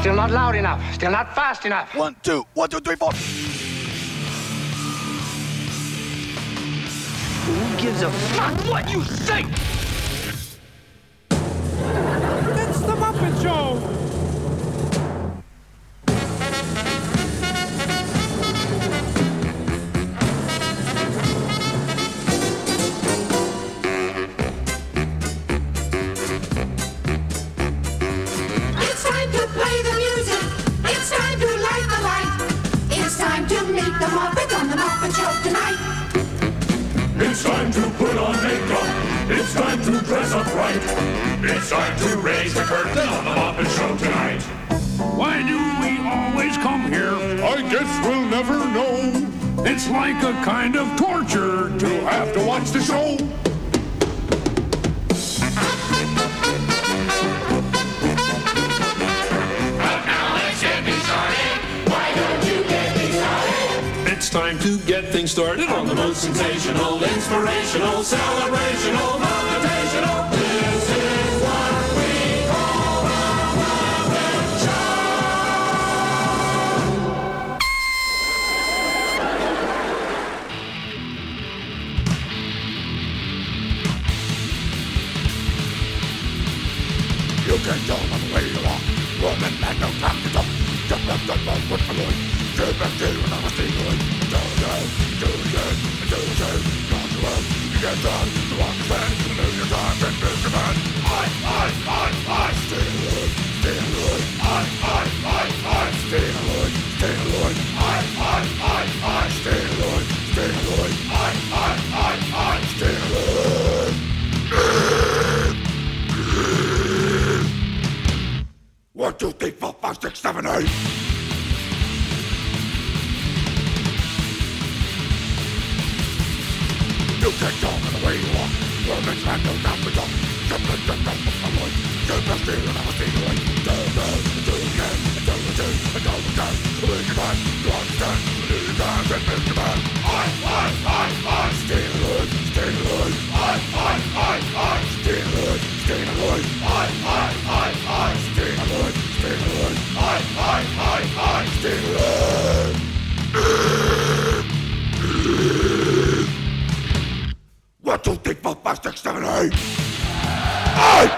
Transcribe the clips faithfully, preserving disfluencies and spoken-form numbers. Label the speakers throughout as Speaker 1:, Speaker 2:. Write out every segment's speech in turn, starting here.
Speaker 1: Still not loud enough. Still not fast enough.
Speaker 2: One, two, one, two, three, four.
Speaker 1: Who gives a fuck what you think?
Speaker 3: It's the Muppet Show!
Speaker 4: It's time to play the music. It's time to light the light. It's time to meet the Muppets on the Muppet Show tonight.
Speaker 5: It's time to put on makeup. It's time to dress up right. It's time to raise the curtain on the Muppet Show tonight.
Speaker 6: Why do we always come here?
Speaker 5: I guess we'll never know.
Speaker 6: It's like a kind of torture to have to watch the show.
Speaker 5: But now let's get me started. Why don't you get me started?
Speaker 6: It's time to get things started
Speaker 5: On the most sensational, inspirational, celebrational, motivational. This is what we call the Muppet Show.
Speaker 2: You can go on the way you walk. Woman, man, no time to talk. Jump up, jump up, what's my Lord? Jump up, do what I was thinking. Do it, do it, do it, do it, do it. Come to us, you get done. You walk the fence, you know your time, and build your man. I, I, I, I, stay alone, stay alone. I, I, I, I, stay alone, stay alone. I, I, I, I, stay alone, stay alone. I, I, I, I, stay alone. One, two, three, four, five, six, seven, eight. You can't talk in the way you walk. Woman's man, no time to talk. Jump up, jump up, what's my Lord? Jump up, steal, and I was stealing. Do it, do it, do it again. Do it, do it, do it again. Build your man, you understand. Build your man, and build your man. I, I, I, I, stay alone, stay alone. I, I, I, I, stay alone, stay alone. I, I, I, I, stay alone, stay alone. I, I, I, I, stay alone. One, two, three, four, five, six, seven, eight. Eight!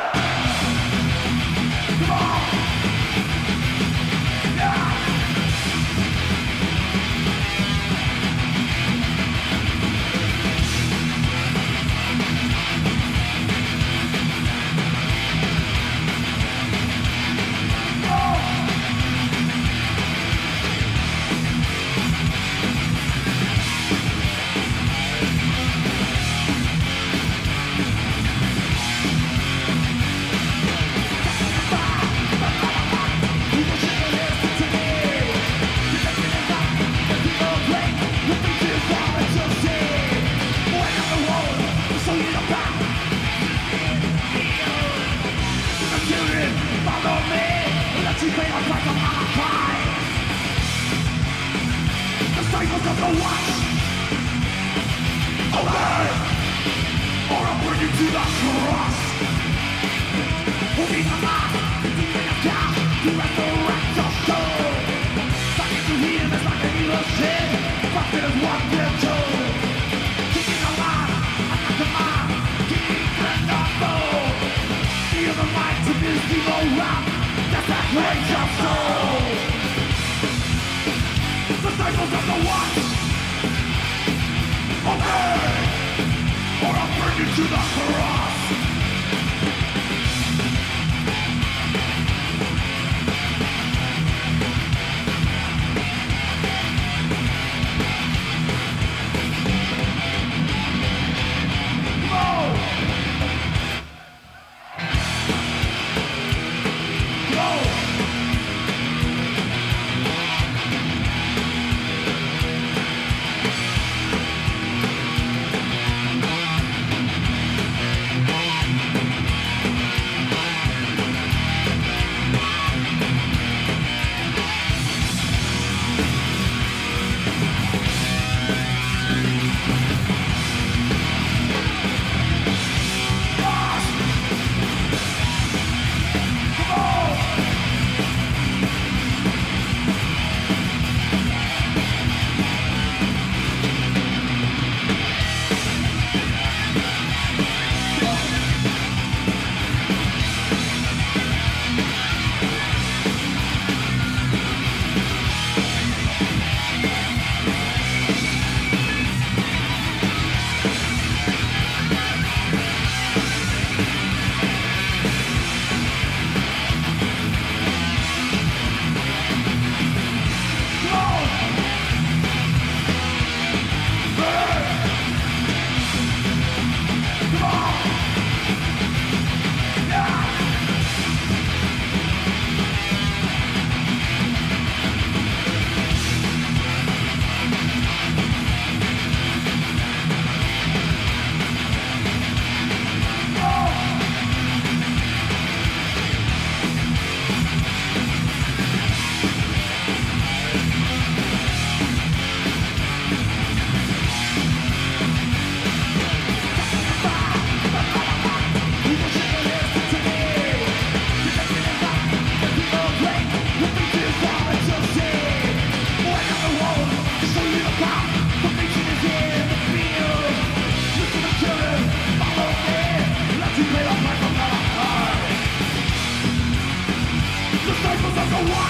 Speaker 2: What the what?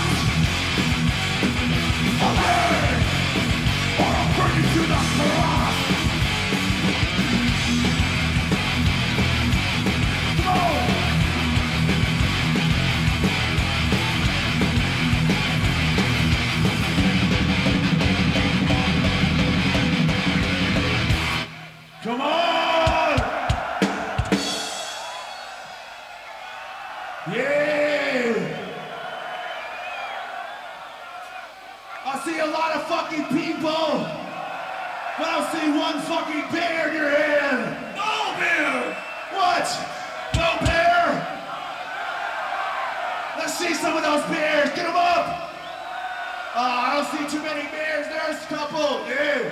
Speaker 2: Okay! Or I'll bring you to the cross! Come on! Come on! Yeah! I see a lot of fucking people, but I see one fucking bear in your hand. No bear! What? No bear? Let's see some of those bears. Get them up! Oh, I don't see too many bears. There's a couple. Yeah.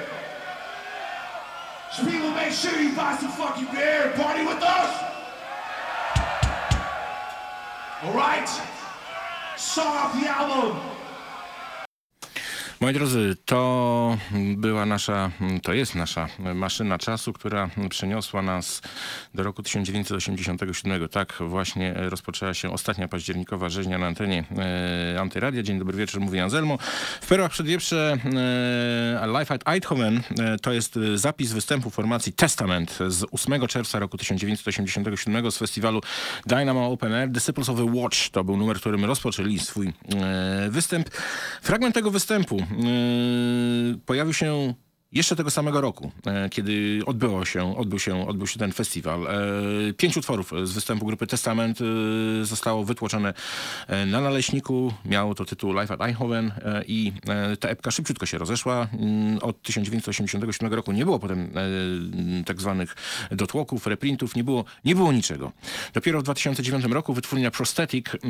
Speaker 2: So people, make sure you buy some fucking beer and party with us. All right. Song off the album.
Speaker 7: Moi drodzy, to była nasza, to jest nasza maszyna czasu, która przeniosła nas do roku tysiąc dziewięćset osiemdziesiątego siódmego. Tak właśnie rozpoczęła się ostatnia październikowa rzeźnia na antenie e, Antyradia. Dzień dobry wieczór, mówi Anselmo. W Perłach Przedwieprze e, Live at Eindhoven e, to jest zapis występu formacji Testament z ósmego czerwca roku tysiąc dziewięćset osiemdziesiątego siódmego z festiwalu Dynamo Open Air. Disciples of the Watch to był numer, którym rozpoczęli swój e, występ. Fragment tego występu Yy, pojawił się jeszcze tego samego roku, e, kiedy odbyło się, odbył, się, odbył się ten festiwal. E, pięć utworów z występu grupy Testament e, zostało wytłoczone e, na Naleśniku. Miało to tytuł Live at Eindhoven e, i e, ta epka szybciutko się rozeszła. E, od tysiąc dziewięćset osiemdziesiątego siódmego roku nie było potem e, tak zwanych dotłoków, reprintów, nie było, nie było niczego. Dopiero w dwa tysiące dziewiątym roku wytwórnia Prosthetic e,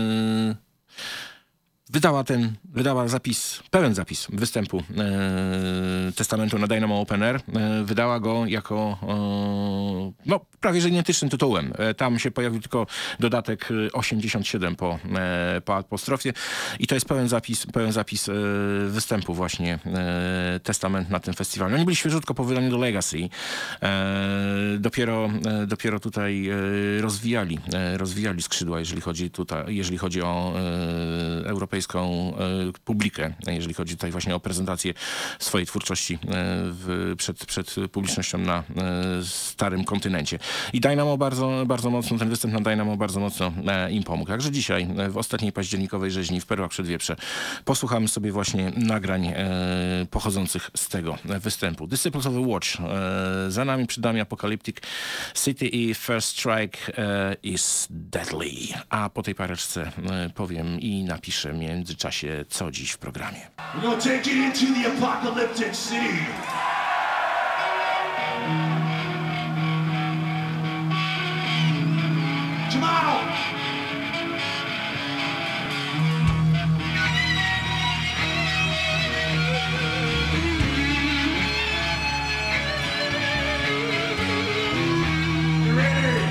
Speaker 7: Wydała ten, wydała zapis, pełen zapis występu e, Testamentu na Dynamo Open Air. E, wydała go jako e, no, prawie że identycznym tytułem. E, tam się pojawił tylko dodatek osiemdziesiąt siedem po, e, po apostrofie i to jest pełen zapis, pełen zapis e, występu właśnie e, Testament na tym festiwalu. Oni byli świeżutko po wydaniu do Legacy. E, dopiero, e, dopiero tutaj e, rozwijali, e, rozwijali skrzydła, jeżeli chodzi tutaj, jeżeli chodzi o e, europejską publikę, jeżeli chodzi tutaj właśnie o prezentację swojej twórczości w, przed, przed publicznością na starym kontynencie. I Dynamo bardzo, bardzo mocno, ten występ na Dynamo bardzo mocno im pomógł. Także dzisiaj w ostatniej październikowej rzeźni w Perłach Przedwieprze posłuchamy sobie właśnie nagrań pochodzących z tego występu. Disciples of the Watch. Za nami przed nami Apocalyptic City i First Strike is Deadly. A po tej pareczce powiem i napiszę w międzyczasie, co dziś w programie.
Speaker 2: We're gonna take it into the apocalyptic city. Come on! You ready?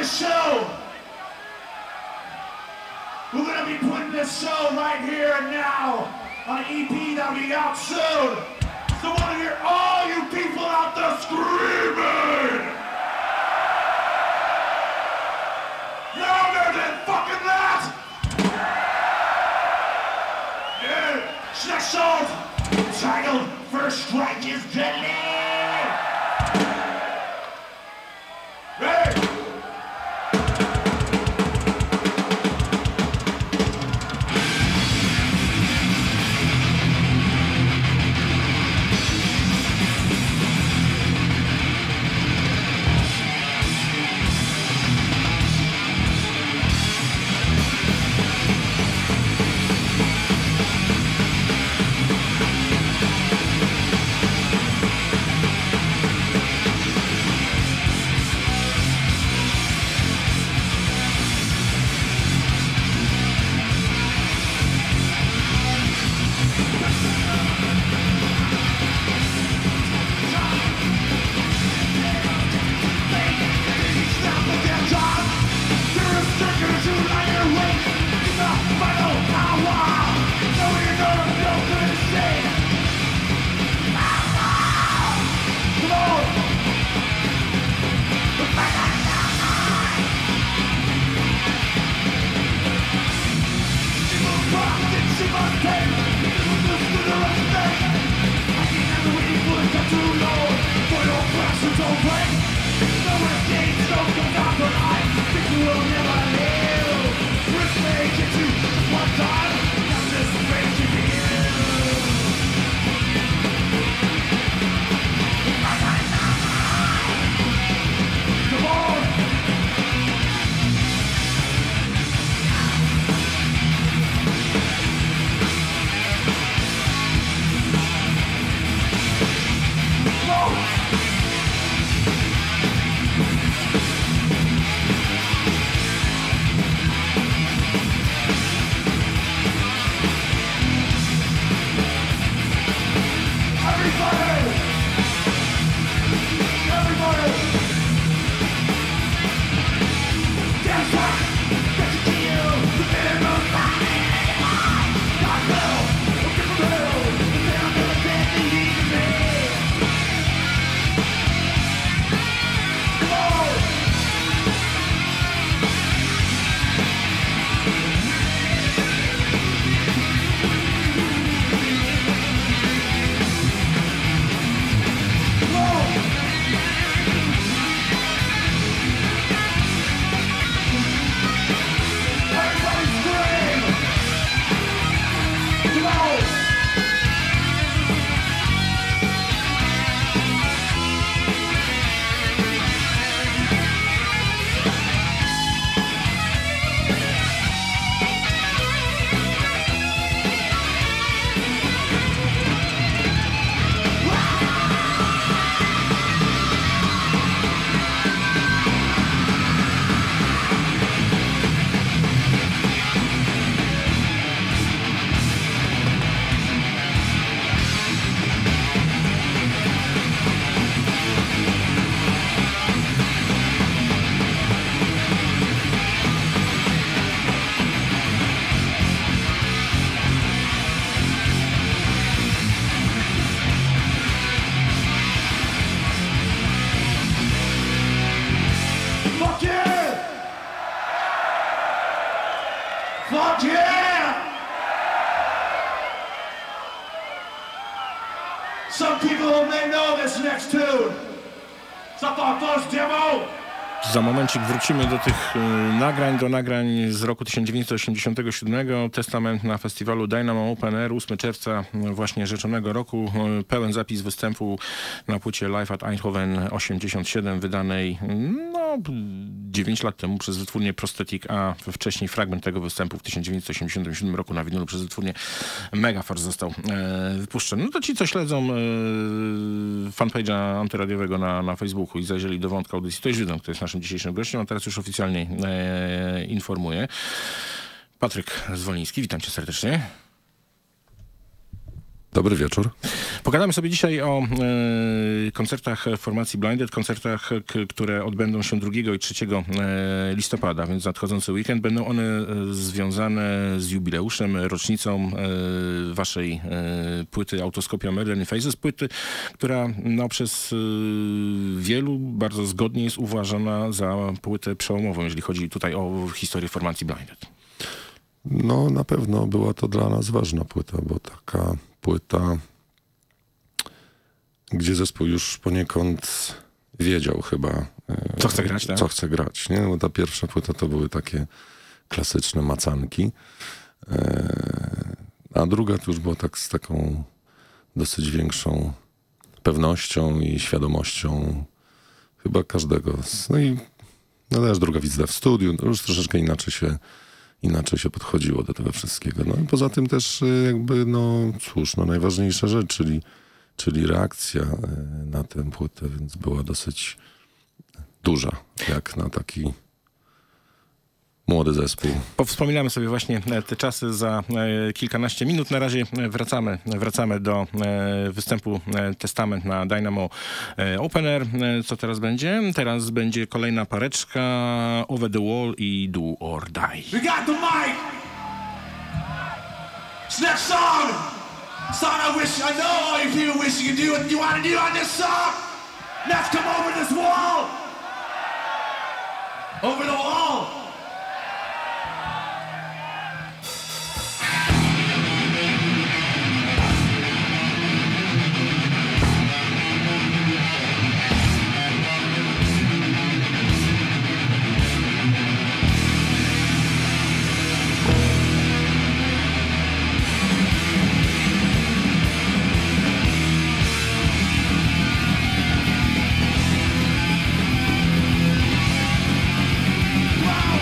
Speaker 5: this show. We're gonna be putting this show right here and now on an E P that'll be out soon. So I want to hear all you people out there screaming. Louder than fucking that. Yeah, next song titled First Strike is Deadly. Ready? Fuck yeah! Some people may know this next tune. It's up our first demo.
Speaker 7: Za momencik wrócimy do tych y, nagrań, do nagrań z roku tysiąc dziewięćset osiemdziesiątego siódmego. Testament na festiwalu Dynamo Open Air, ósmego czerwca właśnie rzeczonego roku. Y, pełen zapis występu na płycie Live at Eindhoven osiemdziesiąt siedem, wydanej no, dziewięć lat temu przez wytwórnię Prosthetic, a wcześniej fragment tego występu w tysiąc dziewięćset osiemdziesiątym siódmym roku na winylu przez wytwórnię Megaforce został e, wypuszczony. No to ci, co śledzą e, fanpage'a antyradiowego na, na Facebooku i zajrzeli do wątka audycji, to już wiedzą, kto jest naszym dzisiejszym gościem, a teraz już oficjalnie e, informuję. Patryk Zwoliński, witam cię serdecznie.
Speaker 8: Dobry wieczór.
Speaker 7: Pogadamy sobie dzisiaj o e, koncertach formacji Blinded, koncertach, k- które odbędą się drugiego i trzeciego e, listopada, więc nadchodzący weekend. Będą one e, związane z jubileuszem, rocznicą e, waszej e, płyty Autoskopia Murder in Faces, płyty, która no, przez e, wielu bardzo zgodnie jest uważana za płytę przełomową, jeżeli chodzi tutaj o historię formacji Blinded.
Speaker 2: No na pewno była to dla nas ważna płyta, bo taka płyta, gdzie zespół już poniekąd wiedział chyba, e,
Speaker 7: Co chce grać, tak?
Speaker 2: co chce grać, nie? Bo ta pierwsza płyta to były takie klasyczne macanki, e, a druga to już była tak z taką dosyć większą pewnością i świadomością chyba każdego. z- No i no też druga wizyta w studiu, no już troszeczkę inaczej się, inaczej się podchodziło do tego wszystkiego. No i poza tym też y, jakby, no cóż, no najważniejsza rzecz, czyli, czyli reakcja y, na tę płytę, więc była dosyć duża, jak na taki młody zespół.
Speaker 7: Powspominamy sobie właśnie e, te czasy za e, kilkanaście minut. Na razie e, wracamy, wracamy do e, występu e, Testament na Dynamo e, Open Air. E, co teraz będzie? Teraz będzie kolejna pareczka Over the Wall i Do or Die.
Speaker 5: We got the mic. It's next song. Song I wish I know all you people wish you could do what you want to do on this song. Let's come over this wall. Over the wall. Wow!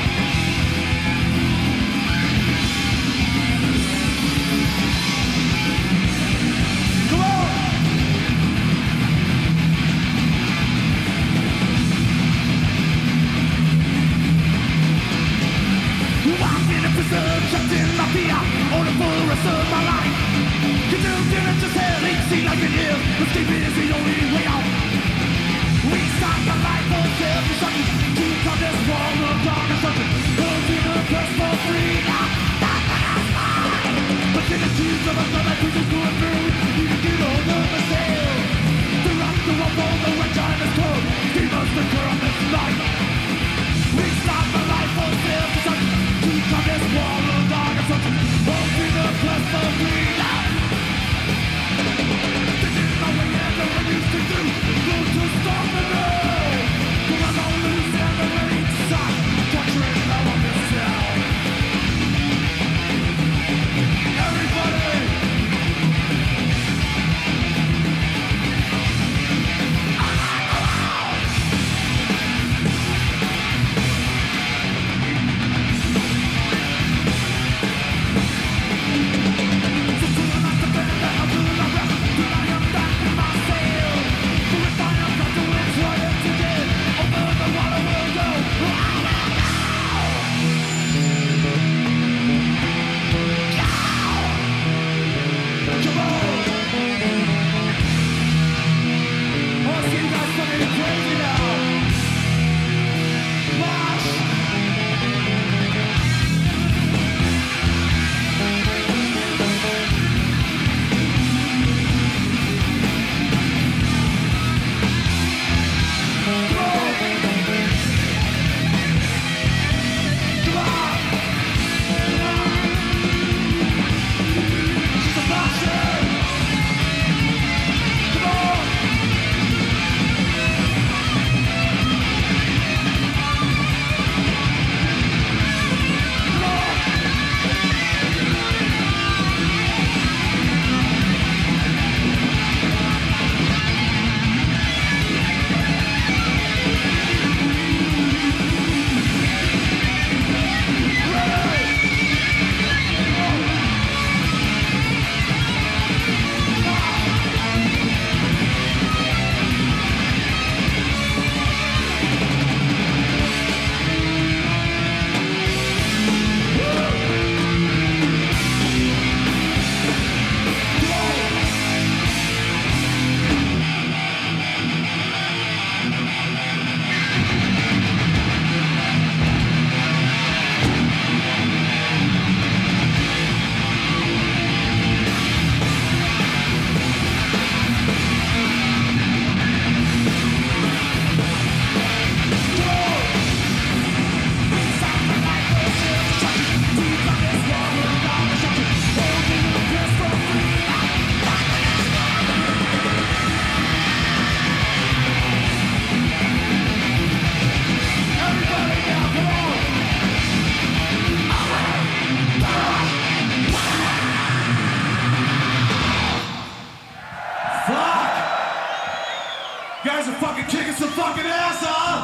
Speaker 5: guys are fucking kicking some fucking ass, huh?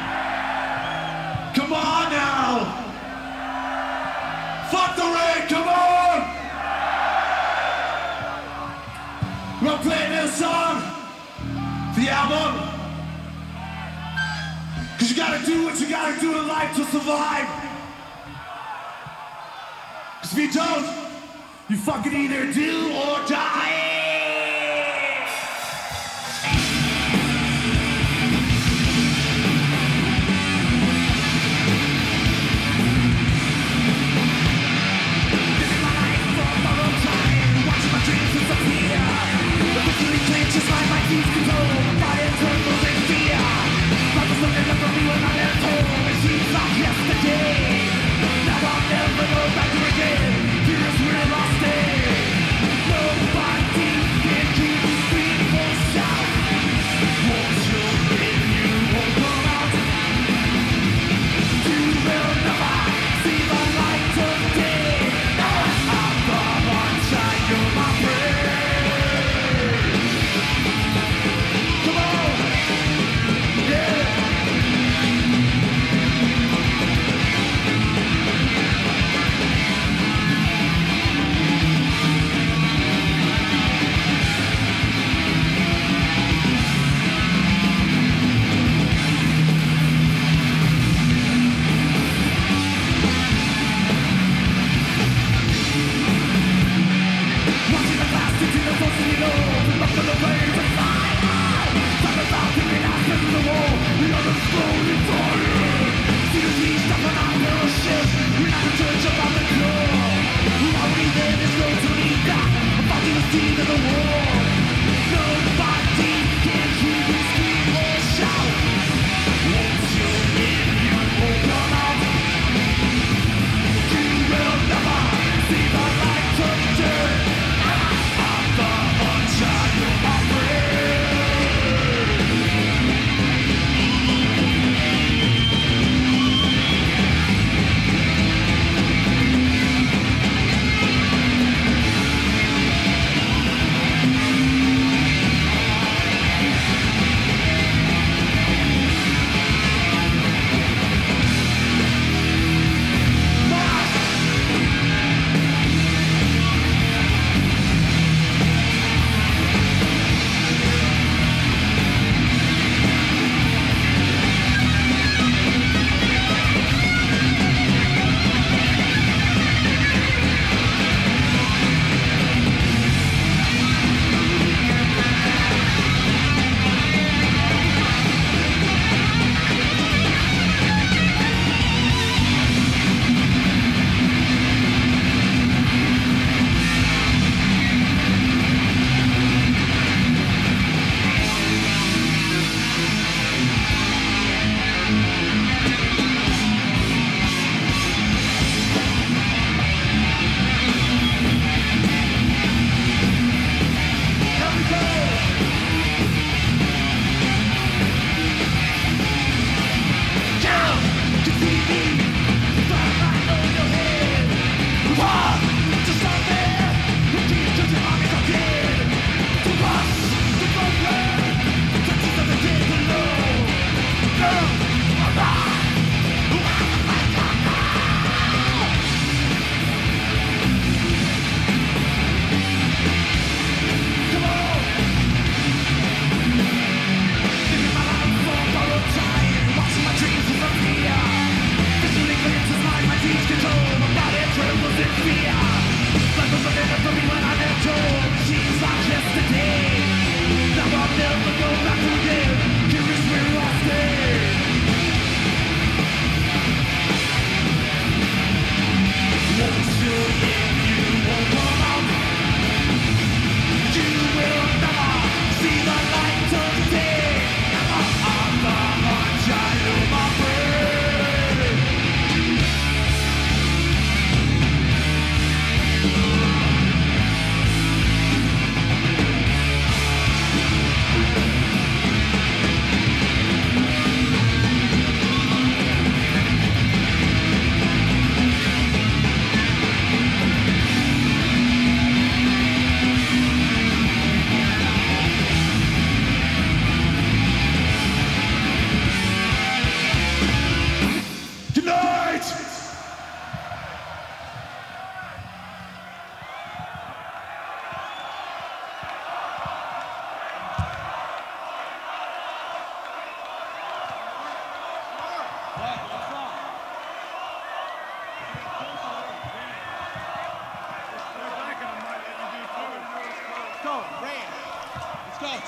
Speaker 5: Come on now. Fuck the rain, come on. We're playing this song for the album. Cause you gotta do what you gotta do in life to survive. Cause if you don't, you fucking either do or die. Just like my keys control, my body trembles in fear. Life was looking up for me when I left home. It seems like yesterday. Now I'll never go back to again. Here's where I lost it. Nobody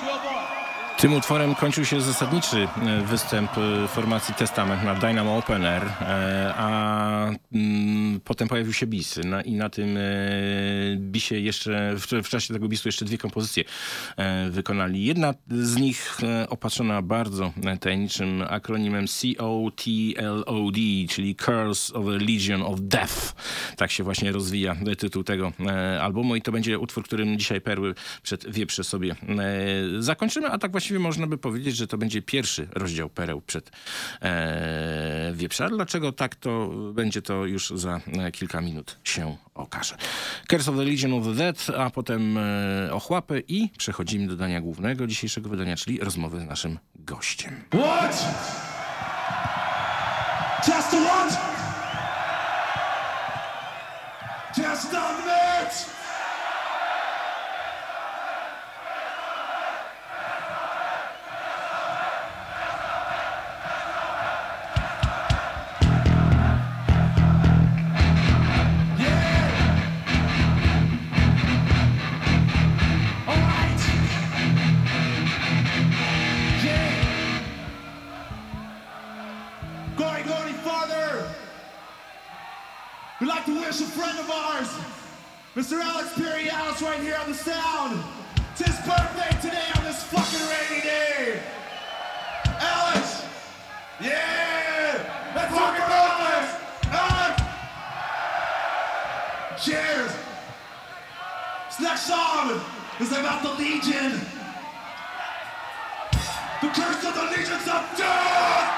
Speaker 7: Tym utworem kończył się zasadniczy występ formacji Testament na Dynamo Open Air, a mm, potem pojawił się bis. Na, I na tym bisie jeszcze, w, w czasie tego bisu jeszcze dwie kompozycje wykonali. Jedna z nich opatrzona bardzo tajemniczym akronimem C O T L O D, czyli Curse of a Legion of Death. Tak się właśnie rozwija tytuł tego albumu i to będzie utwór, którym dzisiaj perły przed wieprze sobie zakończymy, a tak właściwie można by powiedzieć, że to będzie pierwszy rozdział pereł przed e, wieprza. Dlaczego tak to będzie, to już za e, kilka minut się okaże. Curse of the Legion of the Dead, a potem e, ochłapy i przechodzimy do dania głównego dzisiejszego wydania, czyli rozmowy z naszym gościem.
Speaker 5: What? Just a what? Just a minute!
Speaker 8: We'd like to wish a friend of ours, Mister Alex Perialis, right here on the sound. It's his birthday today on this fucking rainy day. Alex! Yeah! Let's talk about this! Alex! Cheers! This next song is about the Legion. The curse of the Legions of Death!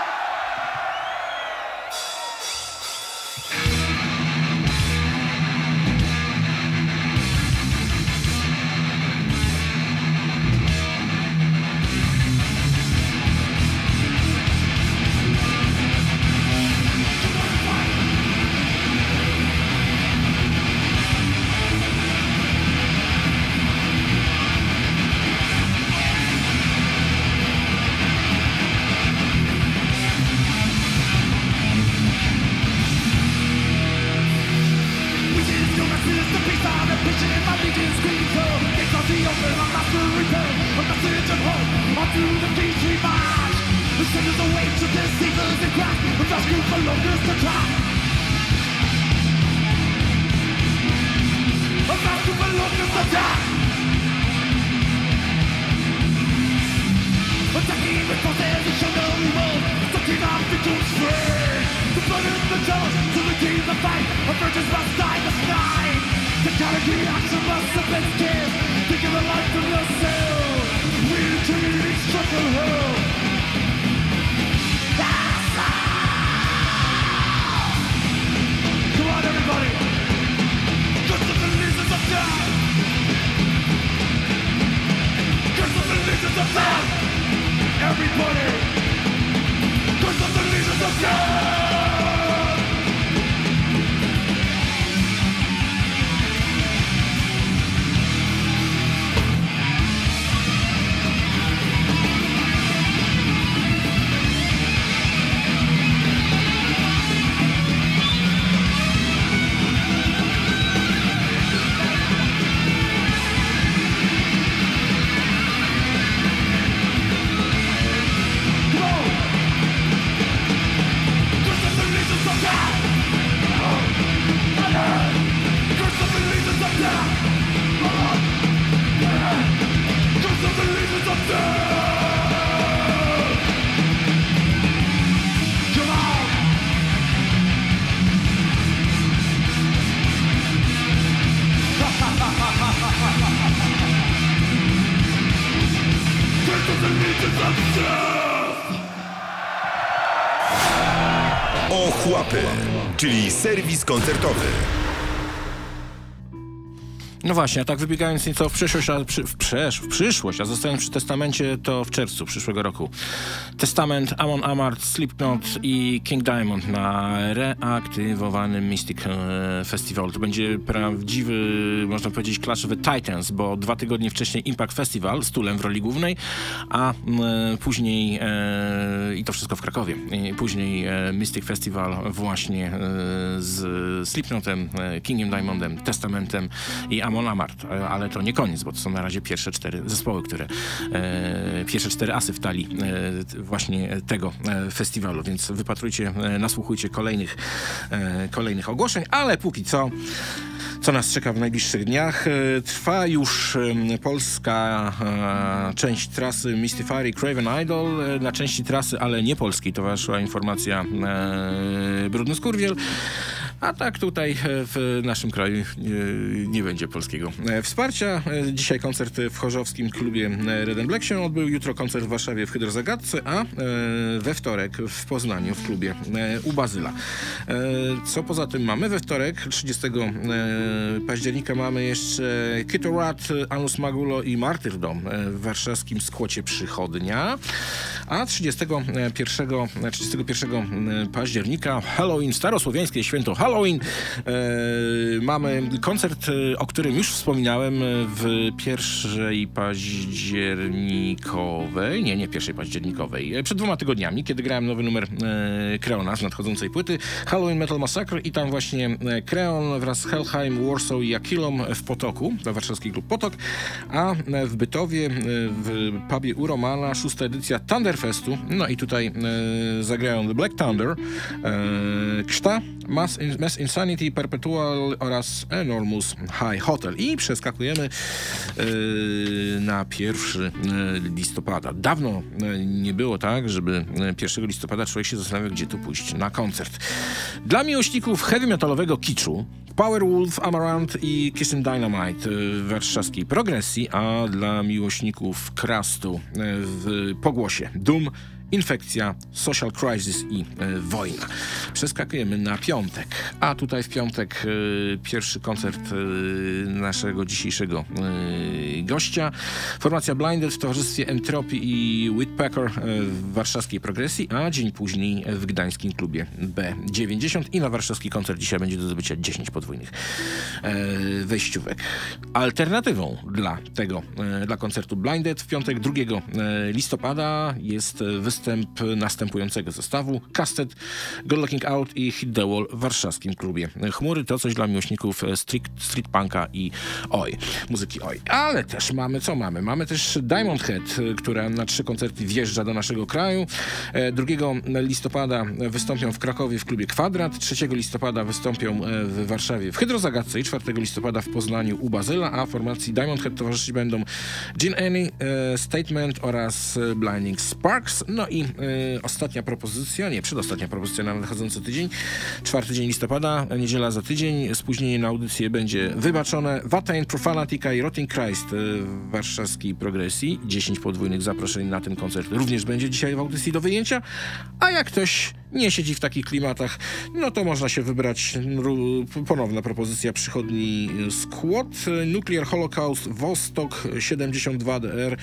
Speaker 2: Ochłapy, czyli serwis koncertowy.
Speaker 7: No właśnie, a tak wybiegając nieco w przyszłość, a przy, w, przesz, w przyszłość, a zostając przy Testamencie, to w czerwcu przyszłego roku. Testament, Amon Amarth, Slipknot i King Diamond na reaktywowanym Mystic e, Festival. To będzie prawdziwy, można powiedzieć, Clash of the Titans, bo dwa tygodnie wcześniej Impact Festival z Toolem w roli głównej, a e, później, e, i to wszystko w Krakowie, i później e, Mystic Festival właśnie e, z Slipknotem, e, Kingiem Diamondem, Testamentem i Amon Amon Amarth, ale to nie koniec, bo to są na razie pierwsze cztery zespoły, które e, pierwsze cztery asy w talii e, właśnie tego e, festiwalu, więc wypatrujcie, e, nasłuchujcie kolejnych, e, kolejnych ogłoszeń, ale póki co co nas czeka w najbliższych dniach. Trwa już polska e, część trasy Mystify Craven Idol. Na części trasy, ale nie polskiej, towarzyszyła informacja e, Brudny Skurwiel. A tak tutaj w naszym kraju nie, nie będzie polskiego wsparcia. Dzisiaj koncert w chorzowskim klubie Red and Black się odbył. Jutro koncert w Warszawie w Hydrozagadce, a we wtorek w Poznaniu w klubie u Bazyla. Co poza tym mamy? We wtorek, trzydziestego października, mamy jeszcze Kito Rat, Anus Magulo i Martyrdom w warszawskim skłocie Przychodnia. A trzydziestego pierwszego, trzydziestego pierwszego października Halloween, starosłowiańskie święto Halloween. E, mamy koncert, o którym już wspominałem w pierwszej październikowej, nie, nie pierwszej październikowej, przed dwoma tygodniami, kiedy grałem nowy numer e, Kreona z nadchodzącej płyty Halloween Metal Massacre i tam właśnie Kreon wraz z Helheim, Warsaw i Akilą w Potoku, to warszawski klub Potok, a w Bytowie w pubie u Romana szósta edycja Thunderfestu. No i tutaj e, zagrają The Black Thunder, e, Krzta, Mass, Mass Insanity, Perpetual oraz Enormous High Hotel. I przeskakujemy yy, na pierwszego listopada. Dawno nie było tak, żeby pierwszego listopada człowiek się zastanawiał, gdzie tu pójść na koncert. Dla miłośników heavy metalowego kiczu Powerwolf, Amaranth i Kissin' Dynamite w warszawskiej progresji, a dla miłośników Krastu w pogłosie Doom, Infekcja, Social Crisis i e, Wojna. Przeskakujemy na piątek, a tutaj w piątek e, pierwszy koncert e, naszego dzisiejszego e, gościa. Formacja Blinded w towarzystwie Entropy i Whitpecker e, w warszawskiej progresji, a dzień później w gdańskim klubie B dziewięćdziesiąt i na warszawski koncert dzisiaj będzie do zdobycia dziesięć podwójnych e, wejściówek. Alternatywą dla tego, e, dla koncertu Blinded w piątek drugiego listopada jest występ następującego zestawu: Casted, Good Looking Out i Hit the Wall w warszawskim klubie Chmury. To coś dla miłośników street, street punka i oj, muzyki oj. Ale też mamy, co mamy? Mamy też Diamond Head, która na trzy koncerty wjeżdża do naszego kraju. drugiego listopada wystąpią w Krakowie w klubie Kwadrat, trzeciego listopada wystąpią w Warszawie w Hydrozagadce i czwartego listopada w Poznaniu u Bazyla, a formacji Diamond Head towarzyszyć będą Gene Annie, Statement oraz Blinding Sparks. No i y, ostatnia propozycja, nie, przedostatnia propozycja na nadchodzący tydzień, czwarty dzień listopada, niedziela za tydzień, spóźnienie na audycję będzie wybaczone. Watain, Profanatica i Rotting Christ y, w warszawskiej progresji. dziesięć podwójnych zaproszeń na ten koncert również będzie dzisiaj w audycji do wyjęcia, a jak ktoś nie siedzi w takich klimatach, no to można się wybrać. Ponowna propozycja Przychodni Skład, Nuclear Holocaust, Vostok siedemdziesiąt dwa D R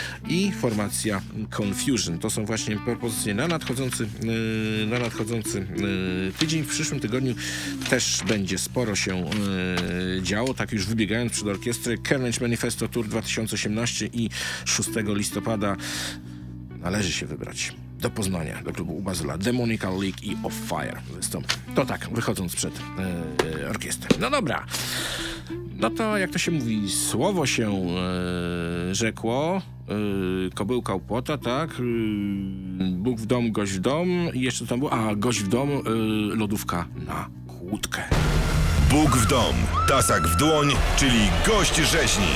Speaker 7: i formacja Confusion. To są właśnie propozycje na nadchodzący, yy, na nadchodzący yy, tydzień. W przyszłym tygodniu też będzie sporo się yy, działo, tak już wybiegając przed orkiestrę. Carnage Manifesto Tour dwa tysiące osiemnaście i szóstego listopada należy się wybrać do Poznania, do klubu u Bazyla. Demonical League i Of Fire wystąpią. To tak, wychodząc przed yy, orkiestrę. No dobra. No to jak to się mówi, słowo się e, rzekło, e, kobyłka u płota, tak, e, Bóg w dom, gość w dom i jeszcze tam było, a gość w dom, e, lodówka na kłódkę.
Speaker 9: Bóg w dom, tasak w dłoń, czyli gość rzeźni.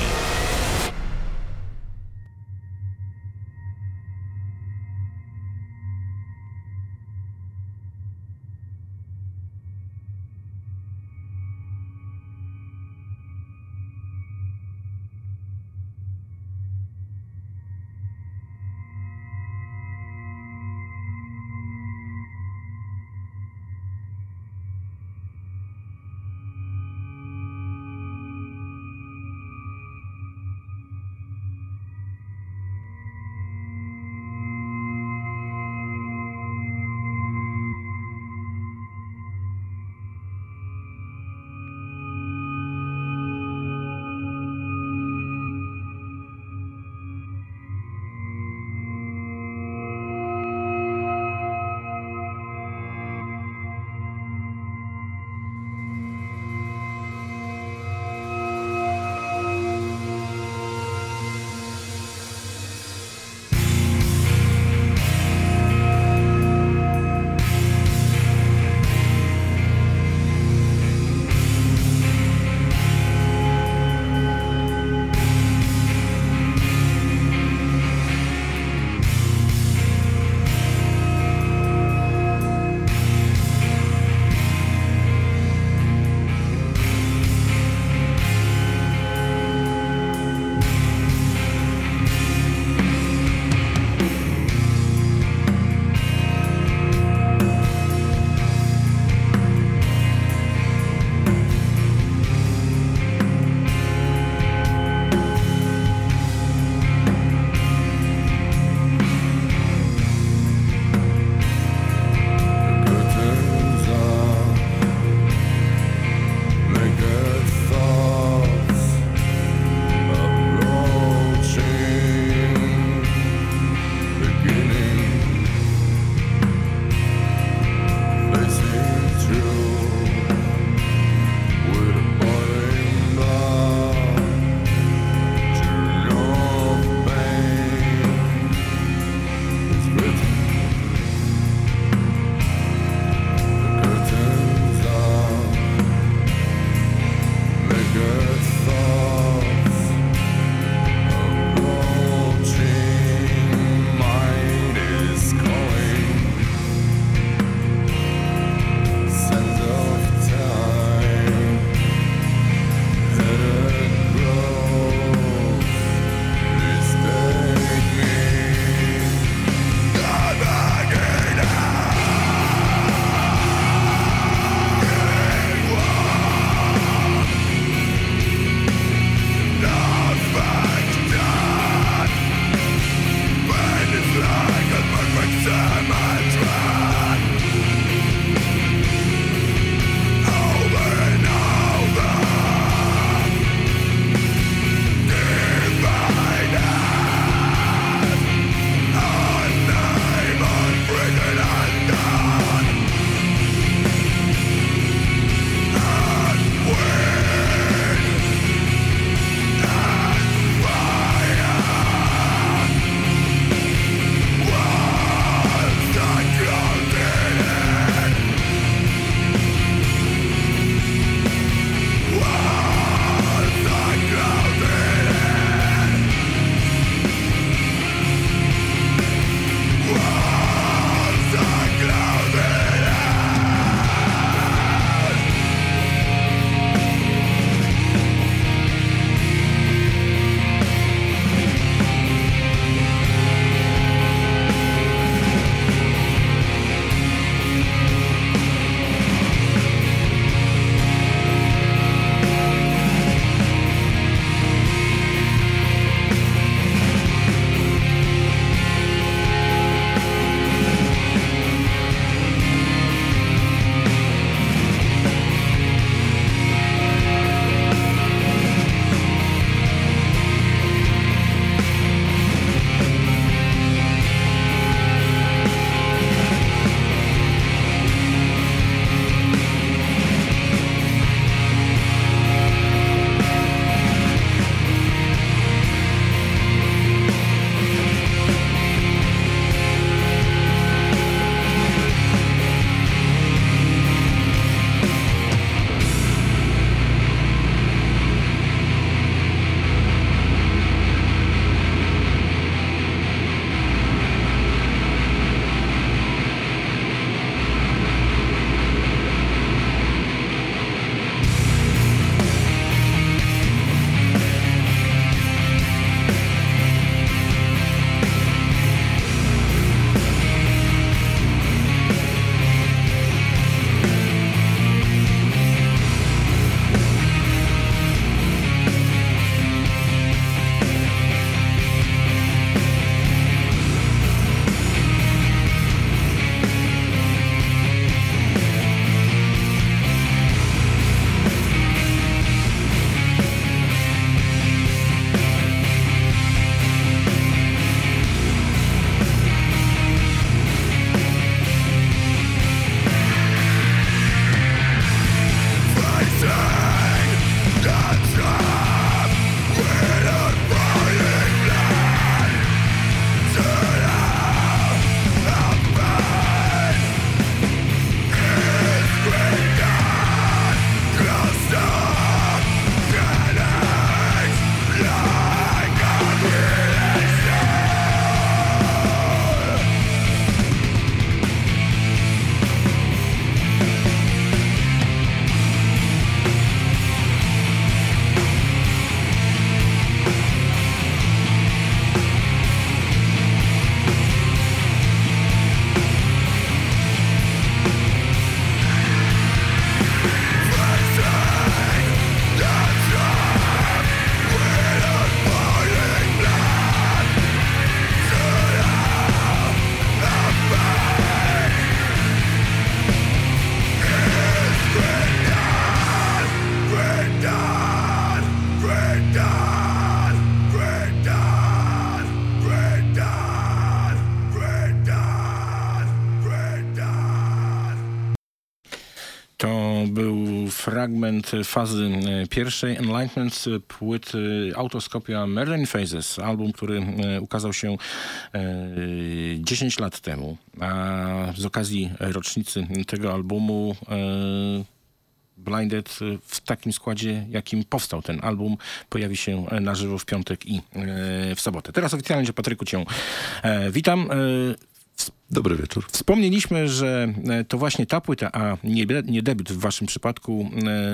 Speaker 7: był fragment fazy e, pierwszej Enlightenment z płyty Autoskopia Merlin Phases, album, który e, ukazał się e, dziesięć lat temu. A z okazji rocznicy tego albumu e, Blinded w takim składzie, jakim powstał ten album, pojawi się na żywo w piątek i e, w sobotę. Teraz oficjalnie, Patryku, cię e, witam. E,
Speaker 10: Dobry wieczór.
Speaker 7: Wspomnieliśmy, że to właśnie ta płyta, a nie, nie debiut w waszym przypadku,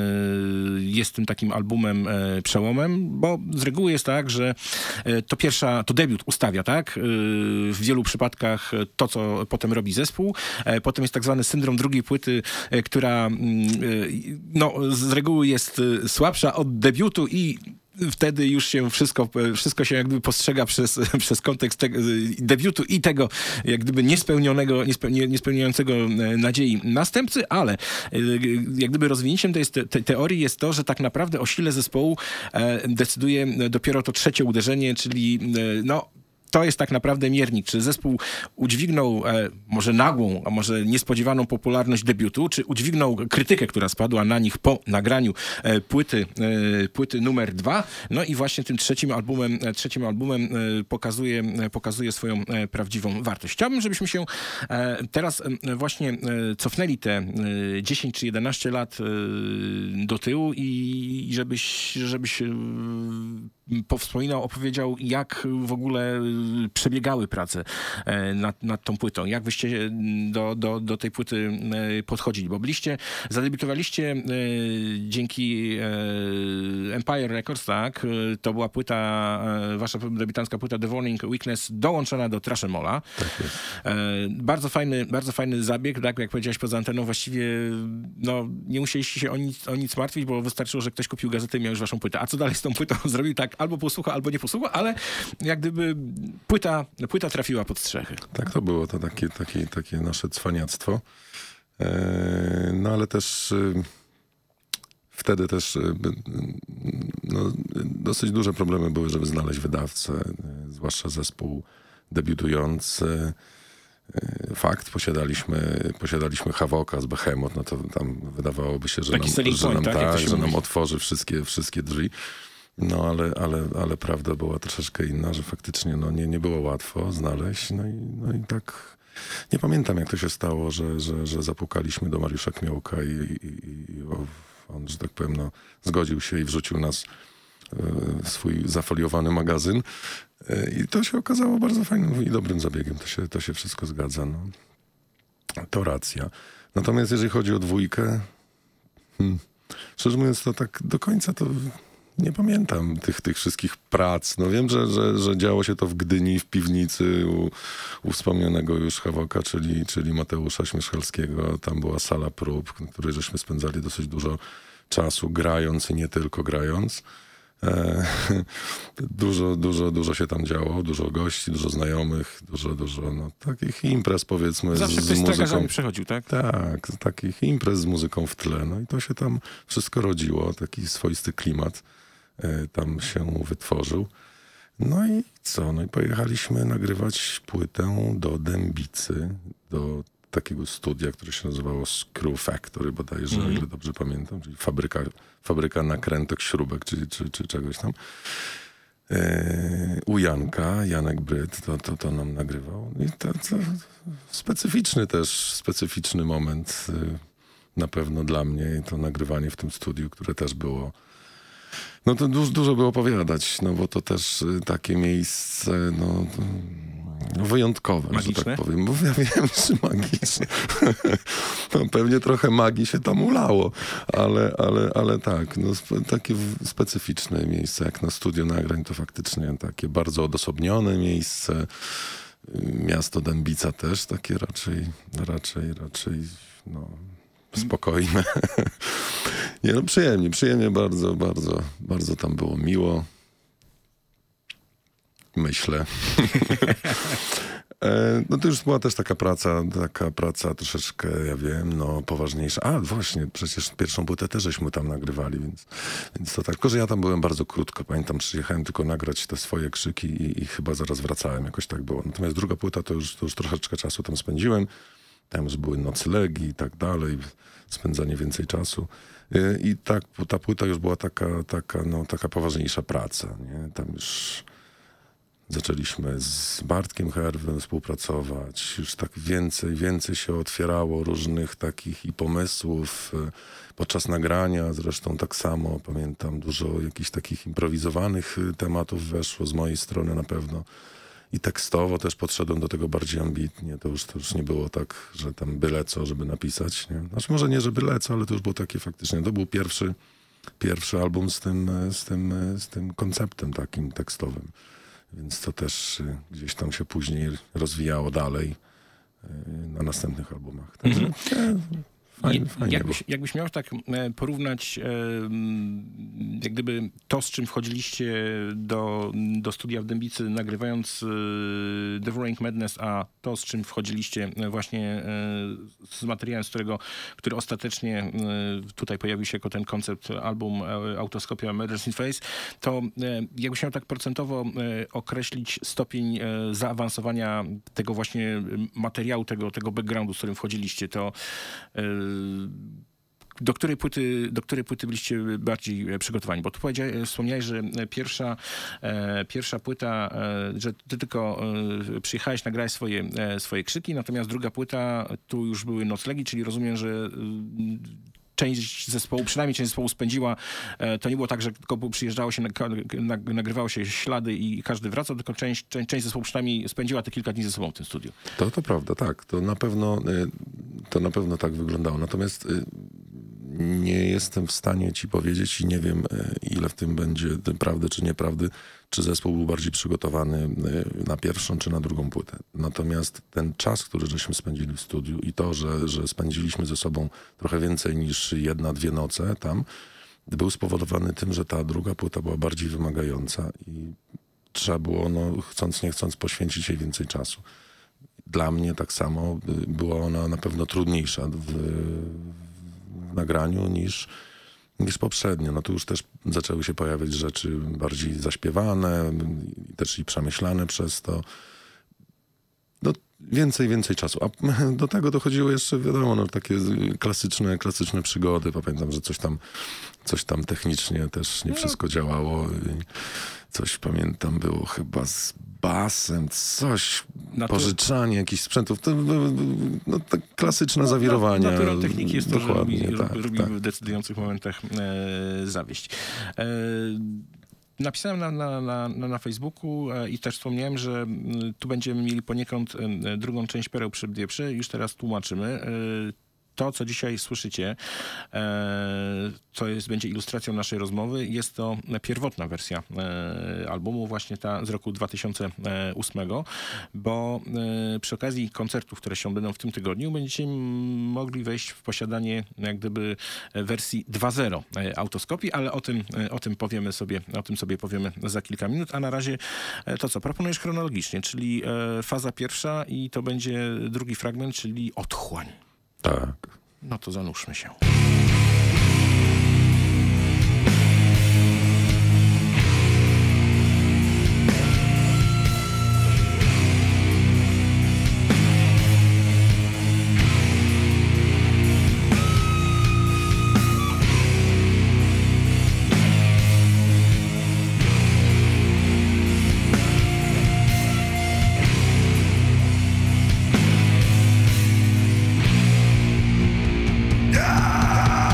Speaker 7: e, jest tym takim albumem e, przełomem, bo z reguły jest tak, że e, to pierwsza, to debiut ustawia, tak? E, w wielu przypadkach to, co potem robi zespół. E, potem jest tak zwany syndrom drugiej płyty, e, która e, no, z reguły jest słabsza od debiutu i wtedy już się wszystko, wszystko się jak gdyby postrzega przez, przez kontekst tego, debiutu i tego jak gdyby niespełnionego, niespełni, niespełniającego nadziei następcy, ale jak gdyby rozwinięciem tej, tej teorii jest to, że tak naprawdę o sile zespołu decyduje dopiero to trzecie uderzenie, czyli no to jest tak naprawdę miernik, czy zespół udźwignął e, może nagłą, a może niespodziewaną popularność debiutu, czy udźwignął krytykę, która spadła na nich po nagraniu e, płyty, e, płyty numer dwa. No i właśnie tym trzecim albumem, e, trzecim albumem e, pokazuje, e, pokazuje swoją e, prawdziwą wartość. Chciałbym, żebyśmy się e, teraz e, właśnie e, cofnęli te e, dziesięć czy jedenaście lat e, do tyłu i, i żebyś, żebyś e, powspominał, opowiedział, jak w ogóle przebiegały prace nad, nad tą płytą. Jak wyście do, do, do tej płyty podchodzili? Bo byliście, zadebiutowaliście dzięki Empire Records, tak? To była płyta, wasza debiutancka płyta The Warning Weakness dołączona do Trash Mola. Tak jest. Bardzo fajny, bardzo fajny zabieg, tak? Jak powiedziałeś poza anteną, właściwie no, nie musieliście się o nic, o nic martwić, bo wystarczyło, że ktoś kupił gazetę i miał już waszą płytę. A co dalej z tą płytą zrobił? Tak, albo posłucha, albo nie posłucha, ale jak gdyby płyta, płyta trafiła pod strzechy.
Speaker 10: Tak to było, to takie, takie, takie nasze cwaniactwo. E, no ale też e, wtedy też e, no, dosyć duże problemy były, żeby znaleźć wydawcę, e, zwłaszcza zespół debiutujący. E, fakt, posiadaliśmy, posiadaliśmy Havoca z Behemoth, no to tam wydawałoby się, że nam, że nam, tak, tak, że nam otworzy wszystkie, wszystkie drzwi. No ale, ale, ale prawda była troszeczkę inna, że faktycznie no, nie, nie było łatwo znaleźć. No i, no i tak nie pamiętam, jak to się stało, że, że, że zapukaliśmy do Mariusza Kmiołka i, i, i on, że tak powiem, no, zgodził się i wrzucił nas w swój zafoliowany magazyn. I to się okazało bardzo fajnym i dobrym zabiegiem. To się, to się wszystko zgadza. No. To racja. Natomiast jeżeli chodzi o dwójkę, hmm, szczerze mówiąc, to tak do końca to nie pamiętam tych, tych wszystkich prac. No wiem, że, że, że działo się to w Gdyni, w piwnicy u, u wspomnianego już Havoca, czyli, czyli Mateusza Śmieszkalskiego. Tam była sala prób, w której żeśmy spędzali dosyć dużo czasu grając i nie tylko grając. E, dużo, dużo, dużo się tam działo, dużo gości, dużo znajomych, dużo, dużo no, takich imprez, powiedzmy.
Speaker 7: Zawsze
Speaker 10: z,
Speaker 7: ktoś
Speaker 10: z
Speaker 7: z
Speaker 10: muzyką.
Speaker 7: przychodził, tak?
Speaker 10: Tak, takich imprez z muzyką w tle. No i to się tam wszystko rodziło, taki swoisty klimat y, tam się wytworzył. No i co? No i pojechaliśmy nagrywać płytę do Dębicy, do takiego studia, które się nazywało Screw Factory bodajże, mm. o ile dobrze pamiętam, czyli fabryka, fabryka nakrętek, śrubek, czy, czy, czy czegoś tam. Yy, u Janka, Janek Bryt, to, to, to nam nagrywał. I to, to specyficzny też, specyficzny moment yy, na pewno dla mnie, to nagrywanie w tym studiu, które też było, no to dużo, dużo było opowiadać, no bo to też yy, takie miejsce, no... To, No wyjątkowe, magiczne? Że tak powiem. Bo ja wiem, że magiczne. No, pewnie trochę magii się tam ulało, ale, ale, ale tak, no, takie specyficzne miejsce, jak na studio nagrań, to faktycznie takie bardzo odosobnione miejsce. Miasto Dębica też takie raczej, raczej, raczej, no, spokojne. Nie, no przyjemnie, przyjemnie bardzo, bardzo, bardzo tam było miło. Myślę. No to już była też taka praca, taka praca troszeczkę, ja wiem, no poważniejsza. A właśnie, przecież pierwszą płytę też żeśmy tam nagrywali, więc, więc to tak. Tylko, że ja tam byłem bardzo krótko. Pamiętam, przyjechałem tylko nagrać te swoje krzyki i, i chyba zaraz wracałem. Jakoś tak było. Natomiast druga płyta to już, to już troszeczkę czasu tam spędziłem. tam już były noclegi i tak dalej, spędzanie więcej czasu. Y, I tak, ta płyta już była taka, taka, no, taka poważniejsza praca, nie? Tam już zaczęliśmy z Bartkiem Herwem współpracować, już tak więcej, więcej się otwierało różnych takich i pomysłów y, podczas nagrania, zresztą tak samo pamiętam, dużo jakichś takich improwizowanych y, tematów weszło z mojej strony na pewno. I tekstowo też podszedłem do tego bardziej ambitnie. To już, to już nie było tak, że tam byle co, żeby napisać. Nie? Znaczy może nie, że byle co, ale to już było takie faktycznie. To był pierwszy, pierwszy album z tym, z, tym, z tym konceptem takim tekstowym. Więc to też y, gdzieś tam się później rozwijało dalej y, na następnych albumach. Także, mm-hmm. nie, Fajnie, fajnie
Speaker 7: jakbyś, jakbyś miał tak porównać e, jak gdyby to, z czym wchodziliście do, do studia w Dębicy, nagrywając e, The Roaring Madness, a to, z czym wchodziliście właśnie e, z materiałem, z którego, który ostatecznie e, tutaj pojawił się jako ten koncept album e, Autoskopia Murders in Face, to e, jakbyś miał tak procentowo e, określić stopień e, zaawansowania tego właśnie materiału, tego, tego backgroundu, z którym wchodziliście, to e, Do której, płyty, do której płyty byliście bardziej przygotowani? Bo tu wspomniałeś, że pierwsza, e, pierwsza płyta, e, że ty tylko e, przyjechałeś, nagrałeś swoje, e, swoje krzyki, natomiast druga płyta, tu już były noclegi, czyli rozumiem, że e, część zespołu, przynajmniej część zespołu spędziła, e, to nie było tak, że tylko przyjeżdżało się, na, nagrywało się ślady i każdy wracał, tylko część, część, część zespołu przynajmniej spędziła te kilka dni ze sobą w tym studiu.
Speaker 10: To to prawda, tak. To na pewno, to na pewno tak wyglądało. Natomiast nie jestem w stanie ci powiedzieć i nie wiem, ile w tym będzie prawdy czy nieprawdy, czy zespół był bardziej przygotowany na pierwszą czy na drugą płytę. Natomiast ten czas, który żeśmy spędzili w studiu i to, że, że spędziliśmy ze sobą trochę więcej niż jedna, dwie noce tam, był spowodowany tym, że ta druga płyta była bardziej wymagająca i trzeba było, no, chcąc nie chcąc, poświęcić jej więcej czasu. Dla mnie tak samo była ona na pewno trudniejsza w, w nagraniu niż, niż poprzednio. No tu już też zaczęły się pojawiać rzeczy bardziej zaśpiewane, też i przemyślane przez to. No, więcej, więcej czasu. A do tego dochodziło jeszcze, wiadomo, no, takie klasyczne, klasyczne przygody. Pamiętam, że coś tam, coś tam technicznie też nie wszystko działało. Coś pamiętam było chyba z basem, coś, Natur... pożyczanie jakichś sprzętów. To, no, tak klasyczne no, zawirowania.
Speaker 7: Naturą techniki jest to,
Speaker 10: dokładnie,
Speaker 7: że lubi,
Speaker 10: tak,
Speaker 7: lubi
Speaker 10: tak.
Speaker 7: w decydujących momentach e, zawieść. E, Napisałem na, na, na, na Facebooku e, i też wspomniałem, że m, tu będziemy mieli poniekąd e, drugą część Pereł przy Dieprzy. Już teraz tłumaczymy. E, To, co dzisiaj słyszycie, e, co jest, będzie ilustracją naszej rozmowy, jest to pierwotna wersja e, albumu, właśnie ta z roku dwa tysiące ósmego, bo e, przy okazji koncertów, które się odbędą w tym tygodniu, będziecie m- mogli wejść w posiadanie jak gdyby wersji dwa zero e, Autoskopii, ale o tym, e, o tym powiemy sobie, o tym sobie powiemy za kilka minut, a na razie e, to co, proponujesz chronologicznie, czyli e, faza pierwsza i to będzie drugi fragment, czyli Otchłań.
Speaker 10: Tak.
Speaker 7: No to zanurzmy się.
Speaker 2: Yeah!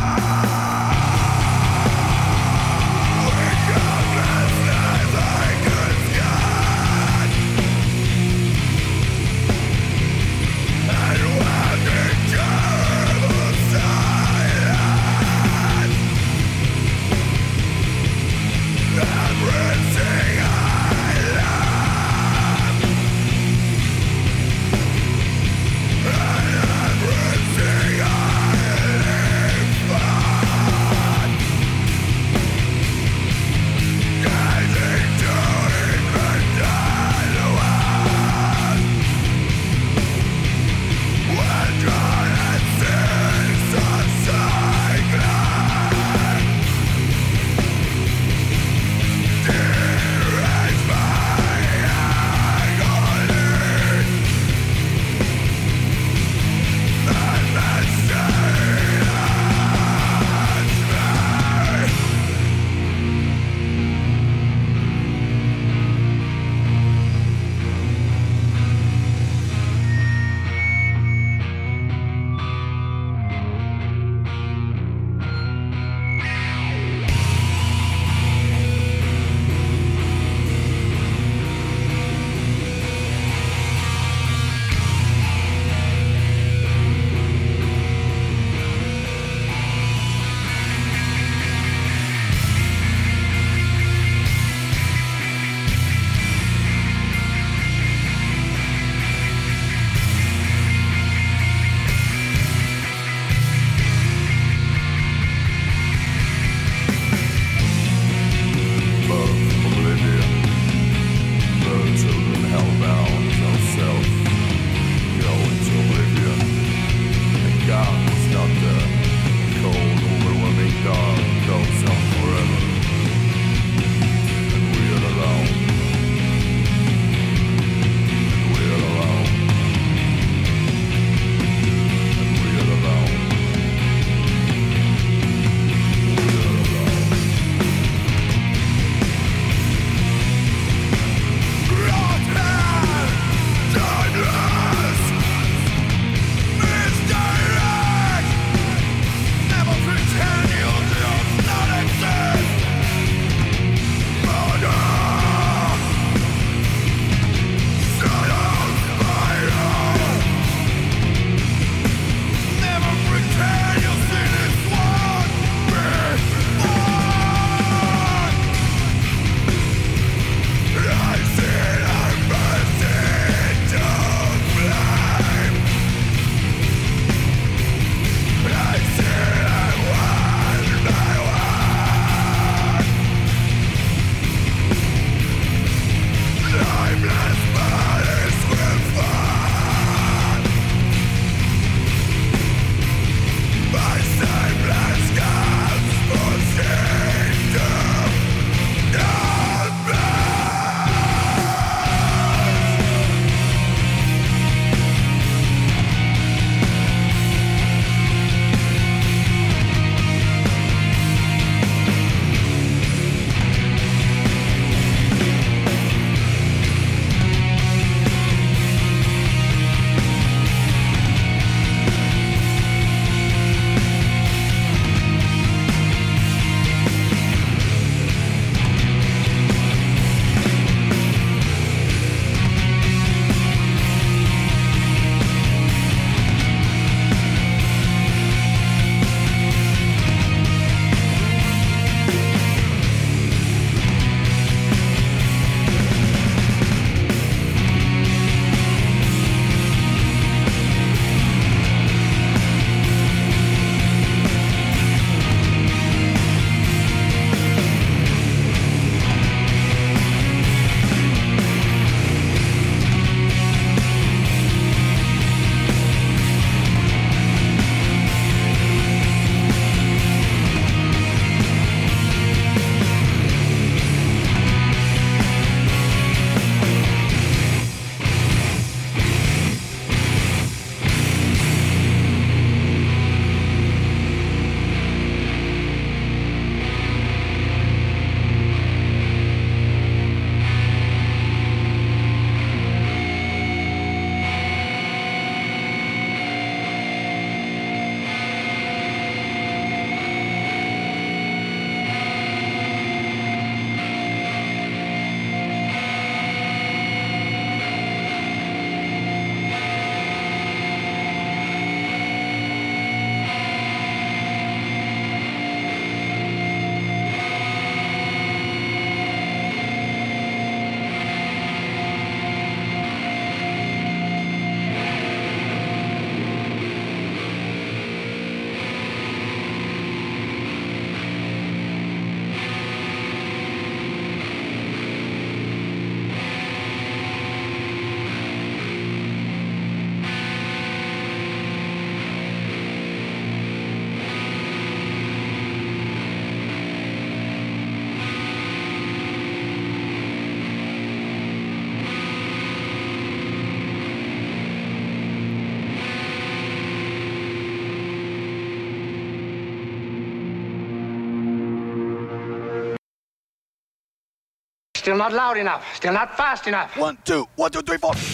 Speaker 1: Still not loud enough. Still not fast enough.
Speaker 8: One, two, one, two, three, four.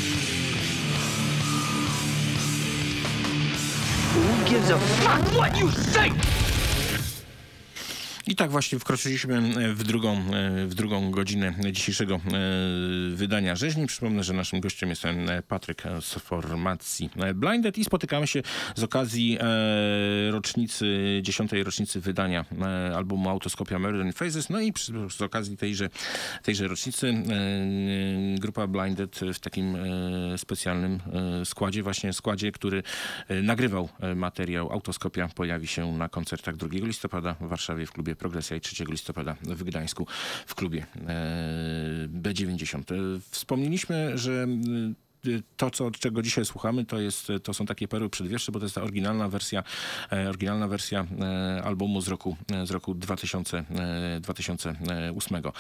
Speaker 1: Who gives a fuck what you say?
Speaker 7: I tak właśnie wkroczyliśmy w drugą, w drugą godzinę dzisiejszego wydania Rzeźni. Przypomnę, że naszym gościem jest Patryk z formacji Blinded i spotykamy się z okazji rocznicy, dziesiątej rocznicy wydania albumu Autoskopia Murder in Phases. No i przy, z okazji tejże, tejże rocznicy grupa Blinded w takim specjalnym składzie, właśnie składzie, który nagrywał materiał Autoskopia, pojawi się na koncertach drugiego listopada w Warszawie w klubie Progresja i trzeciego listopada w Gdańsku w klubie B dziewięćdziesiąt. Wspomnieliśmy, że to, co, czego dzisiaj słuchamy, to, jest, to są takie perły przedwieszcze, bo to jest ta oryginalna wersja, oryginalna wersja albumu z roku, z roku dwa tysiące ósmego.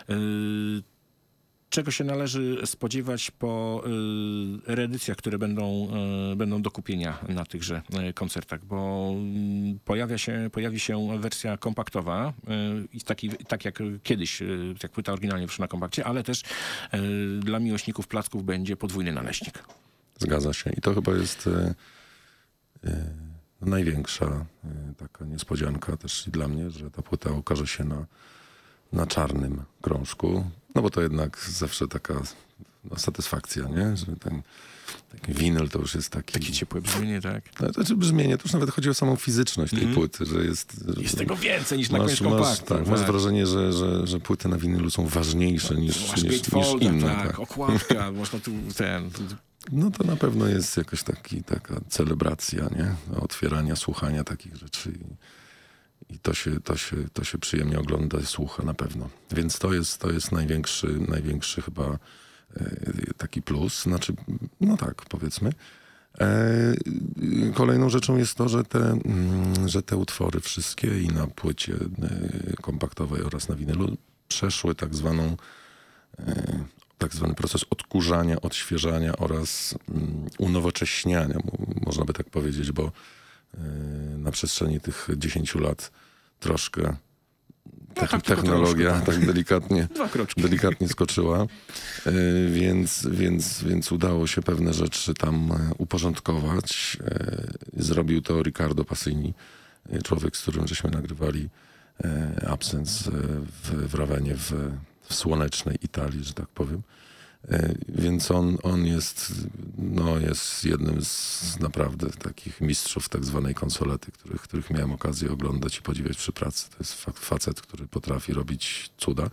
Speaker 7: Czego się należy spodziewać po y, reedycjach, które będą, y, będą do kupienia na tychże y, koncertach, bo y, pojawia się, pojawi się wersja kompaktowa, y, i taki, tak jak kiedyś, y, jak płyta oryginalnie wyszła na kompakcie, ale też y, dla miłośników placków będzie podwójny naleśnik.
Speaker 10: Zgadza się. I to chyba jest y, y, największa y, taka niespodzianka też i dla mnie, że ta płyta ukaże się na na czarnym krążku, no bo to jednak zawsze taka no, satysfakcja, nie? Że ten taki winyl to już jest taki...
Speaker 7: Takie ciepłe brzmienie, tak?
Speaker 10: No, to znaczy brzmienie, to już nawet chodzi o samą fizyczność tej
Speaker 7: mm.
Speaker 10: płyty, że jest... Że
Speaker 7: jest tego więcej niż na
Speaker 10: masz,
Speaker 7: końcu
Speaker 10: masz,
Speaker 7: kompaktu.
Speaker 10: tak,
Speaker 7: tak.
Speaker 10: masz wrażenie, że, że, że płyty na winylu są ważniejsze
Speaker 7: no,
Speaker 10: niż,
Speaker 7: masz
Speaker 10: niż, niż
Speaker 7: folda,
Speaker 10: inne.
Speaker 7: tak,
Speaker 10: Tak.
Speaker 7: okładka, można tu ten...
Speaker 10: No to na pewno jest jakaś taki, taka celebracja, nie? Otwierania, słuchania takich rzeczy. I to się, to, się, to się przyjemnie ogląda i słucha na pewno. Więc to jest, to jest największy, największy chyba e, taki plus. Znaczy, no tak, powiedzmy. E, kolejną rzeczą jest to, że te, mm, że te utwory wszystkie i na płycie e, kompaktowej oraz na winylu przeszły tak zwaną e, tak zwany proces odkurzania, odświeżania oraz mm, unowocześniania, można by tak powiedzieć, bo na przestrzeni tych dziesięciu lat troszkę te-
Speaker 7: no tak,
Speaker 10: technologia
Speaker 7: troszkę, tak.
Speaker 10: tak delikatnie,
Speaker 7: Dwa kroczki.
Speaker 10: delikatnie skoczyła, y, więc, więc, więc udało się pewne rzeczy tam uporządkować. Y, Zrobił to Riccardo Passini, y, człowiek, z którym żeśmy nagrywali y, Absence w, w Ravenie w, w słonecznej Italii, że tak powiem. Więc on, on jest, no jest jednym z naprawdę takich mistrzów tak zwanej konsolety, których, których miałem okazję oglądać i podziwiać przy pracy. To jest facet, który potrafi robić cuda.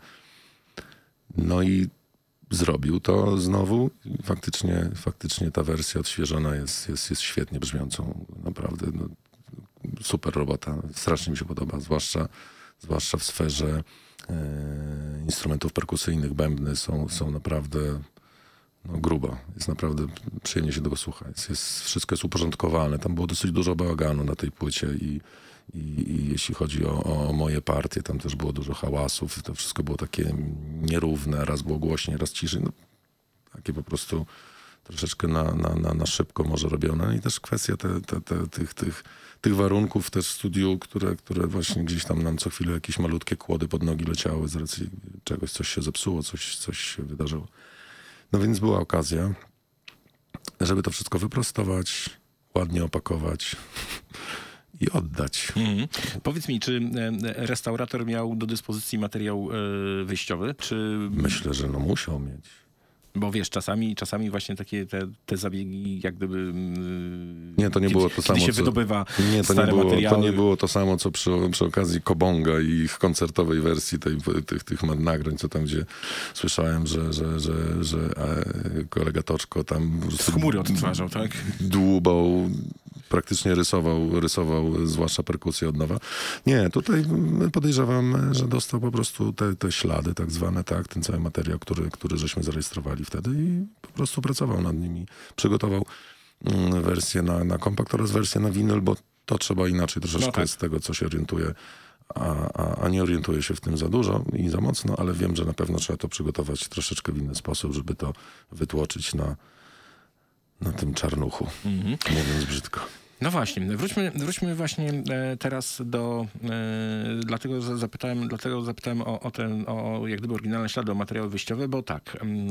Speaker 10: No i zrobił to znowu. Faktycznie, faktycznie ta wersja odświeżona jest, jest, jest świetnie brzmiącą. Naprawdę no, super robota. Strasznie mi się podoba, zwłaszcza, zwłaszcza w sferze E, instrumentów perkusyjnych. Bębny są, są naprawdę no, grubo. Jest naprawdę przyjemnie się tego słucha. Jest, jest, wszystko jest uporządkowane. Tam było dosyć dużo bałaganu na tej płycie i, i, i jeśli chodzi o, o moje partie, tam też było dużo hałasów. To wszystko było takie nierówne. Raz było głośniej, raz ciszej. No, takie po prostu troszeczkę na, na, na, na szybko może robione. I też kwestia te, te, te, tych, tych tych warunków też w studiu, które, które właśnie gdzieś tam nam co chwilę jakieś malutkie kłody pod nogi leciały z racji czegoś, coś się zepsuło, coś, coś się wydarzyło. No więc była okazja, żeby to wszystko wyprostować, ładnie opakować i oddać.
Speaker 7: Mm. Powiedz mi, czy restaurator miał do dyspozycji materiał e, wyjściowy, czy...
Speaker 10: Myślę, że no musiał mieć.
Speaker 7: Bo wiesz, czasami, czasami właśnie takie te, te zabiegi jak gdyby... Yy,
Speaker 10: nie, to nie
Speaker 7: kiedy,
Speaker 10: było to samo,
Speaker 7: się
Speaker 10: co...
Speaker 7: wydobywa
Speaker 10: nie, to
Speaker 7: stare
Speaker 10: nie było,
Speaker 7: materiały.
Speaker 10: To nie było to samo, co przy, przy okazji Kobonga i ich koncertowej wersji tej, tych, tych nagrań, co tam, gdzie słyszałem, że, że, że, że e, kolega Toczko tam...
Speaker 7: Z chmury odtwarzał, tak?
Speaker 10: Dłubał, praktycznie rysował, rysował zwłaszcza perkusję od nowa. Nie, tutaj podejrzewam, że dostał po prostu te, te ślady tak zwane, tak, ten cały materiał, który, który żeśmy zarejestrowali wtedy i po prostu pracował nad nimi. Przygotował mm, wersję na, na kompakt oraz wersję na winyl, bo to trzeba inaczej troszeczkę no tak. z tego, co się orientuje, a, a, a nie orientuję się w tym za dużo i za mocno, ale wiem, że na pewno trzeba to przygotować troszeczkę w inny sposób, żeby to wytłoczyć na, na tym czarnuchu, mm-hmm. mówiąc brzydko.
Speaker 7: No właśnie, wróćmy, wróćmy właśnie e, teraz do, e, dlatego za- zapytałem, dlatego zapytałem o, o ten, o jak gdyby oryginalne ślady, o materiały wyjściowe, bo tak, em,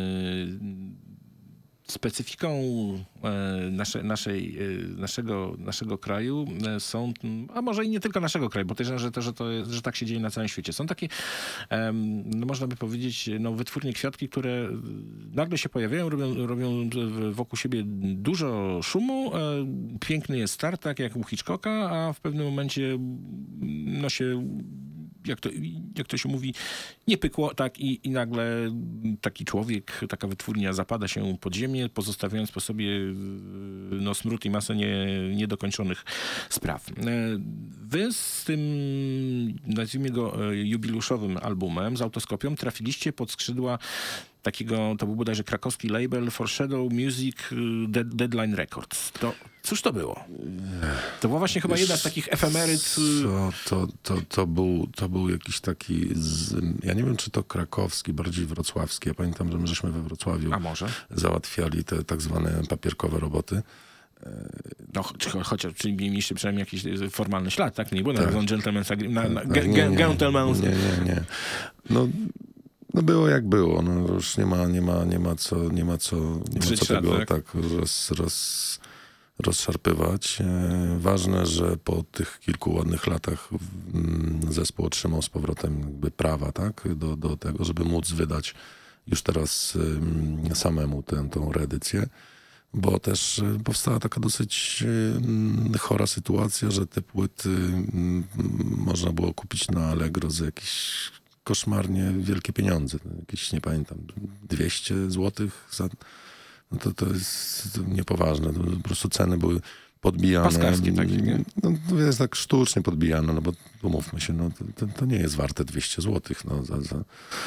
Speaker 7: e, specyfiką e, nasze, naszej, e, naszego, naszego kraju e, są, a może i nie tylko naszego kraju, bo też, że, to, że, to jest, że tak się dzieje na całym świecie. Są takie, em, no można by powiedzieć, no, wytwórnie kwiatki, które nagle się pojawiają, robią, robią w- wokół siebie dużo szumu. E, piękny jest start, tak jak u Hitchcocka, a w pewnym momencie no się, jak to, jak to się mówi, nie pykło, tak i, i nagle taki człowiek, taka wytwórnia zapada się pod ziemię, pozostawiając po sobie no, smród i masę nie, niedokończonych spraw. E, Wy z tym, nazwijmy go, e, jubileuszowym albumem, z Autoskopią, trafiliście pod skrzydła takiego, to był bodajże krakowski label Foreshadow Music y, Dead, Deadline Records. To cóż to było? To była właśnie chyba jedna z takich efemeryt. y,
Speaker 10: Co, to, to, to, był, to był jakiś taki, z, ja nie wiem, czy to krakowski, bardziej wrocławski. Ja pamiętam, że my żeśmy we Wrocławiu
Speaker 7: A może?
Speaker 10: załatwiali te tak zwane papierkowe roboty.
Speaker 7: No, cho- chociaż, czyli mieliście przynajmniej jakiś y, formalny ślad, tak? Nie było
Speaker 10: Tak.
Speaker 7: na gentleman's agreement, na, na,
Speaker 10: Tak,
Speaker 7: ge-
Speaker 10: nie,
Speaker 7: ge-
Speaker 10: nie,
Speaker 7: gentleman's.
Speaker 10: Nie, nie, nie. No, no było jak było. No, już nie ma, nie ma, nie ma co, nie ma co, nie ma
Speaker 7: Żyć
Speaker 10: co
Speaker 7: ślad,
Speaker 10: tego
Speaker 7: tak?
Speaker 10: tak, roz, roz, rozszarpywać. E, ważne, że po tych kilku ładnych latach mm, zespół otrzymał z powrotem jakby prawa, tak, do, do tego, żeby móc wydać już teraz ym, samemu tę, tą reedycję. Bo też y, powstała taka dosyć y, chora sytuacja, że te płyty y, można było kupić na Allegro za jakieś koszmarnie wielkie pieniądze. Jakieś, nie pamiętam, dwieście złotych za... No to, to jest to niepoważne. To po prostu ceny były podbijane.
Speaker 7: Paskarskie takie, nie?
Speaker 10: No, to jest tak sztucznie podbijane, no bo umówmy się, no, to, to, to nie jest warte dwieście złotych. No, za, za...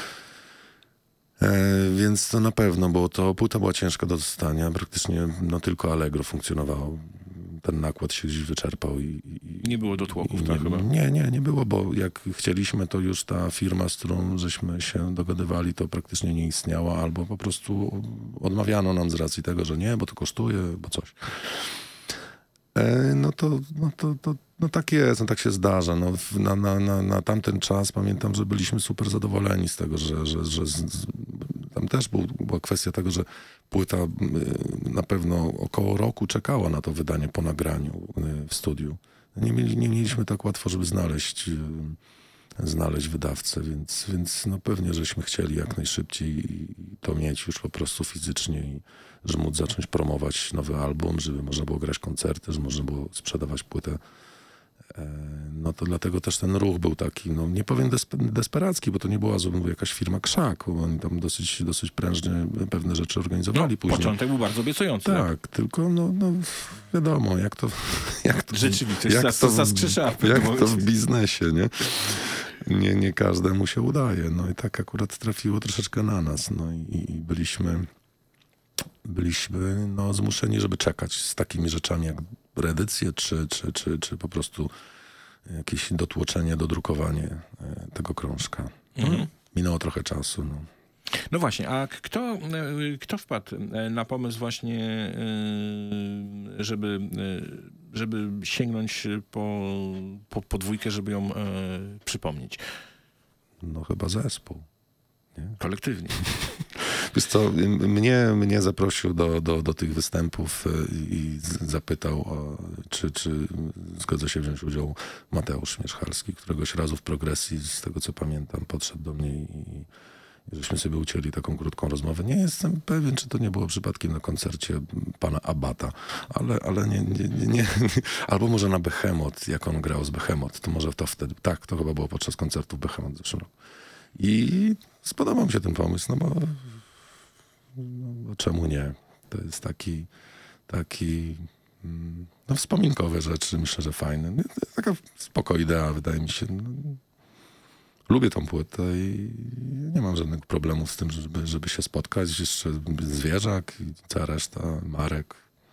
Speaker 10: E, więc to na pewno, bo to płyta była ciężka do dostania. Praktycznie no, tylko Allegro funkcjonowało. Ten nakład się gdzieś wyczerpał. I, i,
Speaker 7: Nie było dotłoków,
Speaker 10: i
Speaker 7: tak
Speaker 10: nie,
Speaker 7: chyba?
Speaker 10: nie, nie, nie było, bo jak chcieliśmy, to już ta firma, z którą żeśmy się dogadywali, to praktycznie nie istniała, albo po prostu odmawiano nam z racji tego, że nie, bo to kosztuje, bo coś. E, no to, no to, to no tak jest, no tak się zdarza. No, w- na, na, na, na tamten czas pamiętam, że byliśmy super zadowoleni z tego, że, że, że z, z, tam też był, była kwestia tego, że płyta y, na pewno około roku czekała na to wydanie po nagraniu y, w studiu. Nie, mieli, nie mieliśmy tak łatwo, żeby znaleźć, y, znaleźć wydawcę, więc, więc no pewnie, żeśmy chcieli jak najszybciej to mieć już po prostu fizycznie i że móc zacząć promować nowy album, żeby można było grać koncerty, że można było sprzedawać płytę. No to dlatego też ten ruch był taki, no nie powiem despe- desperacki, bo to nie była znowu jakaś firma Krzak, bo oni tam dosyć, dosyć prężnie pewne rzeczy organizowali
Speaker 7: No,
Speaker 10: później.
Speaker 7: początek był bardzo obiecujący.
Speaker 10: Tak, tylko no, no wiadomo, jak to... Jak to
Speaker 7: Rzeczywistość
Speaker 10: jak
Speaker 7: zas-
Speaker 10: to w-
Speaker 7: zaskrzeszała w pewnym
Speaker 10: Jak to w
Speaker 7: momencie.
Speaker 10: biznesie, nie? nie? Nie każdemu się udaje. No i tak akurat trafiło troszeczkę na nas. No i, i byliśmy... byliśmy no, zmuszeni, żeby czekać z takimi rzeczami jak reedycje, czy, czy, czy, czy po prostu jakieś dotłoczenie, dodrukowanie e, tego krążka.
Speaker 7: Mhm.
Speaker 10: Minęło trochę czasu. No.
Speaker 7: No właśnie, a k- kto, e, kto wpadł e, na pomysł właśnie, e, żeby, e, żeby sięgnąć po, po, po dwójkę, żeby ją e, przypomnieć?
Speaker 10: no chyba zespół.
Speaker 7: Kolektywnie.
Speaker 10: Wiesz co, m- mnie, mnie zaprosił do, do, do tych występów e, i z- zapytał, o, czy, czy zgodza się wziąć udział Mateusz Mieszchalski, któregoś razu w Progresji, z tego co pamiętam, podszedł do mnie i, i żeśmy sobie ucięli taką krótką rozmowę. Nie jestem pewien, czy to nie było przypadkiem na koncercie pana Abata, ale, ale nie, nie, nie, nie. Albo może na Behemoth, jak on grał z Behemoth, to może to wtedy, tak, to chyba było podczas koncertu w Behemoth w zeszłym roku. I spodobał mi się ten pomysł, no bo, no bo czemu nie? To jest taki, taki mm, no wspominkowe rzeczy, myślę, że fajne. No, to jest taka spoko idea, wydaje mi się. No, lubię tą płytę i nie mam żadnych problemów z tym, żeby, żeby się spotkać. Jeszcze Zwierzak i cała reszta, Marek,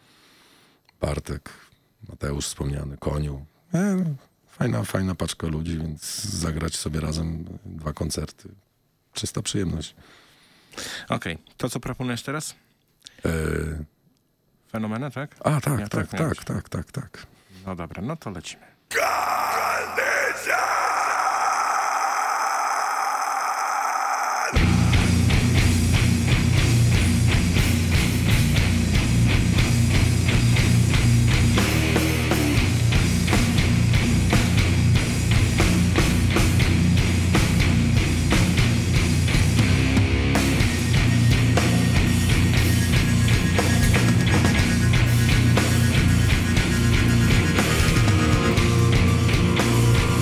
Speaker 10: Bartek, Mateusz wspomniany, Koniu. E, Fajna, fajna paczka ludzi, więc zagrać sobie razem dwa koncerty. Czysta przyjemność.
Speaker 7: Okej, to co proponujesz teraz?
Speaker 10: E,
Speaker 7: Fenomena, tak?
Speaker 10: A, tak,
Speaker 7: Nie,
Speaker 10: tak,
Speaker 7: nie,
Speaker 10: tak,
Speaker 7: nie.
Speaker 10: tak, tak, tak.
Speaker 7: No dobra, no to lecimy.
Speaker 2: Thank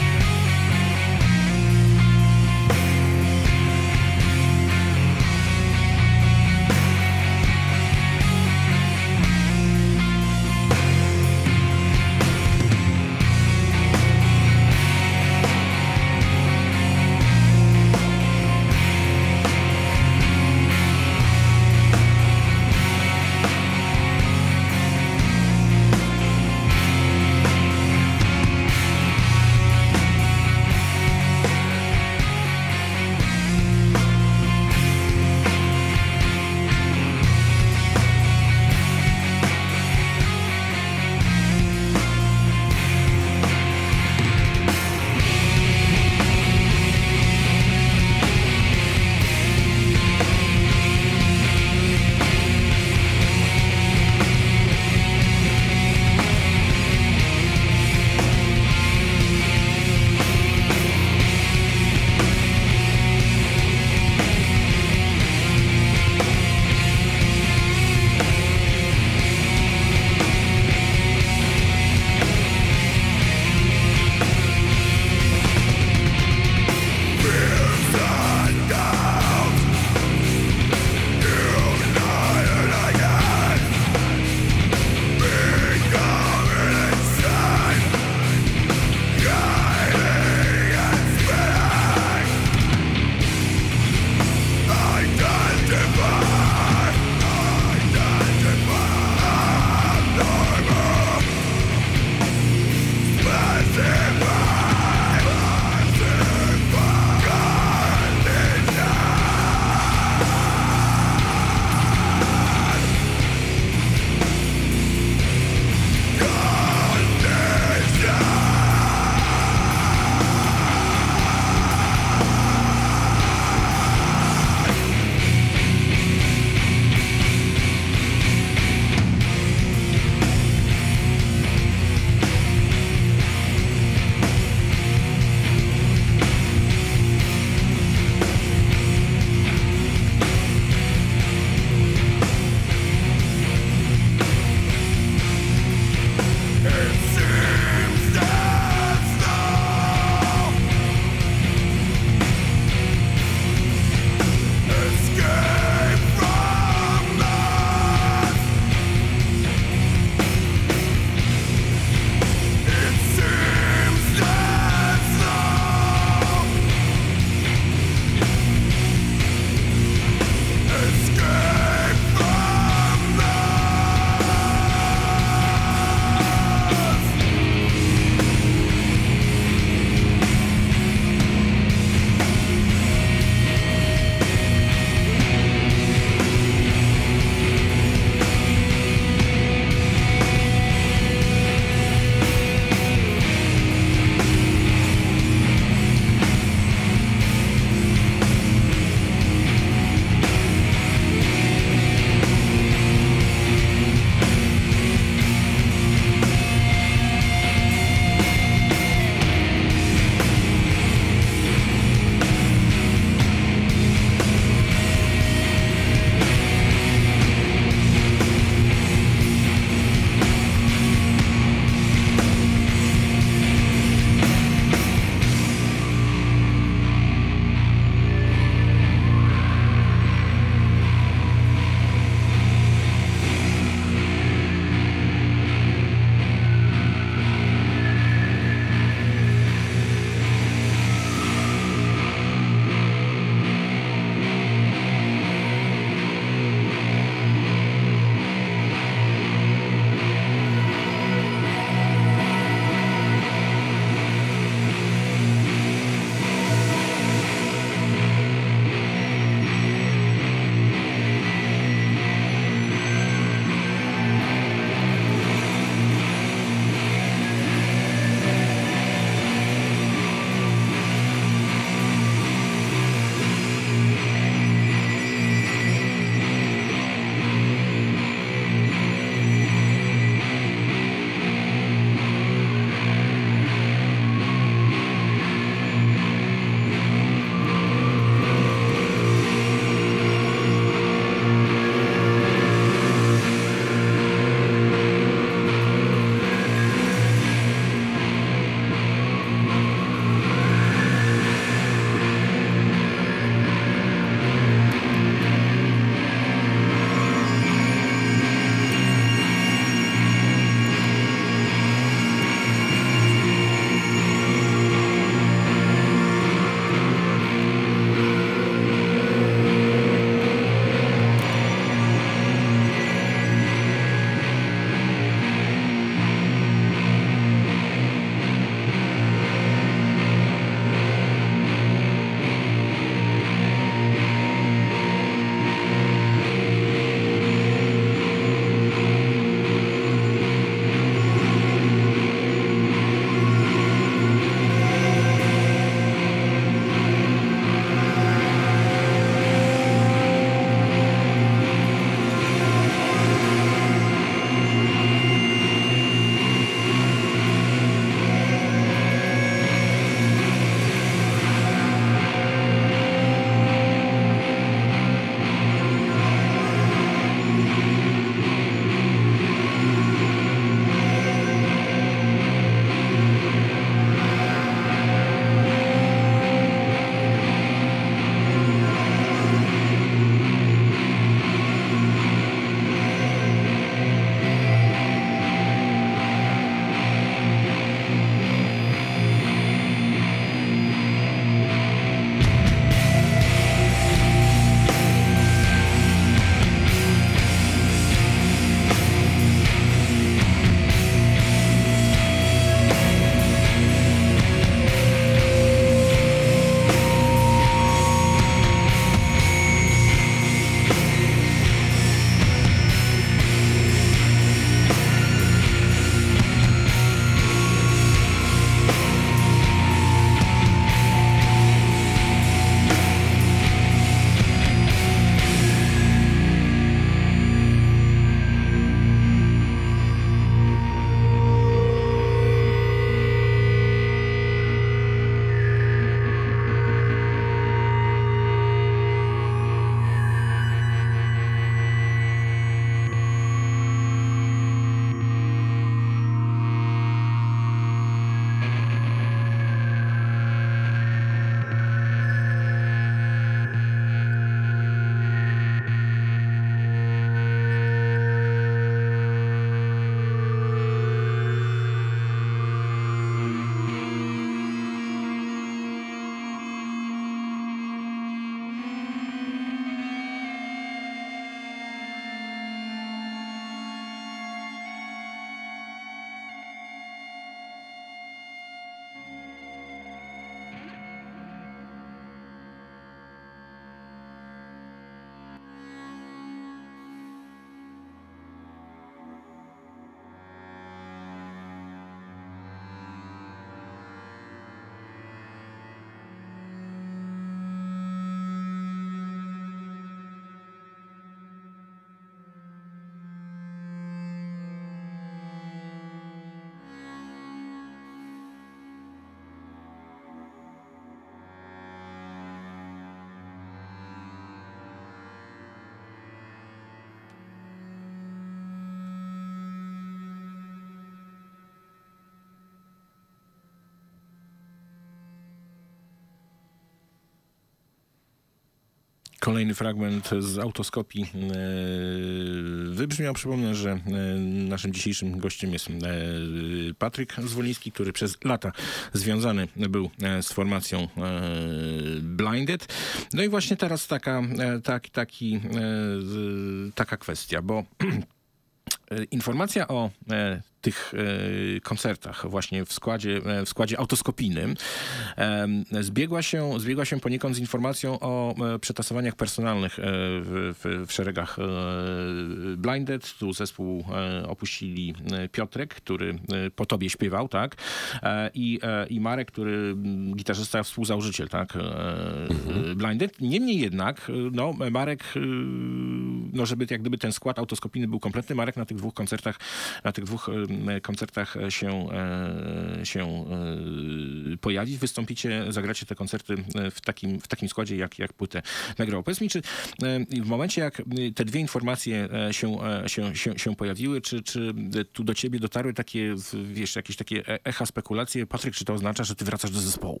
Speaker 7: kolejny fragment z autoskopii wybrzmiał. Przypomnę, że naszym dzisiejszym gościem jest Patryk Zwoliński, który przez lata związany był z formacją Blinded. No i właśnie teraz taka, taki, taki, taka kwestia, bo informacja o e, tych e, koncertach właśnie w składzie, e, w składzie autoskopijnym e, zbiegła się, zbiegła się poniekąd z informacją o e, przetasowaniach personalnych e, w, w, w szeregach e, Blinded. Tu zespół e, opuścili Piotrek, który e, po tobie śpiewał, tak? E, i, e, I Marek, który gitarzysta, współzałożyciel, tak? E, mhm. Blinded. Niemniej jednak, no, Marek, e, no, żeby jak gdyby ten skład autoskopijny był kompletny, Marek na tych dwóch koncertach, na tych dwóch koncertach się, się pojawi. Wystąpicie, zagracie te koncerty w takim, w takim składzie, jak, jak płytę nagrał. Powiedz mi, czy w momencie, jak te dwie informacje się, się, się, się pojawiły, czy, czy tu do ciebie dotarły takie, wiesz, jakieś takie echa, spekulacje? Patryk, czy to oznacza, że ty wracasz do zespołu?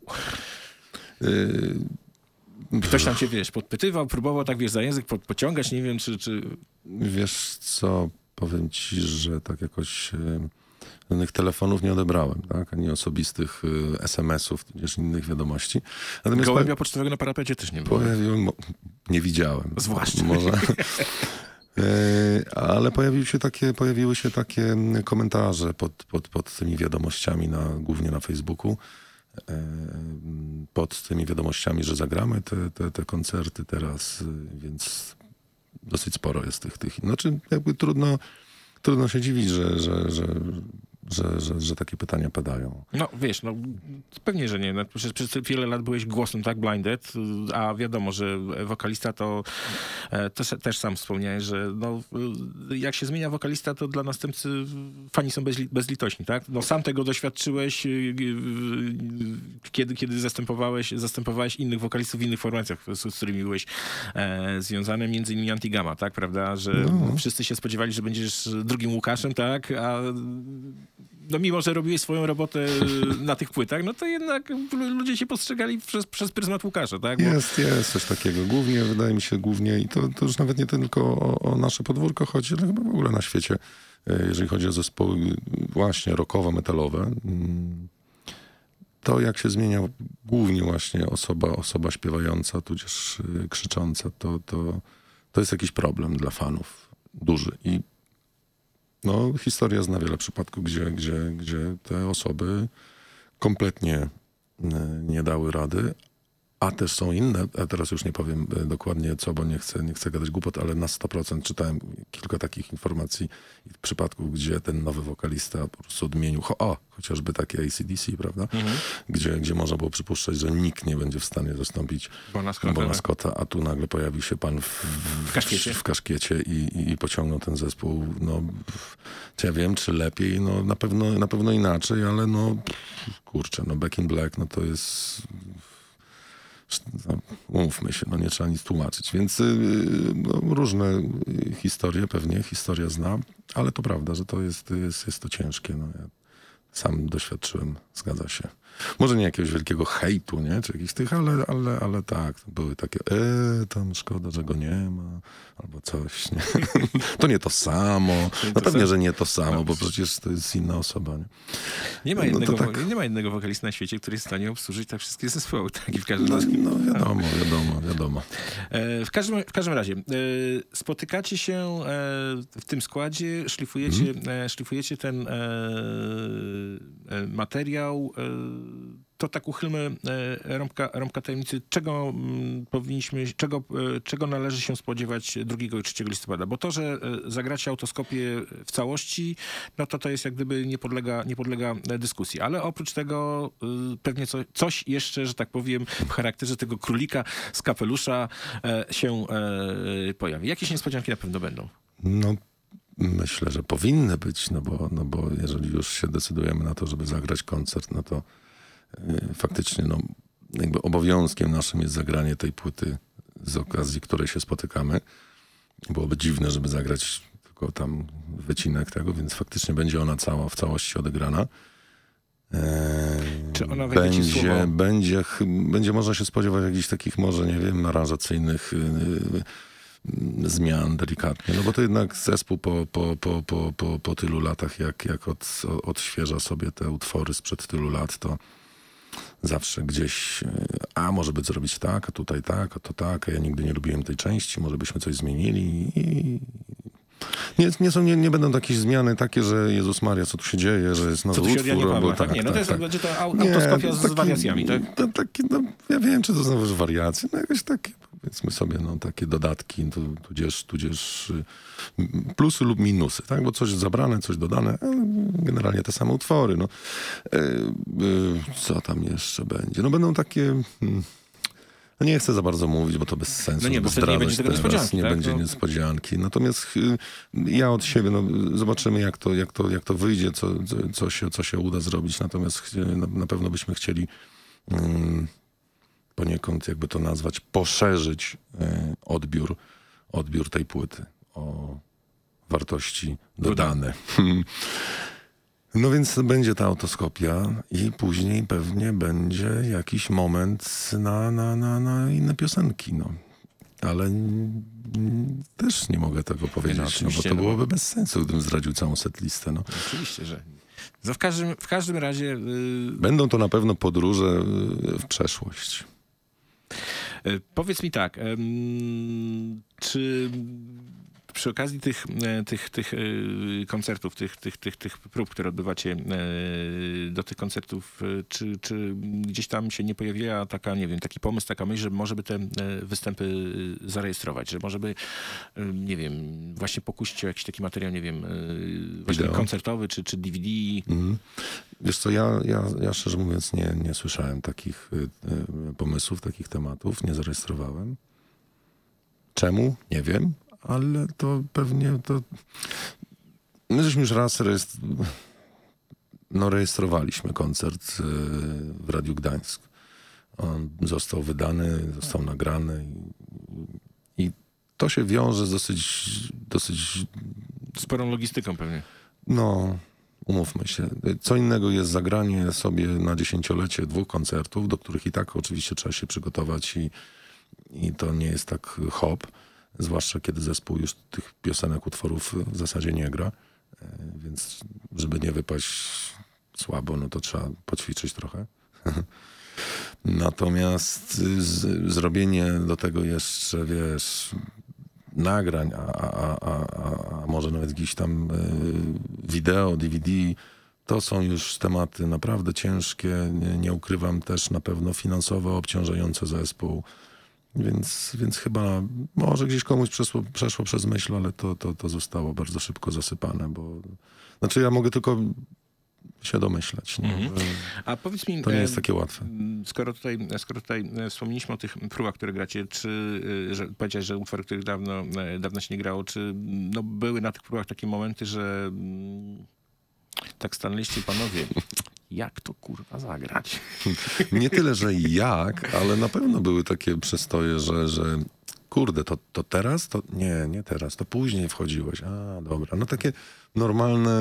Speaker 7: Y- Ktoś tam cię, wiesz, podpytywał, próbował tak, wiesz, za język po, pociągać, nie wiem, czy... czy...
Speaker 10: Wiesz co, powiem ci, że tak jakoś żadnych telefonów nie odebrałem, tak? Ani osobistych y, es em esów, tudzież innych wiadomości. Natomiast
Speaker 7: Gołębia pocztowego na parapecie też nie było.
Speaker 10: Pojawiłem, mo- nie widziałem.
Speaker 7: Zwłaszcza.
Speaker 10: Może. Ale pojawiły się takie, pojawiły się takie komentarze pod, pod, pod tymi wiadomościami, na, głównie na Facebooku, pod tymi wiadomościami, że zagramy te, te, te koncerty teraz, więc dosyć sporo jest tych. tych. Znaczy jakby trudno, trudno się dziwić, że, że, że, że, że, że takie pytania padają.
Speaker 7: No wiesz, no pewnie, że nie. No, przez, przez wiele lat byłeś głosem, tak, Blinded, a wiadomo, że wokalista to, to też sam wspomniałeś, że no, jak się zmienia wokalista, to dla następcy fani są bezli, bezlitośni, tak? No sam tego doświadczyłeś, kiedy, kiedy zastępowałeś, zastępowałeś innych wokalistów w innych formacjach, z, z którymi byłeś e, związany, między innymi Antigama, tak, prawda? Że no. Wszyscy się spodziewali, że będziesz drugim Łukaszem, tak, a no mimo, że robiłeś swoją robotę na tych płytach, no to jednak ludzie się postrzegali przez, przez pryzmat Łukasza, tak? Bo...
Speaker 10: Jest, jest coś takiego. Głównie, wydaje mi się, głównie i to, to już nawet nie tylko o, o nasze podwórko chodzi, ale chyba w ogóle na świecie, jeżeli chodzi o zespoły właśnie rockowo-metalowe, to jak się zmienia głównie właśnie osoba, osoba śpiewająca, tudzież krzycząca, to, to, to jest jakiś problem dla fanów. Duży. I no, historia zna wiele przypadków, gdzie, gdzie, gdzie te osoby kompletnie nie dały rady, a też są inne, a teraz już nie powiem dokładnie co, bo nie chcę, nie chcę gadać głupot, ale na sto procent czytałem kilka takich informacji i przypadków, gdzie ten nowy wokalista po prostu odmienił, o, chociażby takie A C D C, prawda? Mhm. Gdzie, gdzie można było przypuszczać, że nikt nie będzie w stanie zastąpić Bona Scotta, Bona Scotta, a tu nagle pojawił się pan w, w, w kaszkiecie, w kaszkiecie i, i, i pociągnął ten zespół, no, czy ja wiem, czy lepiej, no na pewno, na pewno inaczej, ale no, kurczę, no Back in Black, no to jest... No, umówmy się, no nie trzeba nic tłumaczyć. Więc no, różne historie pewnie, historia zna, ale to prawda, że to jest, jest, jest to ciężkie. No, ja sam doświadczyłem, zgadza się. Może nie jakiegoś wielkiego hejtu, nie? Czy jakichś tych, ale, ale, ale tak, były takie, e, tam szkoda, że go nie ma, albo coś, nie? To nie to samo. No pewnie, że nie to samo, bo przecież to jest inna osoba, nie?
Speaker 7: Nie ma jednego, no tak... nie ma jednego wokalisty na świecie, który jest w stanie obsłużyć tak wszystkie zespoły. Tak, i w każdym razie.
Speaker 10: No, no wiadomo, wiadomo, wiadomo.
Speaker 7: E, w, każdym, w każdym razie, e, spotykacie się e, w tym składzie, szlifujecie, hmm. e, szlifujecie ten e, e, materiał. E, to tak uchylmy e, rąbka, rąbka tajemnicy, czego m, powinniśmy, czego, e, czego należy się spodziewać drugiego i trzeciego listopada. Bo to, że e, zagracie autoskopię w całości, no to to jest jak gdyby nie podlega, nie podlega dyskusji. Ale oprócz tego e, pewnie co, coś jeszcze, że tak powiem, w charakterze tego królika z kapelusza e, się e, pojawi. Jakieś niespodzianki na pewno będą.
Speaker 10: No, myślę, że powinny być, no bo, no bo jeżeli już się decydujemy na to, żeby zagrać koncert, no to faktycznie no, jakby obowiązkiem naszym jest zagranie tej płyty, z okazji której się spotykamy. Byłoby dziwne, żeby zagrać tylko tam wycinek tego, więc faktycznie będzie ona cała, w całości odegrana. E,
Speaker 7: Czy ona wejdzie ci w
Speaker 10: będzie,
Speaker 7: słowo?
Speaker 10: będzie, ch- będzie można się spodziewać jakichś takich może, nie wiem, aranżacyjnych y, y, zmian delikatnie. No bo to jednak zespół po, po, po, po, po, po tylu latach, jak, jak od, odświeża sobie te utwory sprzed tylu lat, to zawsze gdzieś, y, a może by zrobić tak, a tutaj tak, a to tak, a ja nigdy nie lubiłem tej części, może byśmy coś zmienili i... Nie, nie, są, nie, nie będą jakieś zmiany takie, że Jezus Maria, co tu się dzieje, że jest nowy
Speaker 7: Co tu się od Janie
Speaker 10: utwór.
Speaker 7: Pawła,
Speaker 10: albo
Speaker 7: tak? Nie, no to jest, będzie to au- autoskopia z wariacjami, tak?
Speaker 10: To, taki, no, ja wiem, czy to znowu już wariacje, no jakieś takie, powiedzmy sobie, no takie dodatki, tu, tudzież, tudzież y, plusy lub minusy, tak? Bo coś zabrane, coś dodane, ale generalnie te same utwory, no. Y, y, co tam jeszcze będzie? No będą takie... Hmm, no nie chcę za bardzo mówić, bo to bez sensu.
Speaker 7: No nie, bo
Speaker 10: żeby
Speaker 7: wtedy nie będzie
Speaker 10: zdradzać
Speaker 7: tego
Speaker 10: teraz.
Speaker 7: niespodzianki,
Speaker 10: Nie
Speaker 7: tak?
Speaker 10: będzie
Speaker 7: No.
Speaker 10: niespodzianki. Natomiast y, ja od siebie, no, zobaczymy jak to, jak to, jak to wyjdzie, co, co, co, się, co się uda zrobić. Natomiast chcie- na, na pewno byśmy chcieli mm, poniekąd, jakby to nazwać, poszerzyć y, odbiór, odbiór tej płyty o wartości dodane. No więc będzie ta autoskopia i później pewnie będzie jakiś moment na, na, na, na inne piosenki, no. Ale n- n- też nie mogę tego powiedzieć, no, bo
Speaker 7: oczywiście,
Speaker 10: to
Speaker 7: no bo-
Speaker 10: byłoby bez sensu, gdybym zdradził całą setlistę, no.
Speaker 7: Oczywiście, że nie. No w, każdym, w każdym razie... Yy,
Speaker 10: Będą to na pewno podróże y, w przeszłość.
Speaker 7: yy, powiedz mi tak, ym, czy przy okazji tych, e, tych, tych e, koncertów, tych, tych, tych, tych prób, które odbywacie e, do tych koncertów, e, czy, czy gdzieś tam się nie pojawiła taka, nie wiem, taki pomysł, taka myśl, że może by te e, występy zarejestrować, że może by, e, nie wiem, właśnie pokusić o jakiś taki materiał, nie wiem, e, właśnie
Speaker 10: Wideo.
Speaker 7: koncertowy, czy, czy D V D?
Speaker 10: Mhm. Wiesz co, ja, ja, ja szczerze mówiąc nie, nie słyszałem takich y, y, pomysłów, takich tematów, nie zarejestrowałem. Czemu? Nie wiem, ale to pewnie to... My żeśmy już raz rejestr... no, rejestrowaliśmy koncert y, w Radiu Gdańsk. On został wydany, został nagrany i, i to się wiąże z dosyć, dosyć
Speaker 7: Sporą logistyką pewnie.
Speaker 10: no, umówmy się. Co innego jest zagranie sobie na dziesięciolecie dwóch koncertów, do których i tak oczywiście trzeba się przygotować i, i to nie jest tak hop, zwłaszcza kiedy zespół już tych piosenek, utworów w zasadzie nie gra, E, więc żeby nie wypaść słabo, no to trzeba poćwiczyć trochę. Natomiast z, zrobienie do tego jeszcze, wiesz, nagrań, a, a, a, a, a może nawet gdzieś tam y, wideo, D V D, to są już tematy naprawdę ciężkie, nie, nie ukrywam, też na pewno finansowo obciążające zespół, więc, więc chyba może gdzieś komuś przeszło, przeszło przez myśl, ale to, to, to zostało bardzo szybko zasypane, bo znaczy ja mogę tylko się domyślać. Nie?
Speaker 7: Mhm.
Speaker 10: Że
Speaker 7: A powiedz mi,
Speaker 10: to nie
Speaker 7: e,
Speaker 10: jest takie łatwe.
Speaker 7: Skoro tutaj, skoro tutaj e, wspomnieliśmy o tych próbach, które gracie, czy e, że powiedziałeś, że utwory, których dawno, e, dawno się nie grało, czy no, były na tych próbach takie momenty, że mm, tak stanęliście panowie, jak to kurwa zagrać?
Speaker 10: Nie tyle, że jak, ale na pewno były takie przestoje, że, że kurde, to, to teraz? To nie, nie teraz, to później wchodziłeś. A, dobra. No takie normalne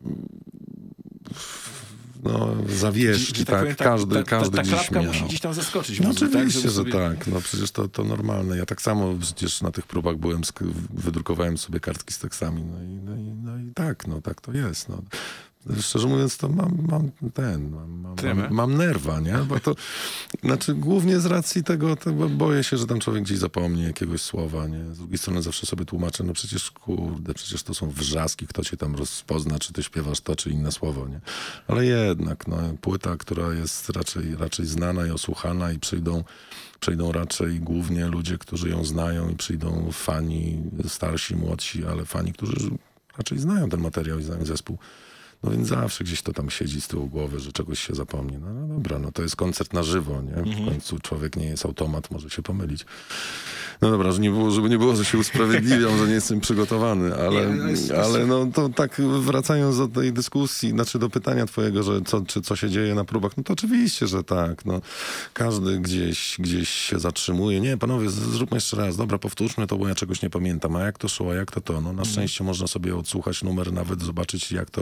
Speaker 10: no, zawieszki,
Speaker 7: Że
Speaker 10: tak,
Speaker 7: powiem,
Speaker 10: każdy,
Speaker 7: ta, ta,
Speaker 10: każdy
Speaker 7: ta, ta
Speaker 10: gdzieś
Speaker 7: klapka
Speaker 10: miał.
Speaker 7: musi gdzieś tam zaskoczyć.
Speaker 10: No
Speaker 7: mózgu,
Speaker 10: oczywiście,
Speaker 7: tak,
Speaker 10: że
Speaker 7: sobie...
Speaker 10: tak. No przecież to, to normalne. Ja tak samo przecież na tych próbach byłem, sk- wydrukowałem sobie kartki z tekstami. No i, no i, no i tak, no tak to jest. No. Szczerze mówiąc, to mam, mam ten, mam, mam, mam, mam nerwa, nie? Bo to, znaczy głównie z racji tego, tego, boję się, że tam człowiek gdzieś zapomni jakiegoś słowa, nie? Z drugiej strony zawsze sobie tłumaczę, no przecież kurde, przecież to są wrzaski, kto cię tam rozpozna, czy ty śpiewasz to, czy inne słowo, nie? Ale jednak, no, płyta, która jest raczej, raczej znana i osłuchana i przyjdą, przyjdą raczej głównie ludzie, którzy ją znają i przyjdą fani, starsi, młodsi, ale fani, którzy raczej znają ten materiał i znają zespół. No więc zawsze gdzieś to tam siedzi z tyłu głowy, że czegoś się zapomni. No, no dobra, no to jest koncert na żywo, nie? W
Speaker 7: Mhm.
Speaker 10: końcu człowiek nie jest automat, może się pomylić. No dobra, że nie było, żeby nie było, że się usprawiedliwiam, że nie jestem przygotowany, ale,
Speaker 7: Nie, jest-
Speaker 10: ale no to tak wracając do tej dyskusji, znaczy do pytania twojego, że co, czy co się dzieje na próbach, no to oczywiście, że tak. No, każdy gdzieś, gdzieś się zatrzymuje. Nie, panowie, z- zróbmy jeszcze raz, dobra, powtórzmy to, bo ja czegoś nie pamiętam. A jak to szło, a jak to to? No na szczęście można sobie odsłuchać numer, nawet zobaczyć, jak to leciało,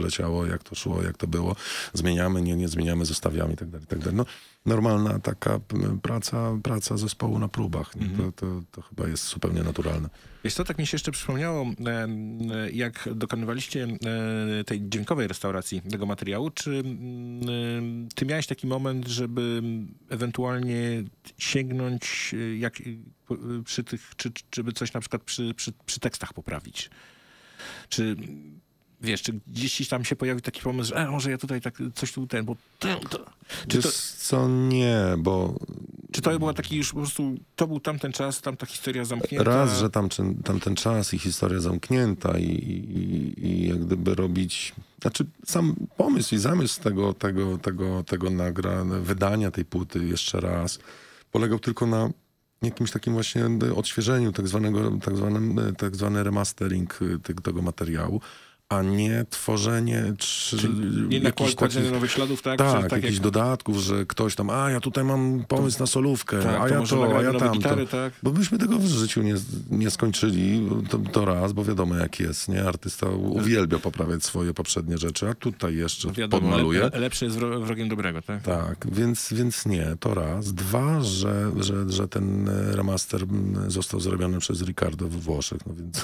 Speaker 10: jak to szło, jak to było. Zmieniamy, nie, nie zmieniamy, zostawiamy i tak dalej, i tak dalej. No, normalna taka p- praca, praca zespołu na próbach. Nie? To, to, to chyba jest zupełnie naturalne.
Speaker 7: Wiesz co, tak mi się jeszcze przypomniało, e, e, jak dokonywaliście e, tej dźwiękowej restauracji tego materiału, czy mm, e, ty miałeś taki moment, żeby ewentualnie sięgnąć e, jak, e, po- e, przy tych, czy, czy, żeby coś na przykład przy, przy, przy tekstach poprawić? Czy wiesz, czy gdzieś tam się pojawi taki pomysł, że e, może ja tutaj tak coś tu ten, bo to, to. Czy, to,
Speaker 10: Wiesz co, nie, bo
Speaker 7: czy to był taki już po prostu, to był tamten czas, tamta historia zamknięta?
Speaker 10: raz, że tamten, tamten czas i historia zamknięta i, i, i jak gdyby robić... Znaczy sam pomysł i zamysł tego, tego, tego, tego nagra, wydania tej płyty jeszcze raz polegał tylko na jakimś takim właśnie odświeżeniu, tak zwanego, tak zwanym, tak zwany remastering tego, tego materiału, a nie tworzenie czy,
Speaker 7: Nie
Speaker 10: jakichś
Speaker 7: nakładzenie
Speaker 10: takich,
Speaker 7: nowych śladów, tak?
Speaker 10: tak,
Speaker 7: Że tak
Speaker 10: jakichś
Speaker 7: jak,
Speaker 10: dodatków, że ktoś tam, a ja tutaj mam pomysł na solówkę,
Speaker 7: tak,
Speaker 10: a
Speaker 7: to
Speaker 10: ja
Speaker 7: może
Speaker 10: to, a
Speaker 7: nagramy
Speaker 10: ja
Speaker 7: nowe
Speaker 10: tamto.
Speaker 7: gitary, tak?
Speaker 10: Bo byśmy tego w życiu nie, nie skończyli, to, to raz, bo wiadomo jak jest, nie? Artysta uwielbia poprawiać swoje poprzednie rzeczy, a tutaj jeszcze
Speaker 7: Wiadomo,
Speaker 10: podmaluje.
Speaker 7: le, lepsze jest wro- wrogiem dobrego, tak?
Speaker 10: Tak, więc, więc nie, to raz. Dwa, że, że, że ten remaster został zrobiony przez Ricardo we Włoszech, no więc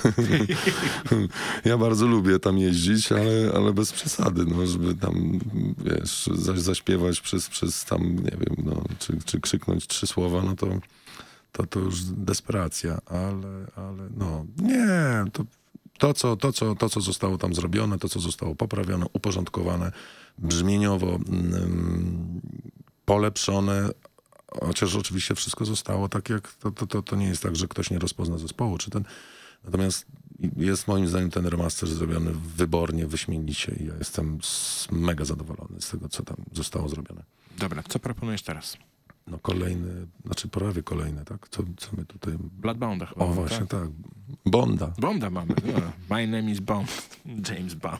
Speaker 10: ja bardzo lubię tam jeździć, ale, ale bez przesady, no, żeby tam, wiesz, zaś zaśpiewać przez, przez tam, nie wiem, no, czy, czy krzyknąć trzy słowa, no to, to, to już desperacja, ale, ale no, nie, to To co, to, co, to, co zostało tam zrobione, to, co zostało poprawione, uporządkowane, brzmieniowo mm, polepszone, chociaż oczywiście wszystko zostało tak, jak to, to, to, to nie jest tak, że ktoś nie rozpozna zespołu, czy ten. Natomiast jest moim zdaniem ten remaster zrobiony wybornie, wyśmienicie i ja jestem s- mega zadowolony z tego, co tam zostało zrobione.
Speaker 7: Dobra, co proponujesz teraz?
Speaker 10: No kolejny, znaczy prawie kolejny, tak? Co, co my tutaj...
Speaker 7: Bloodbounda chyba.
Speaker 10: O
Speaker 7: mamy,
Speaker 10: właśnie,
Speaker 7: tak?
Speaker 10: tak. Bonda.
Speaker 7: Bonda mamy. No. My name is Bond. James Bond.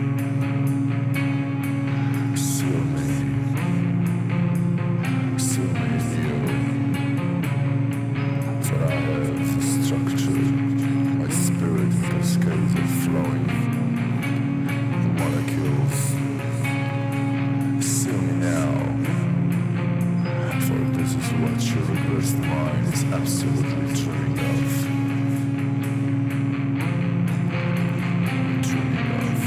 Speaker 2: Seal me. Seal me in you. For I have structured my spirit in cascades of flowing molecules. Seal me now. For this is what your regressed mind is absolutely dreaming of. Dreaming of.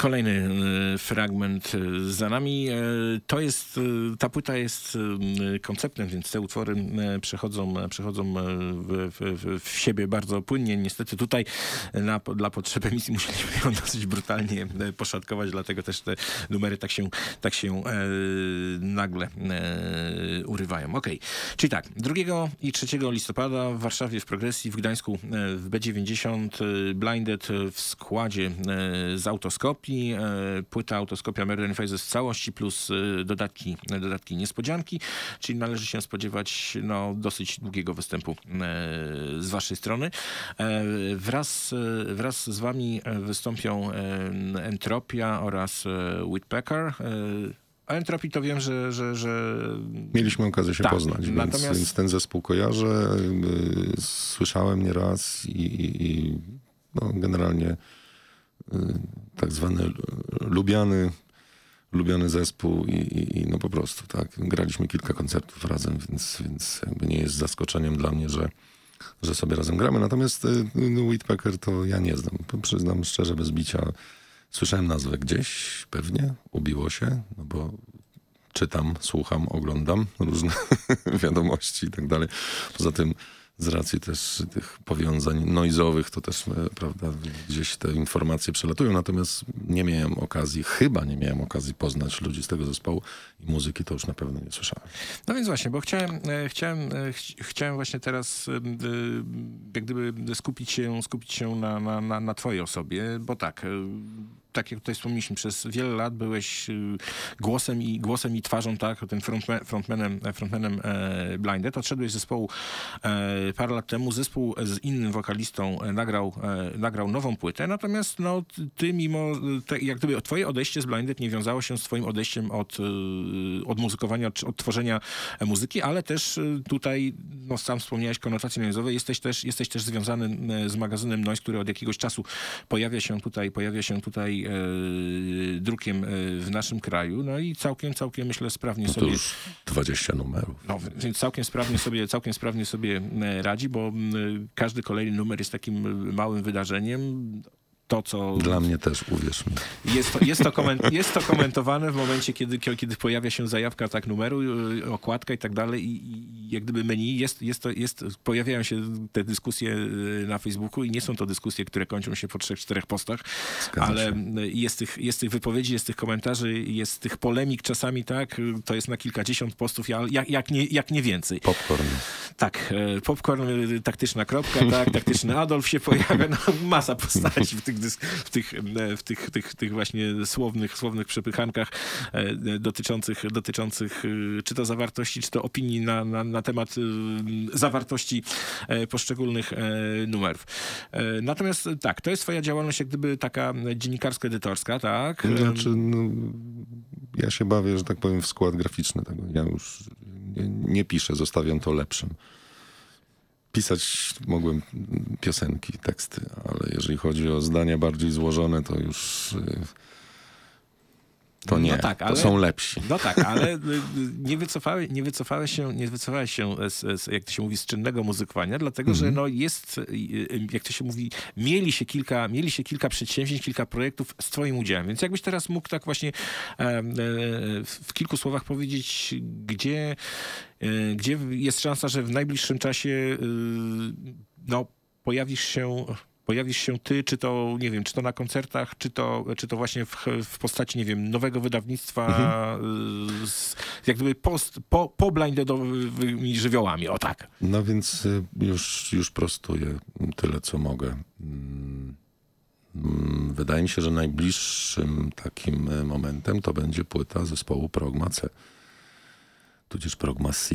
Speaker 7: kolejny e, fragment e, za nami. E, to jest, e, ta płyta jest e, konceptem, więc te utwory e, przechodzą, e, przechodzą e, w, w, w siebie bardzo płynnie. Niestety tutaj na, dla potrzeb emisji musieliśmy ją dosyć brutalnie e, poszatkować, dlatego też te numery tak się, tak się e, nagle e, urywają. Okej, okay. Czyli tak, drugiego i trzeciego listopada w Warszawie w Progresji, w Gdańsku e, w B dziewięćdziesiąt e, Blinded w składzie e, z autoskopii, e, płyta autoskopia Murder in Phases w całości plus e, dodatki, dodatki niespodzianki, czyli należy się spodziewać no, dosyć długiego występu e, z waszej strony. E, wraz, e, wraz z wami wystąpią e, Entropia oraz e, Whitpecker. E, A Entropii to wiem, że... że, że...
Speaker 10: Mieliśmy okazję się
Speaker 7: tak,
Speaker 10: poznać, więc,
Speaker 7: natomiast...
Speaker 10: więc ten zespół kojarzę, y, słyszałem nieraz i, i, i no, generalnie y, tak zwany lubiany, lubiany zespół i, i, i no po prostu, tak. Graliśmy kilka koncertów razem, więc, więc jakby nie jest zaskoczeniem dla mnie, że, że sobie razem gramy. Natomiast y, no, Whitpecker to ja nie znam. Przyznam szczerze, bez bicia. Słyszałem nazwę gdzieś, pewnie, ubiło się, no bo czytam, słucham, oglądam różne wiadomości i tak dalej. Poza tym z racji też tych powiązań noizowych, to też, prawda, gdzieś te informacje przelatują, natomiast nie miałem okazji, chyba nie miałem okazji poznać ludzi z tego zespołu i muzyki to już na pewno nie słyszałem.
Speaker 7: No więc właśnie, bo chciałem, e, chciałem, e, ch chciałem właśnie teraz e, jak gdyby skupić się, skupić się na, na, na, na twojej osobie, bo tak, e, tak jak tutaj wspomnieliśmy, przez wiele lat byłeś y, głosem i głosem i twarzą, tak, tym frontman, frontmanem, frontmanem e, Blinded. Odszedłeś z zespołu e, parę lat temu. Zespół z innym wokalistą e, nagrał, e, nagrał nową płytę, natomiast no, ty mimo, te, jak gdyby twoje odejście z Blinded nie wiązało się z twoim odejściem od, y, od muzykowania, od, od tworzenia muzyki, ale też y, tutaj, no sam wspomniałeś, konotacje noizowe, jesteś też, jesteś też związany z magazynem Noise, który od jakiegoś czasu pojawia się tutaj, pojawia się tutaj E, drukiem e, w naszym kraju, no i całkiem, całkiem myślę sprawnie
Speaker 10: no to
Speaker 7: sobie...
Speaker 10: już dwadzieścia numerów.
Speaker 7: No, więc całkiem sprawnie sobie, całkiem sprawnie sobie radzi, bo m, każdy kolejny numer jest takim małym wydarzeniem. To, co...
Speaker 10: Dla mnie też, uwierz mi.
Speaker 7: Jest to, jest to, koment, jest to komentowane w momencie, kiedy, kiedy pojawia się zajawka tak numeru, okładka i tak dalej i, i jak gdyby menu, jest, jest to, jest, pojawiają się te dyskusje na Facebooku i nie są to dyskusje, które kończą się po trzech, czterech postach,
Speaker 10: Zgadza
Speaker 7: ale
Speaker 10: się.
Speaker 7: jest tych, jest tych wypowiedzi, jest tych komentarzy, jest tych polemik czasami, tak, to jest na kilkadziesiąt postów, jak, jak, nie, jak nie więcej.
Speaker 10: Popcorn.
Speaker 7: Tak, popcorn, taktyczna kropka, tak, taktyczny Adolf się pojawia, no masa postaci w tych w tych, w tych, tych, tych właśnie słownych, słownych przepychankach e, dotyczących, dotyczących e, czy to zawartości, czy to opinii na, na, na temat e, zawartości e, poszczególnych e, numerów. E, natomiast tak, to jest twoja działalność jak gdyby taka dziennikarsko-edytorska, tak?
Speaker 10: Znaczy, no, ja się bawię, że tak powiem, w skład graficzny tego. Ja już nie, nie piszę, zostawiam to lepszym. Pisać mogłem piosenki, teksty, ale jeżeli chodzi o zdania bardziej złożone, to już to nie,
Speaker 7: no tak, ale,
Speaker 10: to są lepsi.
Speaker 7: No tak, ale nie wycofałeś, nie wycofałeś się, nie wycofałeś się z, z, jak to się mówi, z czynnego muzykowania, dlatego, mm-hmm. że no jest, jak to się mówi, mieli się kilka, mieli się kilka przedsięwzięć, kilka projektów z twoim udziałem. Więc jakbyś teraz mógł tak właśnie e, e, w kilku słowach powiedzieć, gdzie, e, gdzie jest szansa, że w najbliższym czasie e, no, pojawisz się... Pojawisz się ty, czy to, nie wiem, czy to na koncertach, czy to, czy to właśnie w, w postaci, nie wiem, nowego wydawnictwa, mhm. z, jak gdyby post, po, po blindedowymi żywiołami, o tak.
Speaker 10: No więc już, już prostuję tyle, co mogę. Wydaje mi się, że najbliższym takim momentem to będzie płyta zespołu Progma C, tudzież Progma C.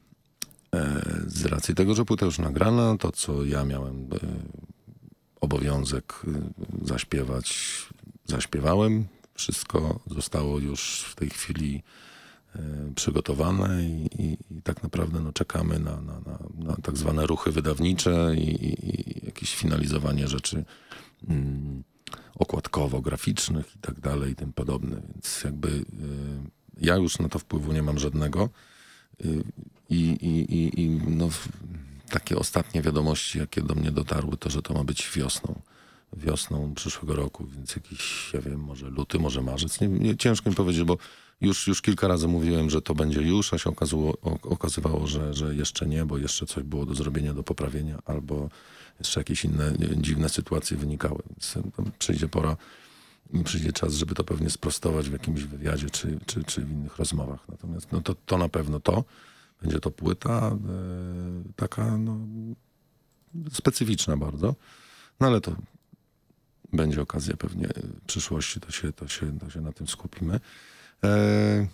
Speaker 10: Z racji tego, że płyta już nagrana, to co ja miałem obowiązek zaśpiewać, zaśpiewałem. Wszystko zostało już w tej chwili e, przygotowane i, i, i tak naprawdę no, czekamy na, na, na, na tak zwane ruchy wydawnicze i, i, i jakieś finalizowanie rzeczy mm, okładkowo-graficznych i tak dalej i tym podobne. Więc jakby e, ja już na to wpływu nie mam żadnego i, i, i, i no, takie ostatnie wiadomości, jakie do mnie dotarły, to, że to ma być wiosną. wiosną przyszłego roku, więc jakiś, ja wiem, może luty, może marzec. Nie, nie, ciężko mi powiedzieć, bo już, już kilka razy mówiłem, że to będzie już, a się okazało, okazywało, że, że jeszcze nie, bo jeszcze coś było do zrobienia, do poprawienia, albo jeszcze jakieś inne dziwne sytuacje wynikały. Więc przyjdzie pora i przyjdzie czas, żeby to pewnie sprostować w jakimś wywiadzie czy, czy, czy w innych rozmowach. Natomiast no to, to na pewno to. Będzie to płyta e, taka no, specyficzna bardzo. No ale to będzie okazja pewnie w przyszłości, to się, to się, to się na tym skupimy. E,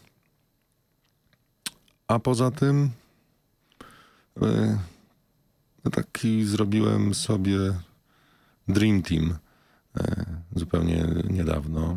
Speaker 10: a poza tym e, taki zrobiłem sobie Dream Team e, zupełnie niedawno.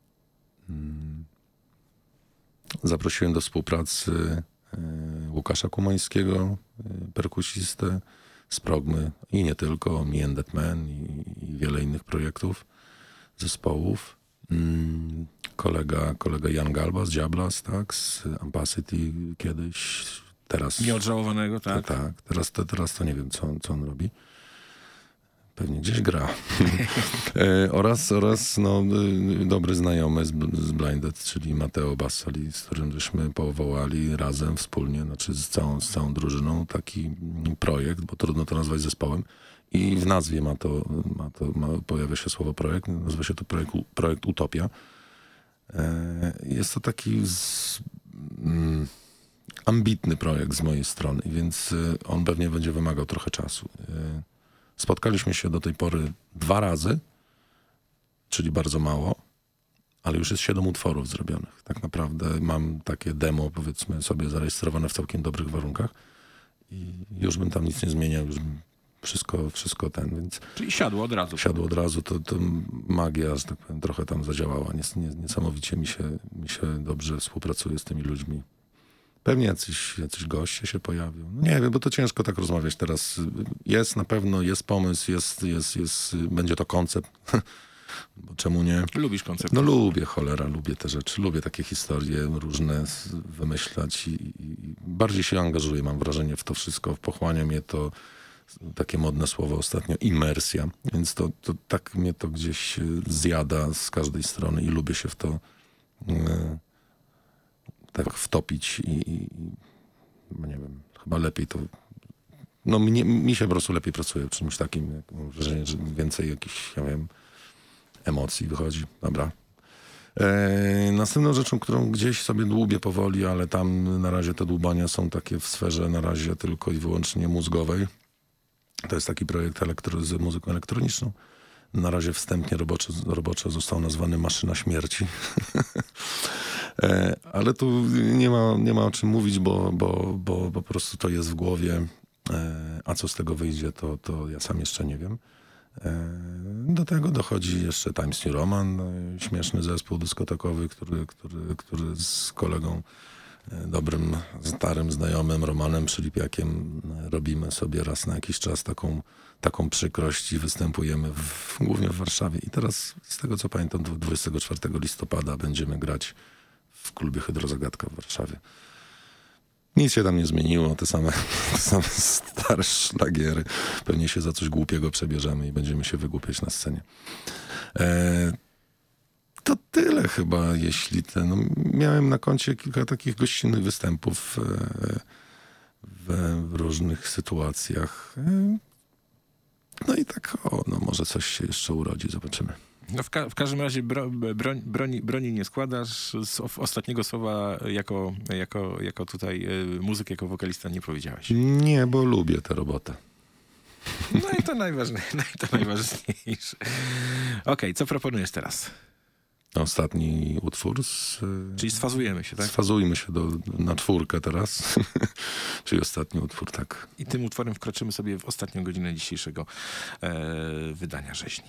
Speaker 10: Mm. Zaprosiłem do współpracy e, Łukasza Kumańskiego, e, perkusistę z Progmy i nie tylko, Me and That Man i, i wiele innych projektów, zespołów. Mm. Kolega, kolega Jan Galba z Diablas, tak, z Ampacity kiedyś, teraz...
Speaker 7: Nieodżałowanego, tak?
Speaker 10: To, tak, teraz to, teraz to nie wiem, co, co on robi. Pewnie gdzieś gra. e, oraz oraz no, dobry znajomy z, z Blinded, czyli Matteo Bassoli, z którym żeśmy powołali razem, wspólnie, znaczy z całą, z całą drużyną taki projekt, bo trudno to nazwać zespołem. I w nazwie ma to, ma to ma, pojawia się słowo projekt, nazywa się to projekt, projekt Utopia. Jest to taki z, mm, ambitny projekt z mojej strony, więc on pewnie będzie wymagał trochę czasu. Spotkaliśmy się do tej pory dwa razy, czyli bardzo mało, ale już jest siedem utworów zrobionych. Tak naprawdę mam takie demo, powiedzmy sobie, zarejestrowane w całkiem dobrych warunkach i już bym tam nic nie zmieniał, już bym Wszystko, wszystko ten, więc...
Speaker 7: Czyli siadło od razu.
Speaker 10: Siadło od razu, to, to magia, że tak powiem, trochę tam zadziałała. Nies, nie, niesamowicie mi się, mi się dobrze współpracuje z tymi ludźmi. Pewnie jacyś, jacyś goście się pojawią. No nie wiem, bo to ciężko tak rozmawiać teraz. Jest na pewno, jest pomysł, jest, jest, jest, będzie to koncept. Bo czemu nie?
Speaker 7: Lubisz koncept?
Speaker 10: No lubię, cholera, lubię te rzeczy. Lubię takie historie różne wymyślać i, i bardziej się angażuję, mam wrażenie, w to wszystko. Pochłania mnie to... Takie modne słowo ostatnio, imersja. Więc to, to tak mnie to gdzieś zjada z każdej strony i lubię się w to e, tak wtopić i, i nie wiem, chyba lepiej to... No mnie, mi się po prostu lepiej pracuje w czymś takim. Jak mam wrażenie, że więcej jakichś, ja wiem, emocji wychodzi. Dobra. E, następną rzeczą, którą gdzieś sobie dłubię powoli, ale tam na razie te dłubania są takie w sferze na razie tylko i wyłącznie mózgowej. To jest taki projekt elektro, z muzyką elektroniczną. Na razie wstępnie roboczo, roboczo został nazwany Maszyna Śmierci. e, ale tu nie ma, nie ma o czym mówić, bo, bo, bo po prostu to jest w głowie. E, a co z tego wyjdzie, to, to ja sam jeszcze nie wiem. E, do tego dochodzi jeszcze Times New Roman, e, śmieszny zespół dyskotekowy, który, który, który z kolegą dobrym, starym znajomym Romanem Przylipiakiem robimy sobie raz na jakiś czas taką, taką przykrość i występujemy w, głównie w Warszawie. I teraz, z tego co pamiętam, dwudziestego czwartego listopada będziemy grać w klubie Hydrozagadka w Warszawie. Nic się tam nie zmieniło, te same, te same stare szlagiery. Pewnie się za coś głupiego przebierzemy i będziemy się wygłupiać na scenie. E, To tyle chyba, jeśli ten... No, miałem na koncie kilka takich gościnnych występów e, w, w różnych sytuacjach. E, no i tak, o, no może coś się jeszcze urodzi, zobaczymy.
Speaker 7: No w, ka w każdym razie bro broń, broni, broni nie składasz. Z ostatniego słowa jako, jako, jako tutaj y, muzyk, jako wokalista nie powiedziałeś.
Speaker 10: Nie, bo lubię tę robotę.
Speaker 7: No i to najważniejsze. No i to najważniejsze. Okej, okay, co proponujesz teraz?
Speaker 10: Ostatni utwór. Z,
Speaker 7: Czyli sfazujemy się, tak?
Speaker 10: Sfazujmy się do, na czwórkę teraz. Czyli ostatni utwór, tak.
Speaker 7: I tym utworem wkroczymy sobie w ostatnią godzinę dzisiejszego e, wydania Rzeźni.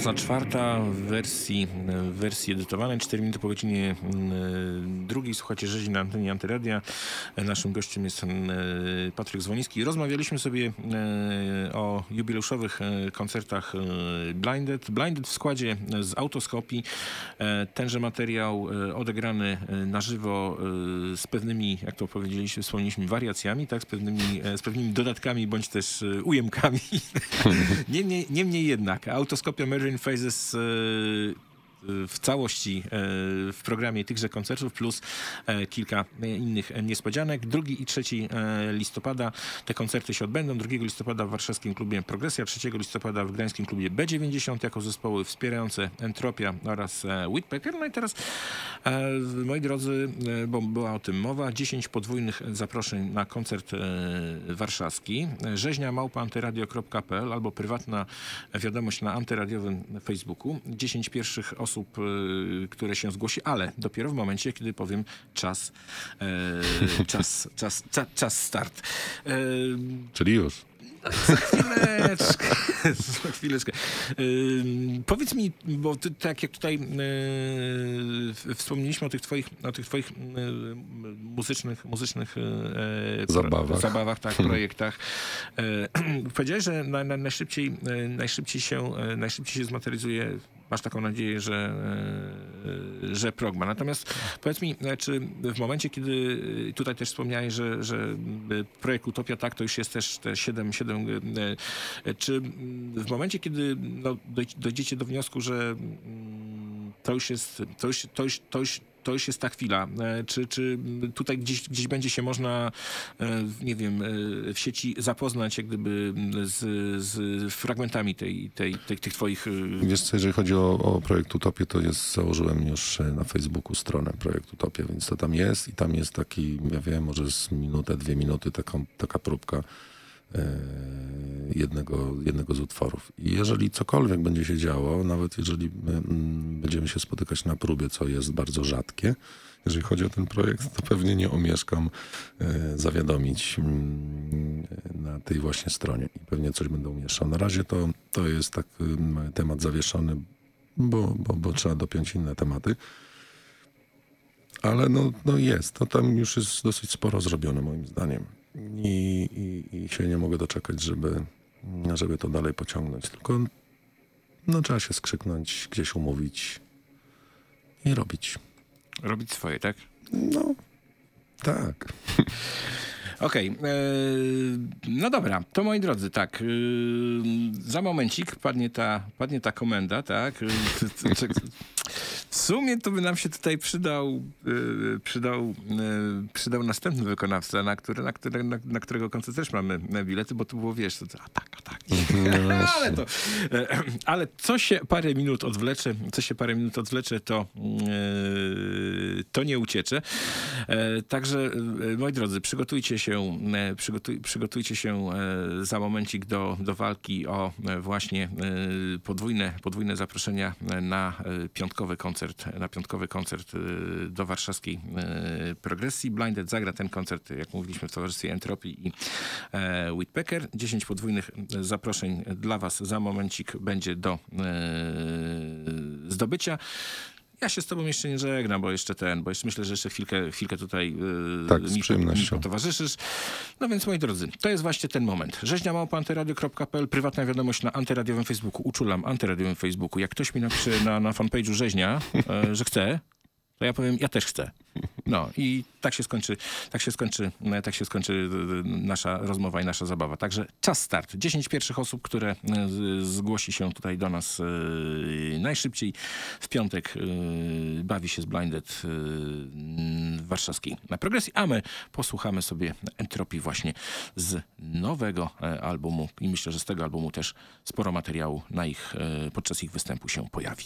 Speaker 7: Nocna czwarta w wersji, w wersji edytowanej, cztery minuty po godzinie drugiej. Słuchacie rzezi na antenie Antyradia. Naszym gościem jest Patryk Dzwoniski. Rozmawialiśmy sobie o jubileuszowych koncertach Blinded. Blinded w składzie z Autoskopii. Tenże materiał odegrany na żywo z pewnymi, jak to powiedzieliśmy, wspomnieliśmy, wariacjami, tak? Z pewnymi, z pewnymi dodatkami bądź też ujemkami. niemniej, niemniej jednak Autoskopia Merging Phases w całości w programie tychże koncertów, plus kilka innych niespodzianek. drugiego i trzeciego listopada te koncerty się odbędą. drugiego listopada w warszawskim klubie Progresja, trzeciego listopada w gdańskim klubie B dziewięćdziesiąt jako zespoły wspierające Entropia oraz Whitpecker. No i teraz, moi drodzy, bo była o tym mowa, dziesięć podwójnych zaproszeń na koncert warszawski. Rzeźnia małpa antyradio kropka p l albo prywatna wiadomość na antyradiowym Facebooku. dziesięć pierwszych osób, które się zgłosi, ale dopiero w momencie, kiedy powiem czas, e, czas, czas, czas, czas start. E,
Speaker 10: Czyli już.
Speaker 7: Za chwileczkę. Za chwileczkę. Yy, powiedz mi, bo ty, tak jak tutaj yy, wspomnieliśmy o tych twoich, o tych twoich yy, muzycznych, muzycznych yy,
Speaker 10: zabawach,
Speaker 7: pro, zabawach tak, projektach. Yy, powiedziałeś, że na, na, najszybciej, yy, najszybciej, się, yy, najszybciej się zmaterializuje, masz taką nadzieję, że, yy, że progma. Natomiast powiedz mi, czy w momencie, kiedy tutaj też wspomniałeś, że, że projekt Utopia, tak, to już jest też te siedem, siedem, czy w momencie, kiedy no, dojdziecie do wniosku, że to już jest, to już, to już, to już, to już jest ta chwila, czy, czy tutaj gdzieś, gdzieś będzie się można, nie wiem, w sieci zapoznać jak gdyby z, z fragmentami tej, tej, tej, tych twoich...
Speaker 10: Wiesz co, jeżeli chodzi o, o projekt Utopię, to jest, założyłem już na Facebooku stronę projekt Utopia, więc to tam jest i tam jest taki, ja wiem, może z minutę, dwie minuty taką, taka próbka jednego, jednego z utworów. I jeżeli cokolwiek będzie się działo, nawet jeżeli będziemy się spotykać na próbie, co jest bardzo rzadkie, jeżeli chodzi o ten projekt, to pewnie nie omieszkam zawiadomić na tej właśnie stronie i pewnie coś będę umieszczał. Na razie to, to jest tak temat zawieszony, bo, bo, bo trzeba dopiąć inne tematy. Ale no, no jest, to tam już jest dosyć sporo zrobione moim zdaniem. I, i, i się nie mogę doczekać, żeby, żeby to dalej pociągnąć. Tylko no, trzeba się skrzyknąć, gdzieś umówić i robić.
Speaker 7: Robić swoje, tak?
Speaker 10: No, tak.
Speaker 7: Okej, okay. No dobra, to moi drodzy, tak, yy, za momencik padnie ta, padnie ta komenda, tak, w sumie to by nam się tutaj przydał, yy, przydał, yy, przydał następny wykonawca, na, który, na, który, na, na którego koncert też mamy bilety, bo to było, wiesz, to, a tak, a tak, no ale to, yy, ale co się parę minut odwlecze, co się parę minut odwlecze, to, yy, to nie uciecze, yy, także, yy, moi drodzy, przygotujcie się Się, przygotuj, przygotujcie się za momencik do, do walki o właśnie podwójne, podwójne zaproszenia na piątkowy koncert, na piątkowy koncert do warszawskiej Progresji. Blinded zagra ten koncert, jak mówiliśmy, w towarzystwie Entropii i Whitpecker. dziesięć podwójnych zaproszeń dla was za momencik będzie do zdobycia. Ja się z tobą jeszcze nie żegnam, bo jeszcze ten, bo jeszcze myślę, że jeszcze chwilkę, chwilkę tutaj yy,
Speaker 10: tak,
Speaker 7: mi, mi potowarzyszysz. No więc, moi drodzy, to jest właśnie ten moment. Rzeźnia małpa antyradio kropka p l, prywatna wiadomość na antyradiowym Facebooku. Uczulam, antyradiowym Facebooku. Jak ktoś mi napisze na, na fanpage'u Rzeźnia, yy, że chce, to ja powiem, ja też chcę. No i tak się skończy, tak się skończy, tak się skończy nasza rozmowa i nasza zabawa. Także czas start. dziesięć pierwszych osób, które zgłosi się tutaj do nas najszybciej w piątek, bawi się z Blinded w warszawskiej na Progresji, a my posłuchamy sobie Entropii właśnie z nowego albumu i myślę, że z tego albumu też sporo materiału na ich, podczas ich występu się pojawi.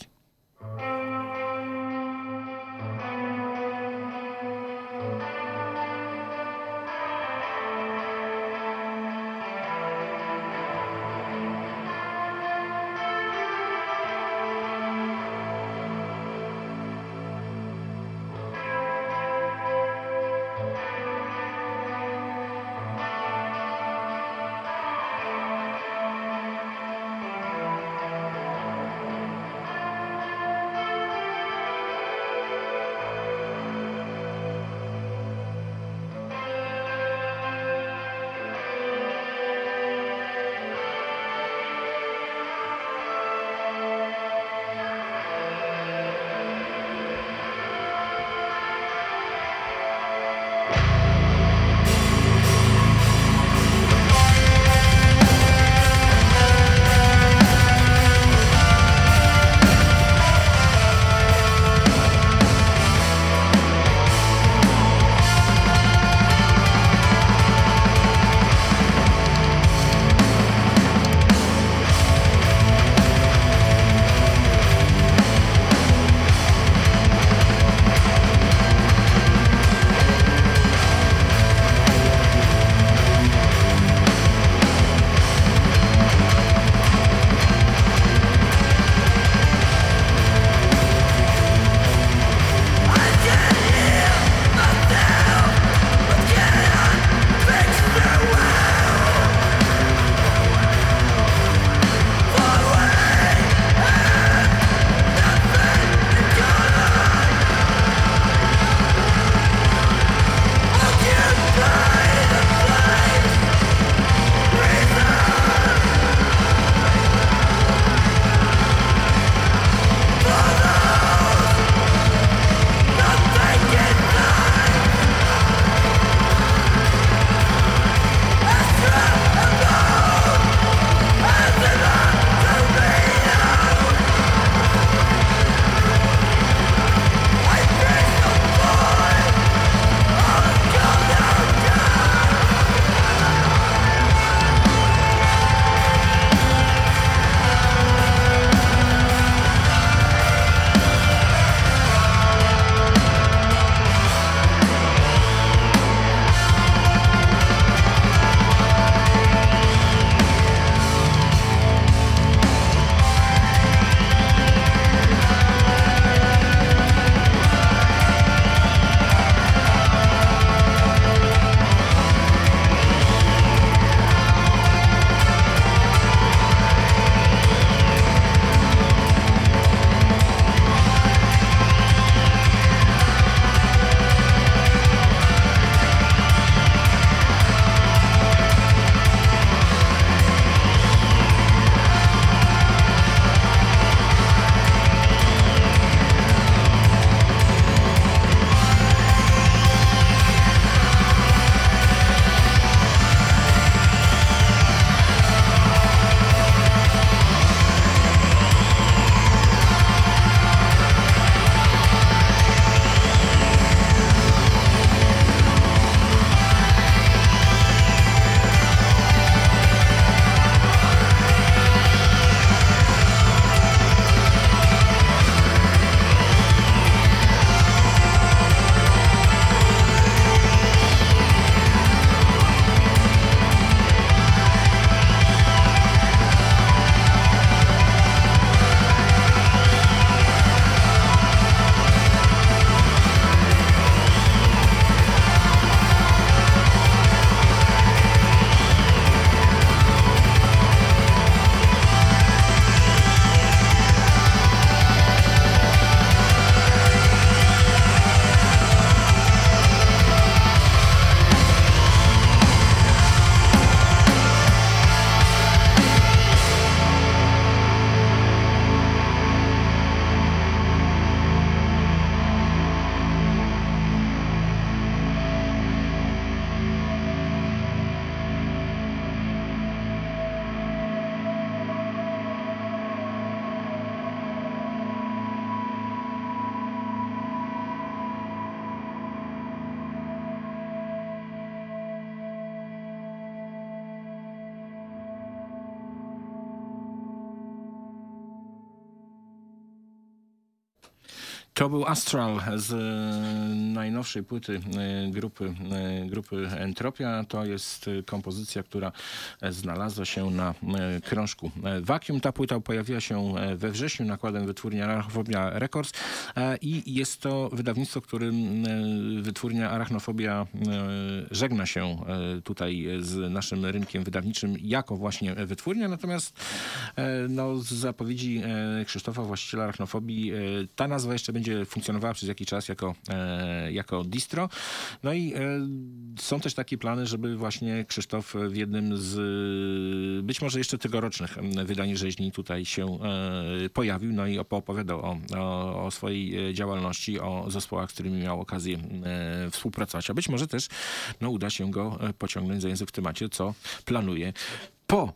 Speaker 7: To był Astral z e, najnowszej płyty e, grupy, e, grupy Entropia. To jest e, kompozycja, która e, znalazła się na e, krążku e, Vacuum. Ta płyta pojawiła się e, we wrześniu nakładem wytwórni Arachnofobia Records e, i jest to wydawnictwo, którym e, wytwórnia Arachnofobia e, żegna się e, tutaj z naszym rynkiem wydawniczym jako właśnie wytwórnia. Natomiast e, no, z zapowiedzi e, Krzysztofa, właściciela Arachnofobii, e, ta nazwa jeszcze będzie będzie funkcjonowała przez jakiś czas jako, e, jako distro. No i e, są też takie plany, żeby właśnie Krzysztof w jednym z być może jeszcze tegorocznych wydań rzeźni tutaj się e, pojawił, no i opowiadał o, o, o swojej działalności, o zespołach, z którymi miał okazję e, współpracować. A być może też no, uda się go pociągnąć za język w temacie, co planuje po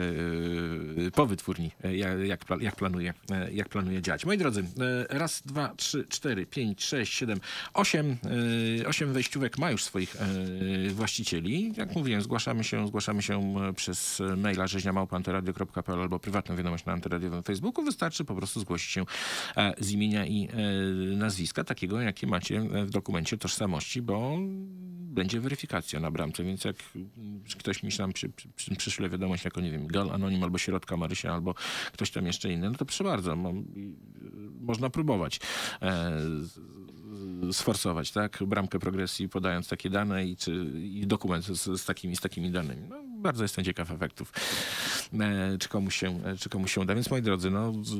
Speaker 7: po wytwórni, jak, jak, jak, planuje, jak planuje działać. Moi drodzy, raz, dwa, trzy, cztery, pięć, sześć, siedem, osiem, osiem wejściówek ma już swoich właścicieli. Jak mówiłem, zgłaszamy się, zgłaszamy się przez maila rzeźnia małpa antyradio kropka p l albo prywatną wiadomość na antyradiowym Facebooku. Wystarczy po prostu zgłosić się z imienia i nazwiska, takiego, jakie macie w dokumencie tożsamości, bo będzie weryfikacja na bramce, więc jak ktoś mi nam przy, przy, przyszle wiadomość jako, nie wiem, Gal Anonim albo Środka Marysia albo ktoś tam jeszcze inny, no to proszę bardzo, mam, można próbować e, sforsować, tak, bramkę progresji podając takie dane i, czy, i dokument z, z, takimi, z takimi danymi. No, bardzo jestem ciekaw efektów, e, czy, komuś się, czy komuś się uda. Więc moi drodzy, no z,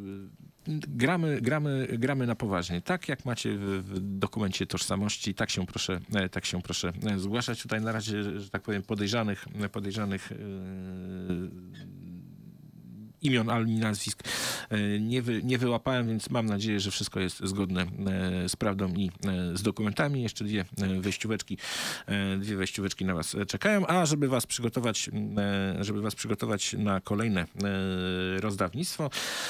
Speaker 7: Gramy, gramy, gramy na poważnie. Tak jak macie w, w dokumencie tożsamości, tak się proszę, tak się proszę zgłaszać. Tutaj na razie, że tak powiem, podejrzanych, podejrzanych yy, imion, ale i nazwisk nie, wy, nie wyłapałem, więc mam nadzieję, że wszystko jest zgodne z prawdą i z dokumentami. Jeszcze dwie wejścióweczki, dwie wejścióweczki na was czekają, a żeby was przygotować, żeby was przygotować na kolejne rozdawnictwo,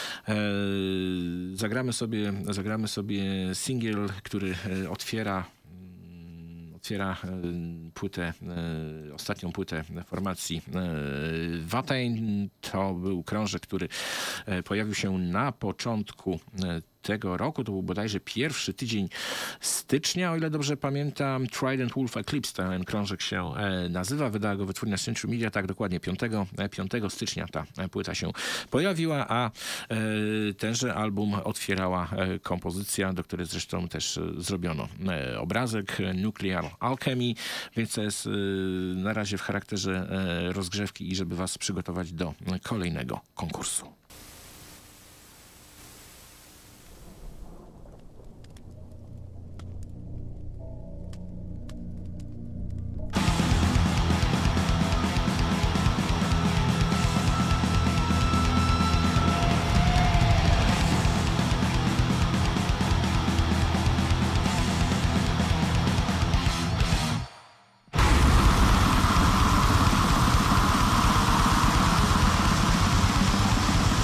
Speaker 7: zagramy sobie, zagramy sobie singiel, który otwiera otwiera płytę, ostatnią płytę formacji Watain. To był krążek, który pojawił się na początku tego roku. To był bodajże pierwszy tydzień stycznia, o ile dobrze pamiętam. Trident Wolf Eclipse, ten krążek się nazywa. Wydała go wytwórnia Century Media, tak dokładnie piątego stycznia ta płyta się pojawiła, a tenże album otwierała kompozycja, do której zresztą też zrobiono obrazek, Nuclear Alchemy, więc to jest na razie w charakterze rozgrzewki i żeby was przygotować do kolejnego konkursu.
Speaker 4: Thank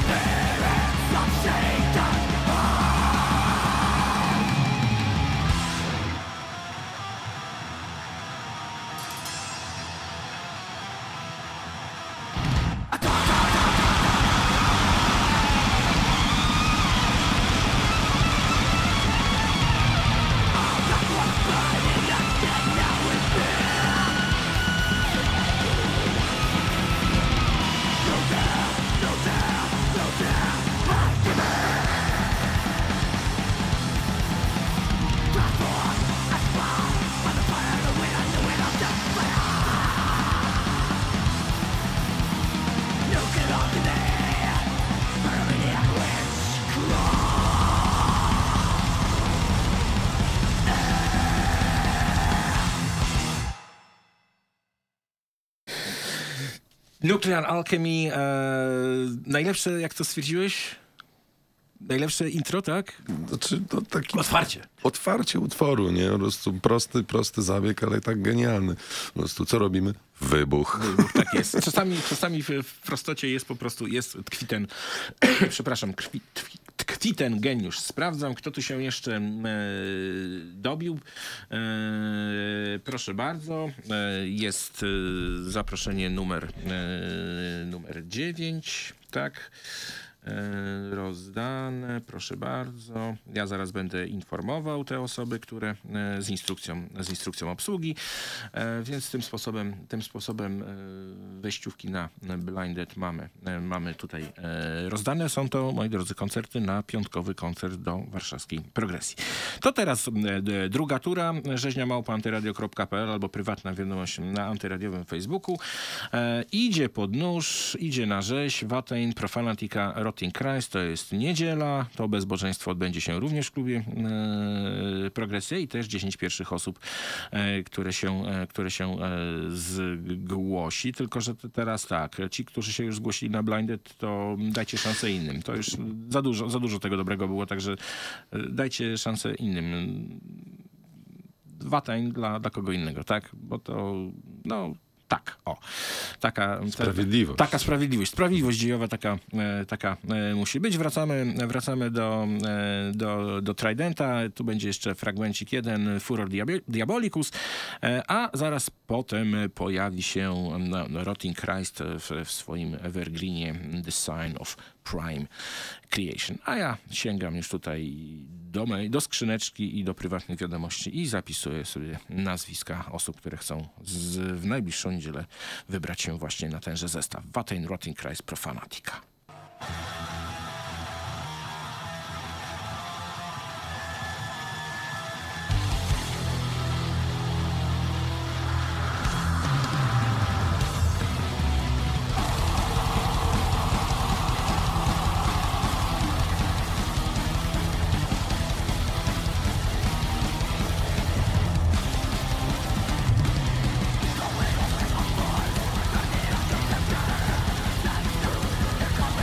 Speaker 7: Nuclear Alchemy, e, najlepsze, jak to stwierdziłeś? Najlepsze intro, tak?
Speaker 10: Znaczy, to taki...
Speaker 7: Otwarcie.
Speaker 10: Otwarcie utworu, nie? Po prostu prosty, prosty zabieg, ale tak genialny. Po prostu co robimy? Wybuch.
Speaker 7: Wybuch, tak jest. Czasami, czasami w, w prostocie jest po prostu, jest tkwi ten, przepraszam, tkwi, tkwi, tkwi ten geniusz. Sprawdzam, kto tu się jeszcze e, dobił. E, proszę bardzo. E, jest e, zaproszenie numer, e, numer dziewięć, tak? Rozdane, proszę bardzo. Ja zaraz będę informował te osoby, które z instrukcją, z instrukcją obsługi, więc tym sposobem, tym sposobem wejściówki na Blinded mamy, mamy tutaj rozdane. Są to, moi drodzy, koncerty na piątkowy koncert do warszawskiej Progresji. To teraz druga tura. Rzeźnia małpa antyradio kropka p l albo prywatna wiadomość na antyradiowym Facebooku. Idzie pod nóż, idzie na rzeź, Watain, Profanatica, Rotting Christ, to jest niedziela, to bezbożeństwo odbędzie się również w klubie e, Progresja i też dziesięć pierwszych osób, e, które się, e, które się e, zgłosi, tylko że teraz tak, ci, którzy się już zgłosili na Blinded, to dajcie szansę innym. To już za dużo, za dużo tego dobrego było, także dajcie szansę innym. Watain dla, dla kogo innego, tak? Bo to, no... Tak, o. Taka
Speaker 10: sprawiedliwość.
Speaker 7: Ta, taka sprawiedliwość. Sprawiedliwość dziejowa taka, e, taka e, musi być. Wracamy, wracamy do, e, do, do Tridenta. Tu będzie jeszcze fragmencik jeden, Furor Diabolicus, e, a zaraz potem pojawi się no, no, Rotting Christ w, w swoim evergreenie The Sign of Prime Creation. A ja sięgam już tutaj do, mej, do skrzyneczki i do prywatnych wiadomości i zapisuję sobie nazwiska osób, które chcą z, w najbliższą niedzielę wybrać się właśnie na tenże zestaw. Watain, Rotting Christ, Profanatica.
Speaker 2: Come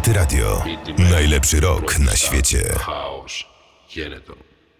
Speaker 9: Antyradio. Najlepszy rok na świecie.
Speaker 6: House. Quiere to.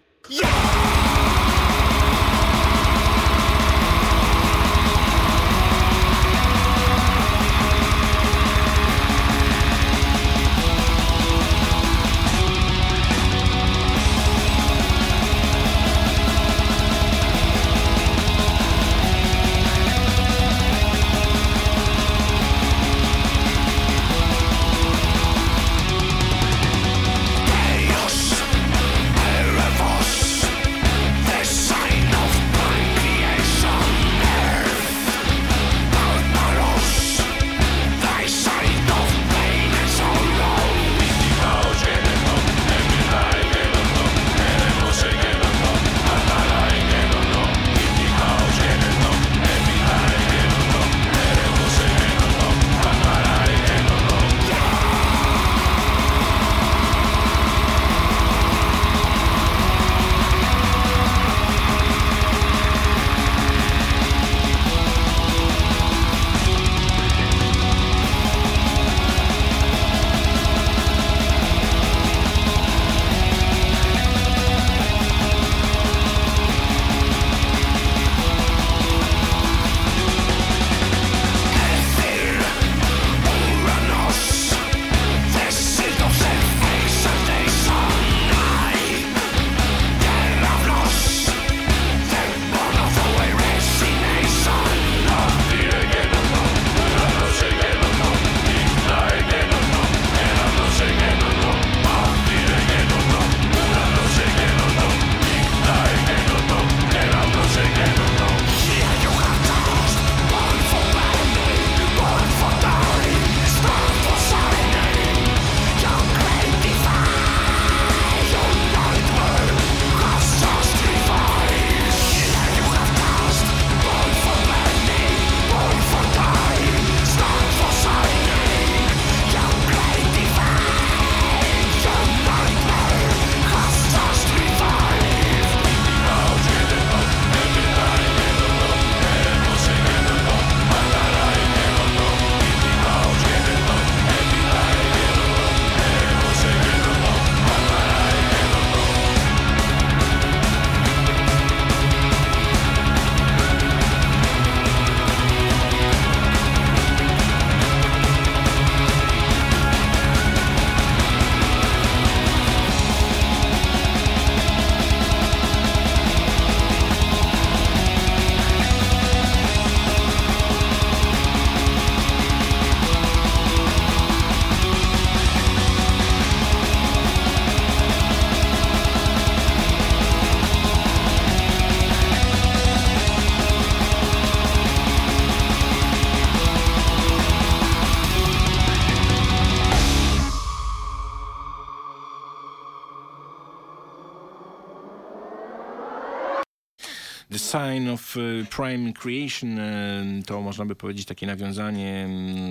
Speaker 6: The Sign of uh, Prime Creation uh, to można by powiedzieć takie nawiązanie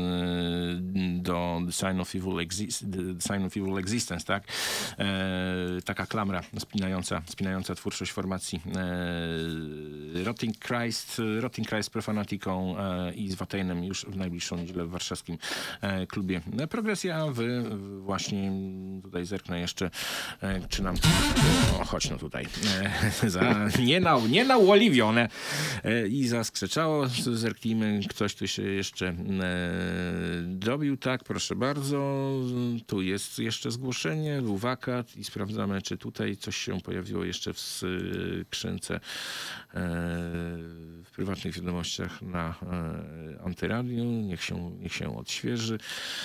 Speaker 6: uh, do The Sign of Evil, Exist The Sign of Evil Existence, tak? E, taka klamra spinająca, spinająca twórczość formacji e, Rotting Christ, Rotting Christ Profanatiką e, i z Wateinem już w najbliższą niedzielę w warszawskim e, klubie Progresja. Wy właśnie tutaj zerknę jeszcze, e, czy nam... O, chodź no tutaj. E, za, nie na, nie na uoliwione i zaskrzeczało. Zerknijmy, ktoś tu się jeszcze e, dobił. Tak, proszę bardzo. Tu jest jeszcze zgłoszenie, był wakat i sprawdzamy, czy tutaj coś się pojawiło jeszcze w skrzynce e, w prywatnych wiadomościach na e, Antyradiu. Niech się, niech się odświeży.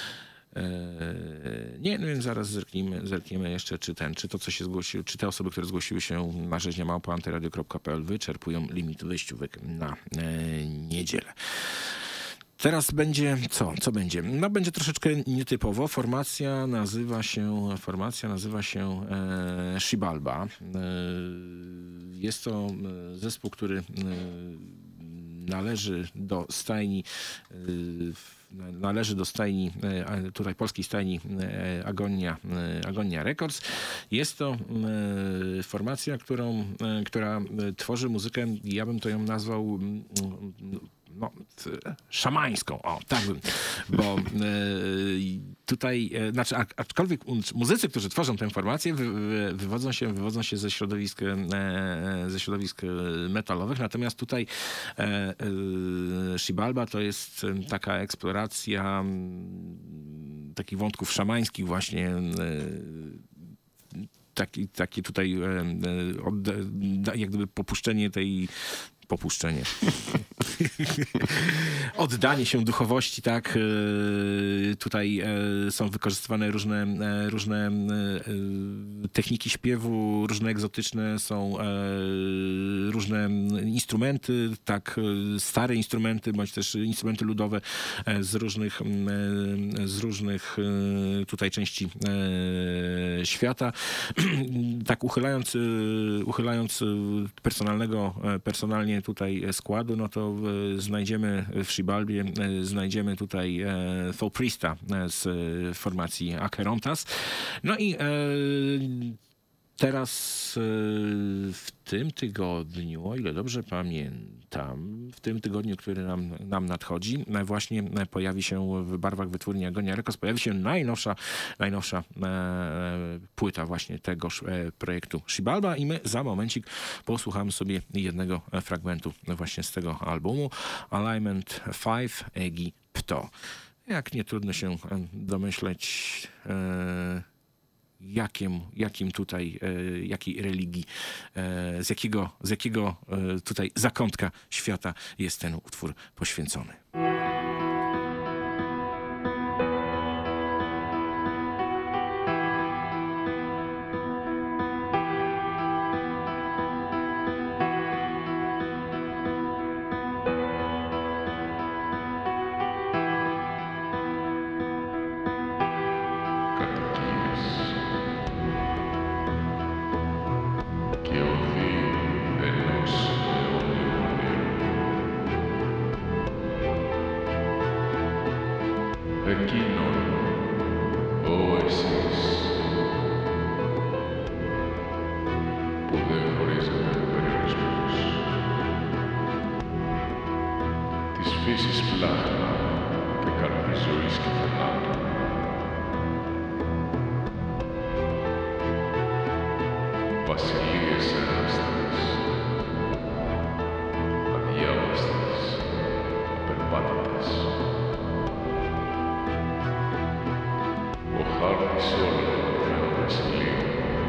Speaker 6: Nie, no więc zaraz zerknijmy, zerkniemy jeszcze, czy ten, czy to, co się zgłosiło, czy te osoby, które zgłosiły się na rzeźnia małpa antyradio kropka p l wyczerpują limit wejściówek na e, niedzielę. Teraz będzie co? Co będzie? No będzie troszeczkę nietypowo. Formacja nazywa się formacja nazywa się e, Shibalba. E, jest to zespół, który e, należy do stajni e, należy do stajni, tutaj polskiej stajni Agonia, Agonia Records. Jest to formacja, którą, która tworzy muzykę, ja bym to ją nazwał no, szamańską. O, tak bym, bo
Speaker 7: tutaj, e, znaczy, a- aczkolwiek muzycy, którzy tworzą tę formację, wy, wy, wywodzą się, wywodzą się ze środowisk, e, ze środowisk metalowych, natomiast tutaj e, e, Xibalba to jest taka eksploracja m, takich wątków szamańskich właśnie, e, taki, taki tutaj e, e, od, da, jak gdyby popuszczenie tej popuszczenie. Oddanie się duchowości, tak. E, Tutaj e, są wykorzystywane różne, e, różne e, techniki śpiewu, różne egzotyczne, są e, różne instrumenty, tak, e, stare instrumenty, bądź też instrumenty ludowe e, z różnych, e, z różnych e, tutaj części e, świata. Tak uchylając, e, uchylając personalnego, e, personalnie tutaj składu, no to e, znajdziemy w Xibalbie, e, znajdziemy tutaj e, Fall Priesta e, z e, formacji Acherontas. No i e, teraz e, w tym tygodniu, o ile dobrze pamiętam, w tym tygodniu, który nam, nam nadchodzi, e, właśnie e, pojawi się w barwach wytwórni Agonia Records, pojawi się najnowsza, najnowsza e, płyta właśnie tegoż e, projektu Xibalba i my za momencik posłuchamy sobie jednego e, fragmentu właśnie z tego albumu. Alignment pięć Egipto. Jak nie trudno się e, domyśleć, e, Jakim, jakim tutaj, e, jakiej religii, e, z jakiego, z jakiego e, tutaj zakątka świata jest ten utwór poświęcony.
Speaker 11: Εκείνον, ω εσείς, που δεν γνωρίζετε περιορισμούς, της φύσης πλάχνα και καρπή ζωής και θανάτου, βασιλείες εράστες, αδιάβαστες, απερπάτητες, ο χάρτης όλων των βασιλείων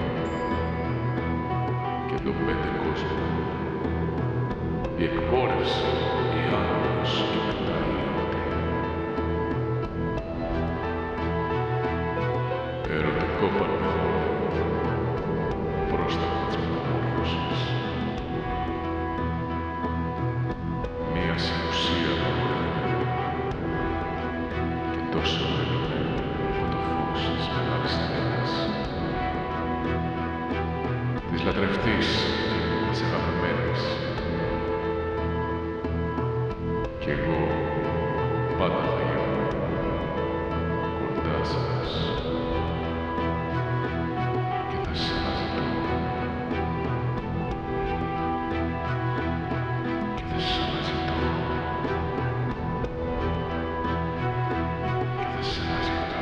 Speaker 11: και των πέντε κόσμων, η εκπόρευση, η άνοδος και μετά η ερώτη. Ερωτικό παρμεγόμενο, πρόσταγμα της μεταμόρφωσης. Μία συνουσία αγορεμένη και τόσο μελωμένη από το φως της μεγάλης θένας. Της λατρευτής, της αγαπημένης. Κι εγώ πάντα θα ήμουν κοντά σας και θα σας αναζητώ και θα σας αναζητώ και θα σας αναζητώ.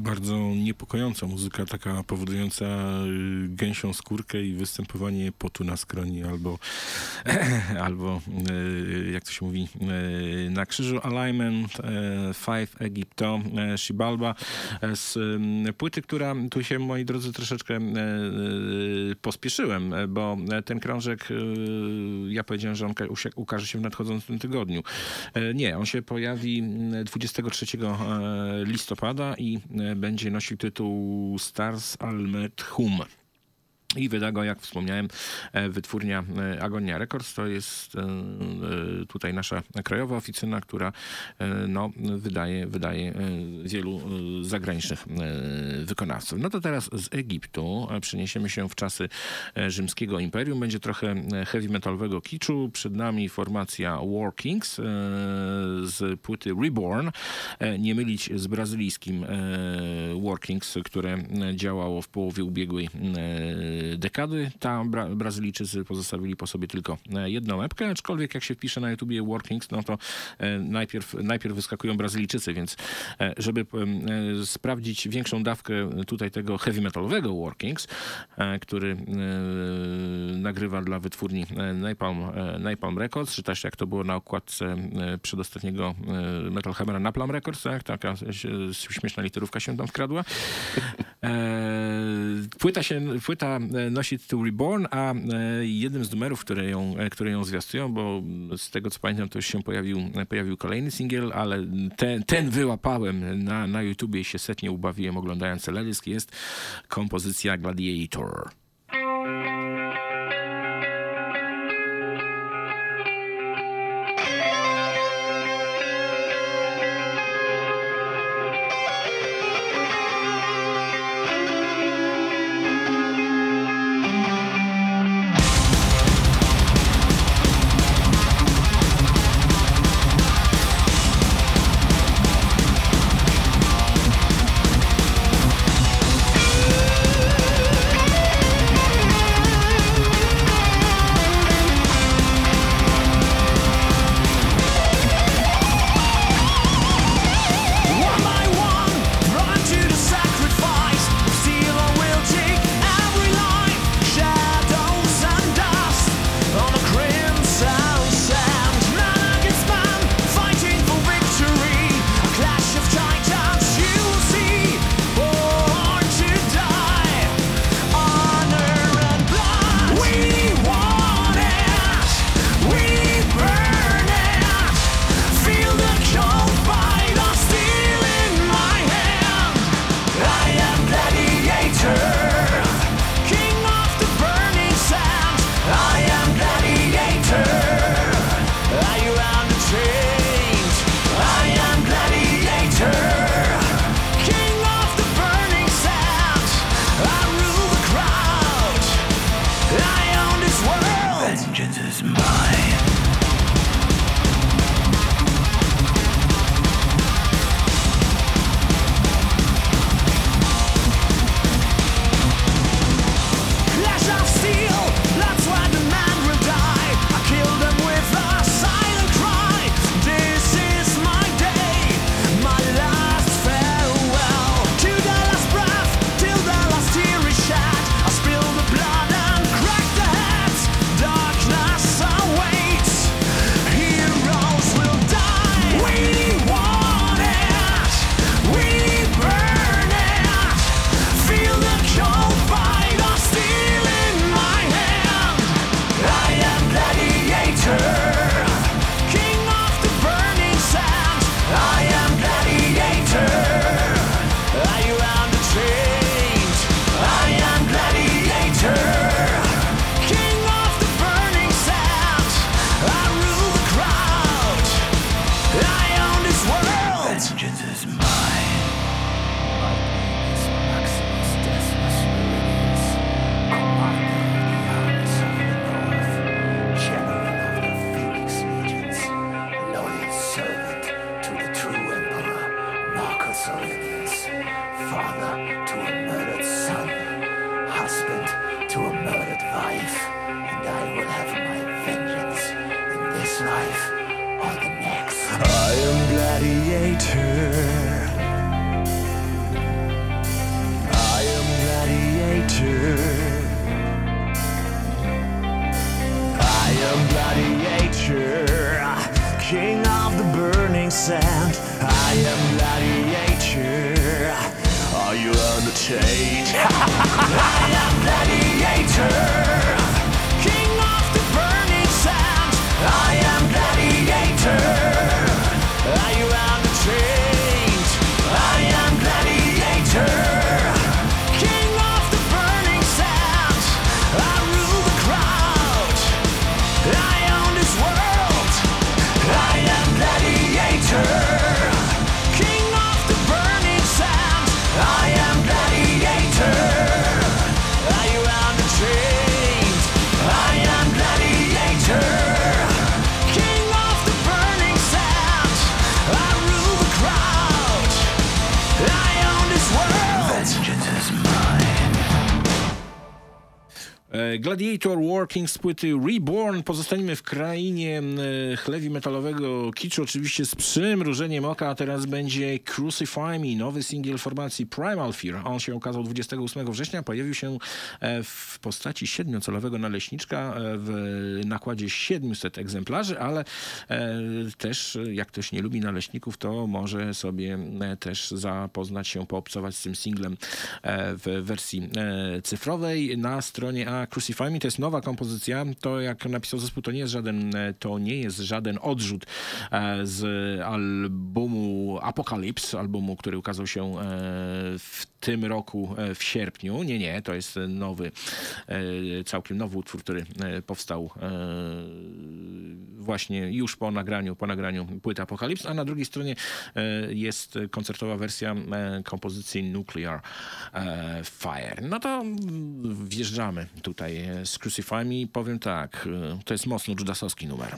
Speaker 6: Bardzo niepokojąca muzyka, taka powodująca y, gęsią skórkę i występowanie potu na skroni albo, albo y, jak to się mówi, y, na krzyżu. Alignment, y, Five Egypto, y, Shibalba y, z y, płyty, która tu się, moi drodzy, troszeczkę y, y, pospieszyłem, bo ten krążek, y, ja powiedziałem, że on ka- ukaże się w nadchodzącym tygodniu. Y, nie, on się pojawi dwudziestego trzeciego listopada i będzie nosił tytuł Stars Almet Hum. I wyda go, jak wspomniałem, wytwórnia Agonia Records. To jest tutaj nasza krajowa oficyna, która no, wydaje, wydaje wielu zagranicznych wykonawców. No to teraz z Egiptu przeniesiemy się w czasy rzymskiego imperium. Będzie trochę heavy metalowego kiczu. Przed nami formacja War Kings z płyty Reborn. Nie mylić z brazylijskim War Kings, które działało w połowie ubiegłej dekady. Tam Bra- Brazylijczycy pozostawili po sobie tylko jedną epkę, aczkolwiek jak się wpisze na YouTubie War Kings, no to e, najpierw, najpierw wyskakują Brazylijczycy, więc e, żeby e, sprawdzić większą dawkę tutaj tego heavy metalowego War Kings, e, który e, nagrywa dla wytwórni Napalm, e, Napalm Records, czy też jak to było na okładce e, przedostatniego e, Metal Hammera Napalm Records, tak? Taka e, śmieszna literówka się tam wkradła. E, płyta się, płyta nosi tytuł Reborn, a jednym z numerów, które ją, które ją zwiastują, bo z tego co pamiętam, to już się pojawił, pojawił kolejny singiel, ale ten, ten wyłapałem na, na YouTubie i się setnie ubawiłem oglądając teledysk, jest kompozycja Gladiator.
Speaker 12: I am Gladiator. am Gladiator, king of the burning sand. I am Gladiator. Are you entertained? I am Gladiator, king of the burning sand. I am Gladiator. Are you entertained? I am Gladiator, king of the burning sand. I rule the crowd. I own this world. I am Gladiator, king of the burning sand. I am Gladiator. Are you entertained? I am Gladiator, king of the burning sand. I rule the crowd. I own this world. Vengeance is mine.
Speaker 7: Gladiator Working z płyty Reborn. Pozostańmy w krainie heavy metalowego kiczu, oczywiście z przymrużeniem oka, a teraz będzie Crucify Me, nowy singiel formacji Primal Fear. On się ukazał dwudziestego ósmego września, pojawił się w postaci siedmiocalowego naleśniczka w nakładzie siedmiuset egzemplarzy, ale też jak ktoś nie lubi naleśników, to może sobie też zapoznać się, poobcować z tym singlem w wersji cyfrowej na stronie A. Crucify Me to jest nowa kompozycja. To, jak napisał zespół, to nie jest żaden, to nie jest żaden odrzut z albumu Apocalypse, albumu, który ukazał się w tym roku w sierpniu. Nie, nie, to jest nowy, całkiem nowy utwór, który powstał właśnie już po nagraniu, po nagraniu płyty Apocalypse, a na drugiej stronie jest koncertowa wersja kompozycji Nuclear Fire. No to wjeżdżamy tutaj z Crucify Me. Powiem tak, to jest mocno judasowski numer.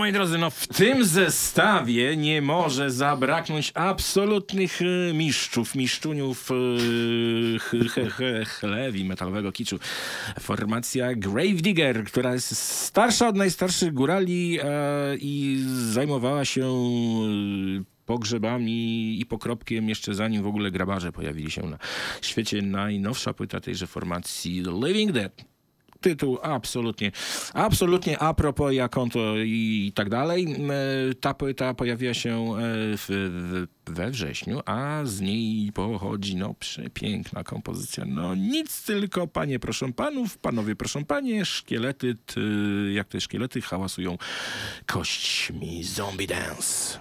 Speaker 7: moi drodzy, no w tym zestawie nie może zabraknąć absolutnych e, mistrzów, miszczuniów e, he, he, he, chlewi metalowego kiczu. Formacja Gravedigger, która jest starsza od najstarszych górali e, i zajmowała się e, pogrzebami i pokropkiem jeszcze zanim w ogóle grabarze pojawili się na świecie. Najnowsza płyta tejże formacji The Living Dead. Tytuł absolutnie, absolutnie a propos, jak on to i tak dalej. Ta płyta pojawiła się w, w, we wrześniu, a z niej pochodzi no przepiękna kompozycja. No nic tylko, panie proszę panów, panowie proszę panie, szkielety, t, jak te szkielety hałasują kośćmi. Zombie Dance.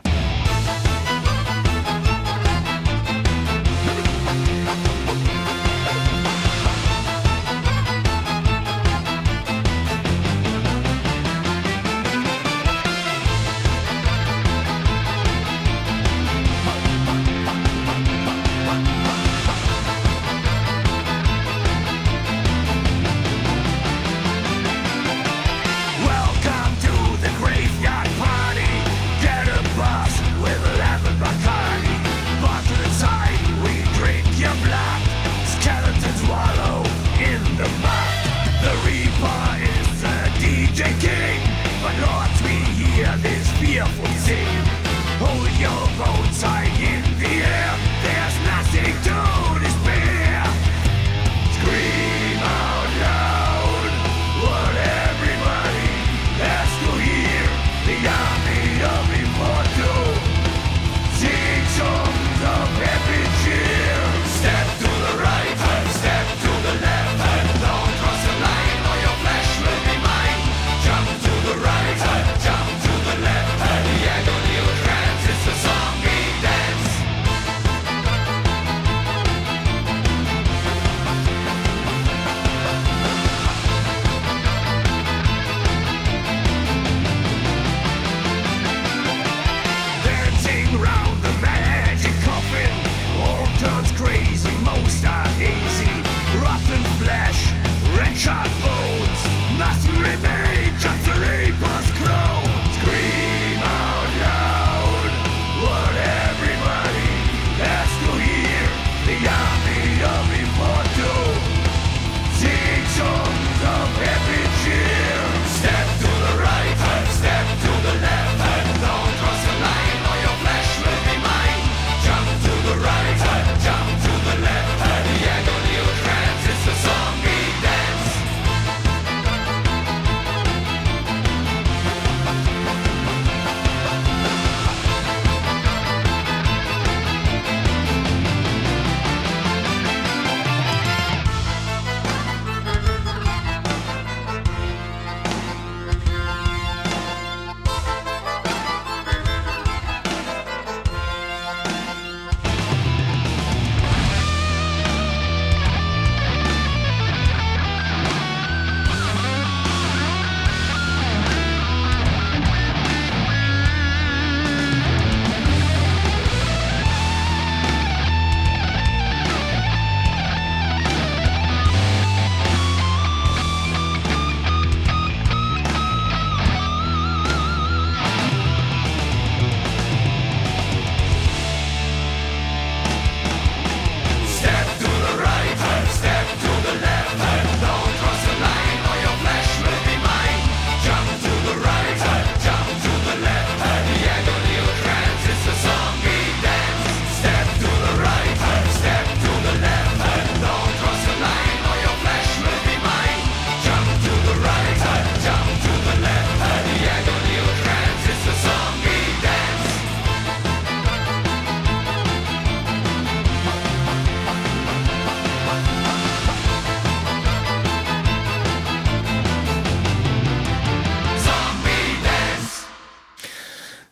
Speaker 12: Welcome to the graveyard party. Get a bus.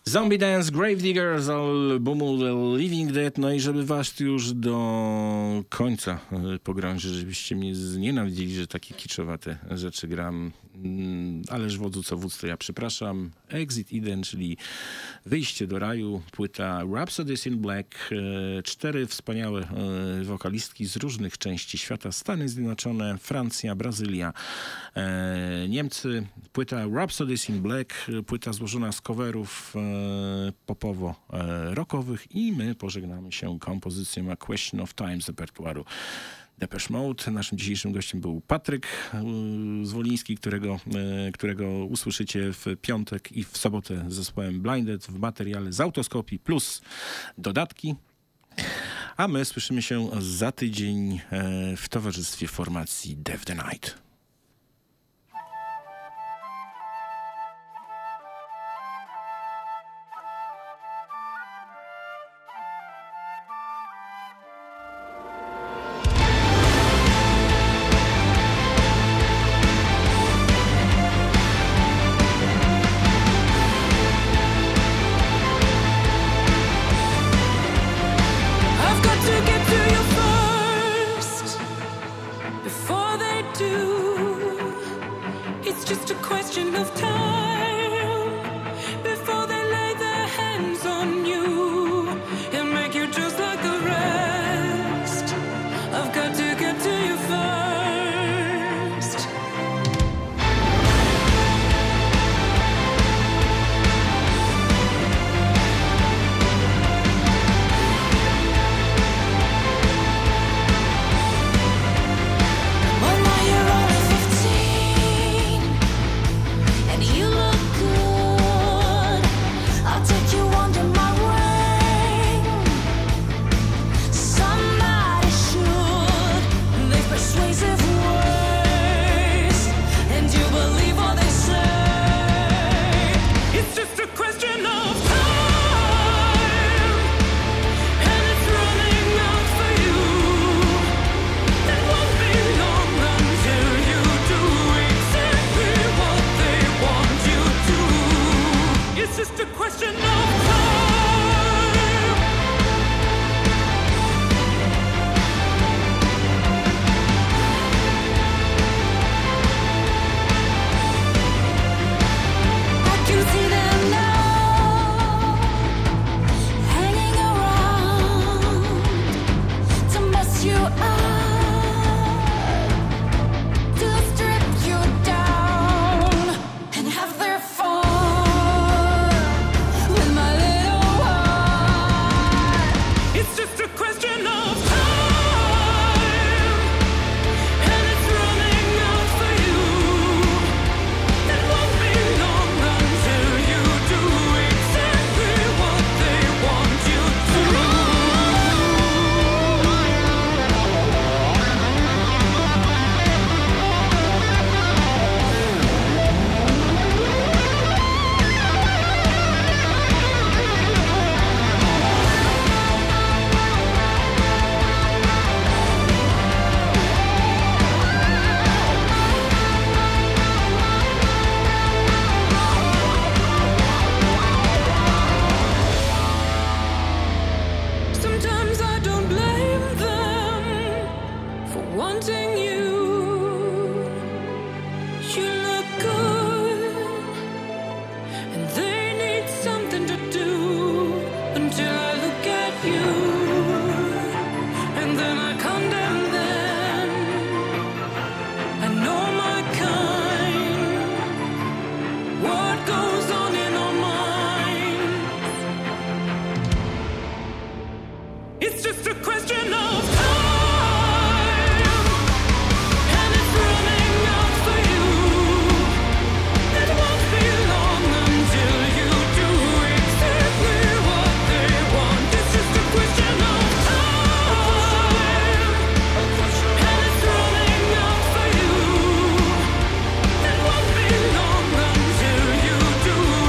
Speaker 7: Zombie Dance, Gravedigger z albumu The Living Dead. No i żeby was już do końca pogrążyć, żebyście mnie znienawidzili, że takie kiczowate rzeczy gram. Ależ wodzu co wódz, to ja przepraszam. Exit Eden, czyli Wyjście do raju, płyta Rhapsodies in Black. Cztery wspaniałe wokalistki z różnych części świata. Stany Zjednoczone, Francja, Brazylia, Niemcy. Płyta Rhapsodies in Black, płyta złożona z coverów popowo-rockowych i my pożegnamy się kompozycją A Question of Time z repertuaru Depeche Mode. Naszym dzisiejszym gościem był Patryk Zwoliński, którego, którego usłyszycie w piątek i w sobotę z zespołem Blinded w materiale z Autoskopii plus dodatki. A my słyszymy się za tydzień w towarzystwie formacji Death the Night.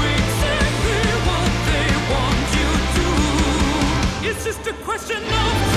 Speaker 13: It's just a question of